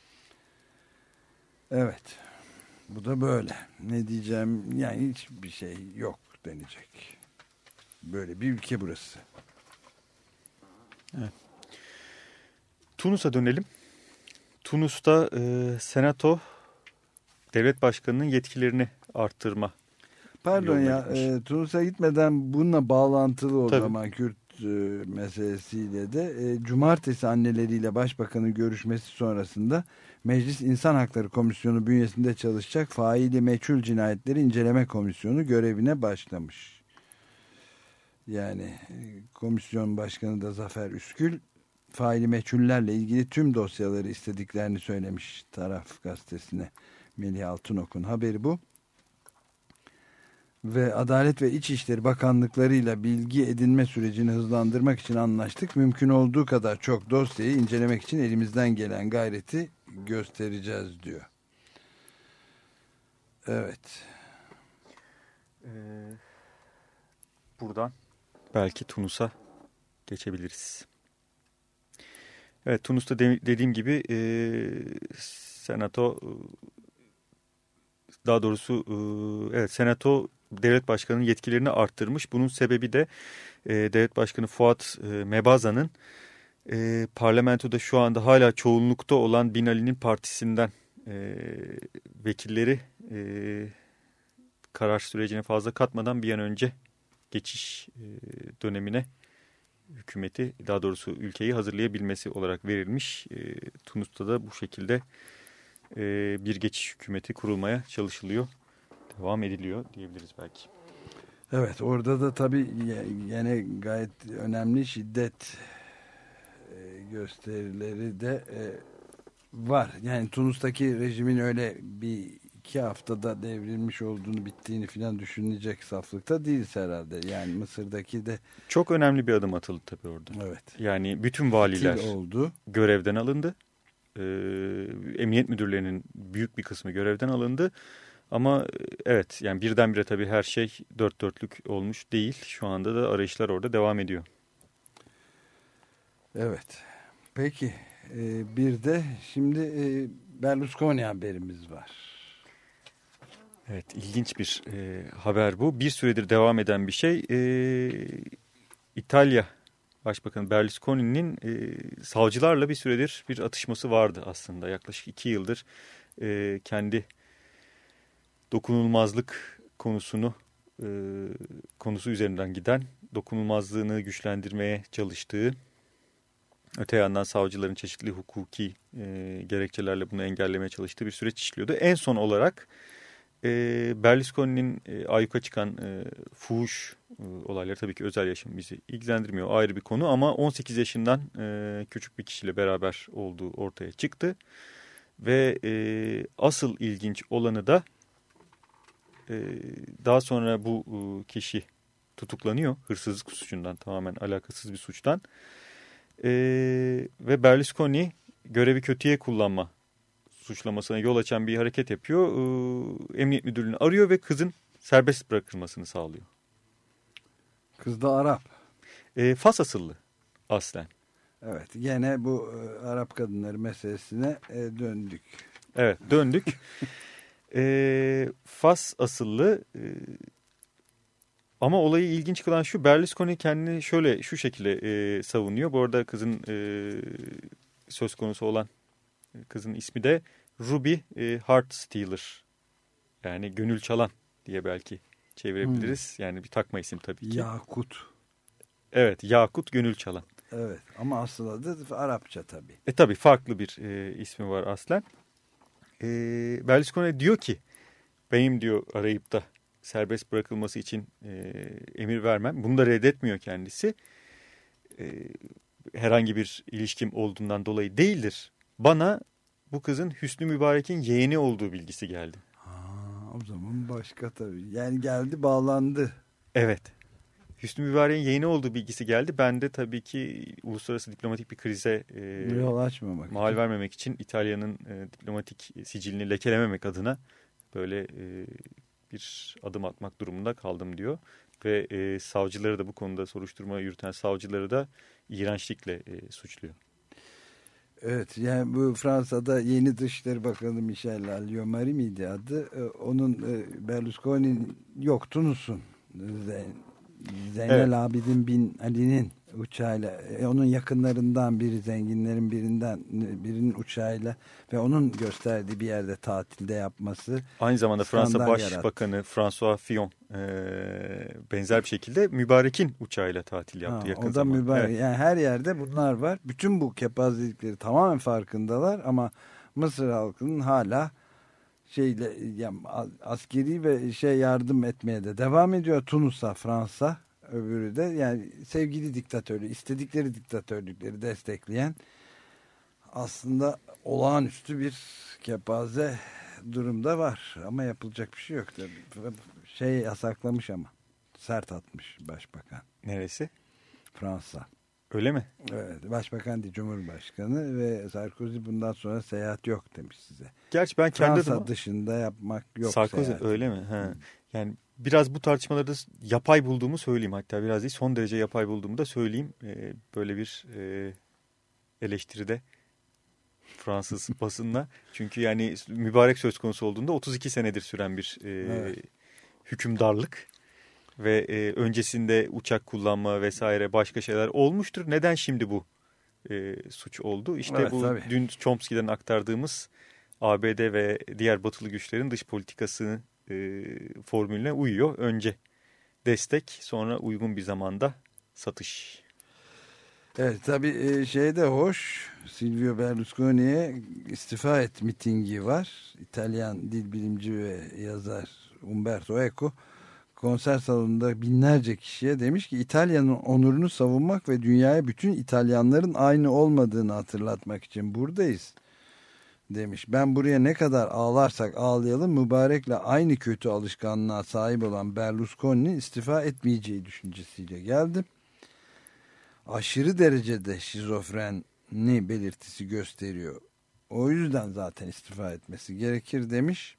Evet. Bu da böyle. Ne diyeceğim? Yani hiçbir şey yok denecek. Böyle bir ülke burası. Evet. Tunus'a dönelim. Tunus'ta e, Senato devlet başkanının yetkilerini arttırma. Pardon ya e, Tunus'a gitmeden bununla bağlantılı o Tabii. zaman Kürt e, meselesiyle de e, cumartesi anneleriyle başbakanın görüşmesi sonrasında Meclis İnsan Hakları Komisyonu bünyesinde çalışacak faili meçhul cinayetleri inceleme komisyonu görevine başlamış. Yani e, komisyon başkanı da Zafer Üskül faili meçhullerle ilgili tüm dosyaları istediklerini söylemiş Taraf gazetesine. Melih Altınok'un haberi bu. Ve Adalet ve İçişleri Bakanlıklarıyla bilgi edinme sürecini hızlandırmak için anlaştık. Mümkün olduğu kadar çok dosyayı incelemek için elimizden gelen gayreti göstereceğiz diyor. Evet. Ee, buradan belki Tunus'a geçebiliriz. Evet, Tunus'ta de, dediğim gibi e, Senato daha doğrusu e, evet Senato devlet başkanının yetkilerini arttırmış. Bunun sebebi de e, devlet başkanı Fuat e, Mebaza'nın e, parlamentoda şu anda hala çoğunlukta olan Bin Ali'nin partisinden e, vekilleri e, karar sürecine fazla katmadan bir an önce geçiş e, dönemine hükümeti, daha doğrusu ülkeyi hazırlayabilmesi olarak verilmiş. E, Tunus'ta da bu şekilde e, bir geçiş hükümeti kurulmaya çalışılıyor. Devam ediliyor diyebiliriz belki. Evet, orada da tabii yine gayet önemli şiddet gösterileri de var. Yani Tunus'taki rejimin öyle bir iki haftada devrilmiş olduğunu, bittiğini falan düşünecek saflıkta değiliz herhalde. Yani Mısır'daki de çok önemli bir adım atıldı tabii orada. Evet. Yani bütün valiler oldu. Görevden alındı. Ee, emniyet müdürlerinin büyük bir kısmı görevden alındı. Ama evet, yani birdenbire tabii her şey dört dörtlük olmuş değil. Şu anda da arayışlar orada devam ediyor. Evet. Peki e, bir de şimdi e, Berlusconi haberimiz var. Evet, ilginç bir e, haber bu. Bir süredir devam eden bir şey. E, İtalya Başbakanı Berlusconi'nin e, savcılarla bir süredir bir atışması vardı aslında. Yaklaşık iki yıldır e, kendi dokunulmazlık konusunu e, konusu üzerinden giden, dokunulmazlığını güçlendirmeye çalıştığı, öte yandan savcıların çeşitli hukuki e, gerekçelerle bunu engellemeye çalıştığı bir süreç işliyordu. En son olarak e, Berlusconi'nin e, ayyuka çıkan e, fuhuş e, olayları, tabii ki özel yaşam bizi ilgilendirmiyor, ayrı bir konu, ama on sekiz yaşından e, küçük bir kişiyle beraber olduğu ortaya çıktı. Ve e, asıl ilginç olanı da e, daha sonra bu e, kişi tutuklanıyor hırsızlık suçundan, tamamen alakasız bir suçtan. Ee, ve Berlusconi görevi kötüye kullanma suçlamasına yol açan bir hareket yapıyor. Ee, Emniyet müdürlüğünü arıyor ve kızın serbest bırakılmasını sağlıyor. Kız da Arap. Ee, Fas asıllı aslen. Evet, gene bu e, Arap kadınları meselesine e, döndük. Evet, döndük. ee, Fas asıllı. E, Ama olayı ilginç kılan şu: Berlusconi kendini şöyle, şu şekilde e, savunuyor. Bu arada kızın e, söz konusu olan kızın ismi de Ruby e, Heart Stealer. Yani gönül çalan diye belki çevirebiliriz. Hmm. Yani bir takma isim tabii ki. Yakut. Evet, Yakut gönül çalan. Evet, ama asıl adı Arapça tabii. E tabii farklı bir e, ismi var aslen. E, Berlusconi diyor ki, benim diyor arayıp da serbest bırakılması için e, emir vermem. Bunu da reddetmiyor kendisi. E, herhangi bir ilişkim olduğundan dolayı değildir. Bana bu kızın Hüsnü Mübarek'in yeğeni olduğu bilgisi geldi. Ha, o zaman başka tabii. Yani geldi, bağlandı. Evet. Hüsnü Mübarek'in yayını olduğu bilgisi geldi. Ben de tabii ki uluslararası diplomatik bir krize e, yol açmamak mal için. vermemek için İtalya'nın e, diplomatik sicilini lekelememek adına böyle e, bir adım atmak durumunda kaldım diyor. Ve e, savcıları da bu konuda soruşturma yürüten savcıları da iğrençlikle e, suçluyor. Evet, yani bu Fransa'da yeni Dışişleri Bakanı Michel Alliot-Marie miydi adı? Onun Berlusconi yok Tunus'un Zeynel evet. Abidin bin Ali'nin uçağıyla, onun yakınlarından biri, zenginlerin birinden birinin uçağıyla ve onun gösterdiği bir yerde tatilde yapması. Aynı zamanda Fransa Başbakanı yarattı. François Fillon e, benzer bir şekilde Mübarek'in uçağıyla tatil yaptı ha, yakın o da zamanda. Mübarek. Evet. Yani her yerde bunlar var. Bütün bu kepazelikleri tamamen farkındalar ama Mısır halkının hala şeyle yani askeri ve şey yardım etmeye de devam ediyor. Tunus'a, Fransa, öbürü de yani sevgili diktatörlüğü, istedikleri diktatörlükleri destekleyen aslında olağanüstü bir kepaze durumda var. Ama yapılacak bir şey yok tabii. Şey yasaklamış ama sert atmış başbakan. Neresi? Fransa. Öyle mi? Evet, başbakan değil, Cumhurbaşkanı ve Sarkozy bundan sonra seyahat yok demiş size. Gerçi ben kendi Fransa adıma... dışında yapmak yok. Sarkozy seyahat. Öyle mi? Ha. Yani biraz bu tartışmalarda yapay bulduğumu söyleyeyim, hatta biraz değil son derece yapay bulduğumu da söyleyeyim. Ee, böyle bir e, eleştiride Fransız basınla. Çünkü yani mübarek söz konusu olduğunda otuz iki senedir süren bir e, evet. hükümdarlık. Ve e, öncesinde uçak kullanma vesaire başka şeyler olmuştur. Neden şimdi bu e, suç oldu? İşte evet, bu tabii. Dün Chomsky'den aktardığımız A B D ve diğer batılı güçlerin dış politikası e, formülüne uyuyor. Önce destek, sonra uygun bir zamanda satış. Evet tabii şey de hoş. Silvio Berlusconi'ye istifa et mitingi var. İtalyan dil bilimci ve yazar Umberto Eco konser salonunda binlerce kişiye demiş ki İtalya'nın onurunu savunmak ve dünyaya bütün İtalyanların aynı olmadığını hatırlatmak için buradayız demiş. Ben buraya ne kadar ağlarsak ağlayalım mübarekle aynı kötü alışkanlığa sahip olan Berlusconi'nin istifa etmeyeceği düşüncesiyle geldim. Aşırı derecede şizofreni belirtisi gösteriyor. O yüzden zaten istifa etmesi gerekir demiş.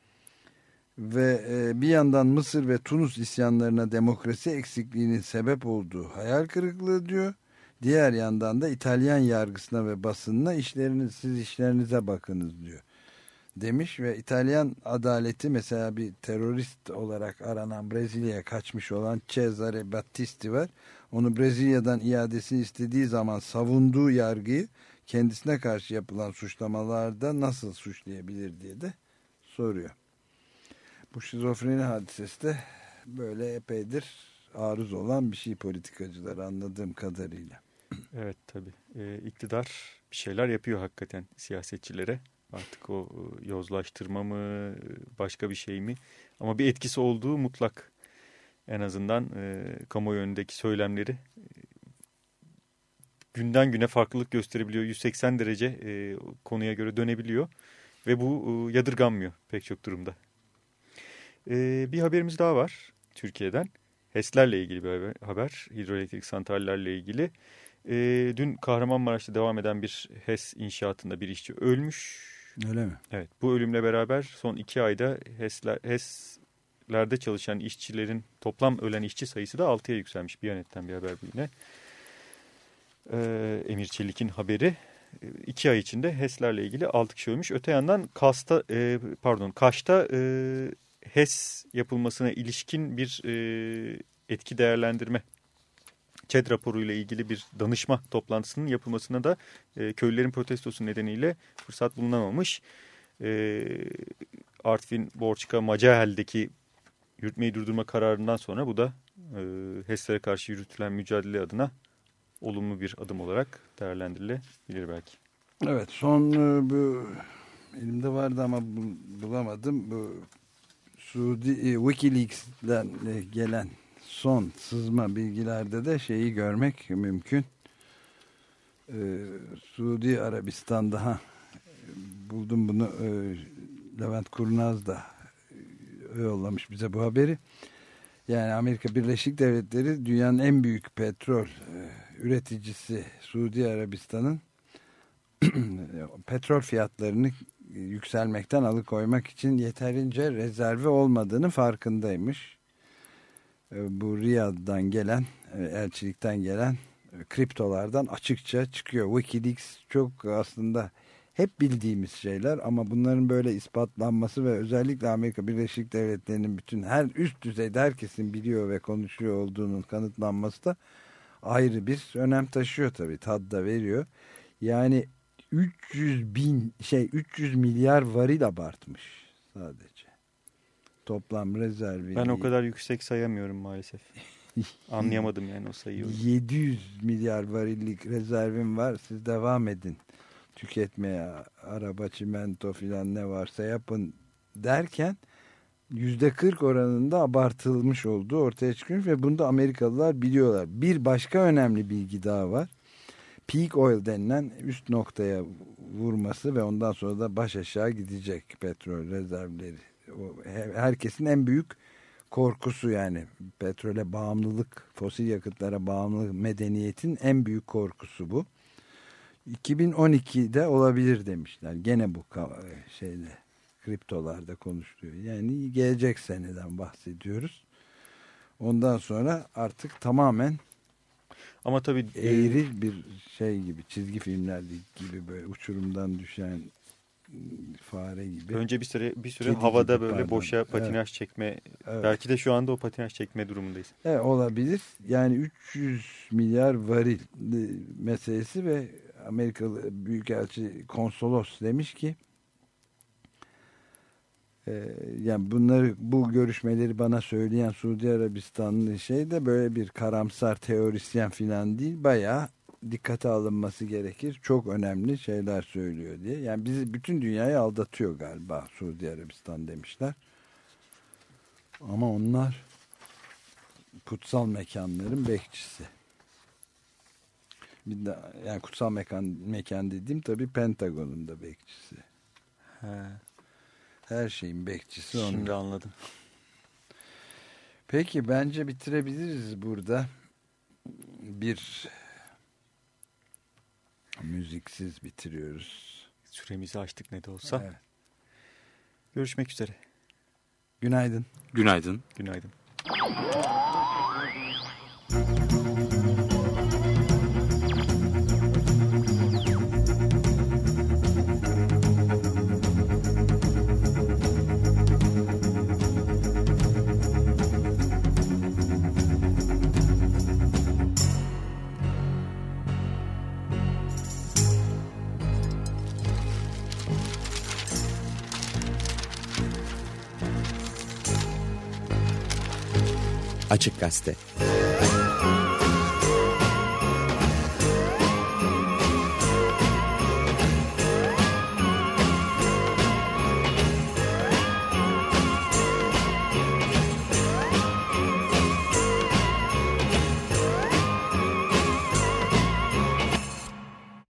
Ve bir yandan Mısır ve Tunus isyanlarına demokrasi eksikliğinin sebep olduğu hayal kırıklığı diyor. Diğer yandan da İtalyan yargısına ve basınına işleriniz, siz işlerinize bakınız diyor. Demiş ve İtalyan adaleti mesela bir terörist olarak aranan Brezilya'ya kaçmış olan Cesare Battisti var. Onu Brezilya'dan iadesini istediği zaman savunduğu yargıyı kendisine karşı yapılan suçlamalarda nasıl suçlayabilir diye de soruyor. Bu şizofreni hadisesi de böyle epeydir arız olan bir şey politikacılar anladığım kadarıyla. Evet tabii. Ee, iktidar bir şeyler yapıyor hakikaten siyasetçilere. Artık o yozlaştırma mı başka bir şey mi? Ama bir etkisi olduğu mutlak. En azından e, kamuoyu önündeki söylemleri e, günden güne farklılık gösterebiliyor. yüz seksen derece e, konuya göre dönebiliyor. Ve bu e, yadırganmıyor pek çok durumda. E, bir haberimiz daha var Türkiye'den. HES'lerle ilgili bir haber. haber hidroelektrik santrallerle ilgili. E, dün Kahramanmaraş'ta devam eden bir HES inşaatında bir işçi ölmüş. Öyle mi? Evet. Bu ölümle beraber son iki ayda HES'ler, HES'lerde çalışan işçilerin toplam ölen işçi sayısı da altıya yükselmiş. Biyanet'ten bir haber bu yine. Ee, Emir Çelik'in haberi. İki ay içinde HES'lerle ilgili altı kişi ölmüş. Öte yandan Kas'ta, e, pardon Kaş'ta e, HES yapılmasına ilişkin bir e, etki değerlendirme ÇED raporuyla ilgili bir danışma toplantısının yapılmasına da e, köylülerin protestosu nedeniyle fırsat bulunamamış. E, Artvin, Borçka, Macahel'deki yürütmeyi durdurma kararından sonra bu da e, HES'lere karşı yürütülen mücadele adına olumlu bir adım olarak değerlendirilebilir belki. Evet, son e, bu elimde vardı ama bu, bulamadım. Bu Suudi e, WikiLeaks'den e, gelen son sızma bilgilerde de şeyi görmek mümkün. Ee, Suudi Arabistan'da ha, buldum bunu e, Levent Kurnaz da e, yollamış bize bu haberi. Yani Amerika Birleşik Devletleri dünyanın en büyük petrol e, üreticisi Suudi Arabistan'ın petrol fiyatlarını yükselmekten alıkoymak için yeterince rezervi olmadığını farkındaymış. E, bu Riyad'dan gelen, e, elçilikten gelen e, kriptolardan açıkça çıkıyor. WikiLeaks çok aslında hep bildiğimiz şeyler ama bunların böyle ispatlanması ve özellikle Amerika Birleşik Devletleri'nin bütün her üst düzeyde herkesin biliyor ve konuşuyor olduğunun kanıtlanması da ayrı bir önem taşıyor tabii. Tad da veriyor. Yani üç yüz bin şey üç yüz milyar varil abartmış sadece. Toplam rezervi. Ben o kadar yüksek sayamıyorum maalesef. Anlayamadım yani o sayıyı. yedi yüz milyar varillik rezervim var. Siz devam edin. Tüketmeye, araba, çimento filan ne varsa yapın derken yüzde kırk oranında abartılmış olduğu ortaya çıkmış ve bunu da Amerikalılar biliyorlar. Bir başka önemli bilgi daha var. Peak oil denilen üst noktaya vurması ve ondan sonra da baş aşağı gidecek petrol rezervleri. O, herkesin en büyük korkusu yani petrole bağımlılık, fosil yakıtlara bağımlılık medeniyetin en büyük korkusu bu. iki bin on ikide olabilir demişler. Gene bu şeyde kriptolarda konuşuluyor. Yani gelecek seneden bahsediyoruz. Ondan sonra artık tamamen ama tabii eğri bir şey gibi, çizgi filmlerdeki gibi böyle uçurumdan düşen fare gibi. Önce bir süre bir süre Kedi havada gibi, böyle pardon. boşa patinaj evet. çekme. Evet. Belki de şu anda o patinaj çekme durumundayız. Evet, olabilir. Yani üç yüz milyar varil meselesi ve Amerikalı Büyükelçi Konsolos demiş ki e, yani bunları bu görüşmeleri bana söyleyen Suudi Arabistanlı şey de böyle bir karamsar teorisyen falan değil, bayağı dikkate alınması gerekir. Çok önemli şeyler söylüyor diye. Yani bizi bütün dünyayı aldatıyor galiba Suudi Arabistan demişler. Ama onlar kutsal mekanların bekçisi. Bir de, yani kutsal mekan, mekan dediğim tabii Pentagon'un da bekçisi. He. Her şeyin bekçisi onlar. Şimdi anladım. Peki bence bitirebiliriz burada. Bir müziksiz bitiriyoruz. Süremizi açtık ne de olsa. Evet. Görüşmek üzere. Günaydın. Günaydın. Günaydın. Açık Gazete.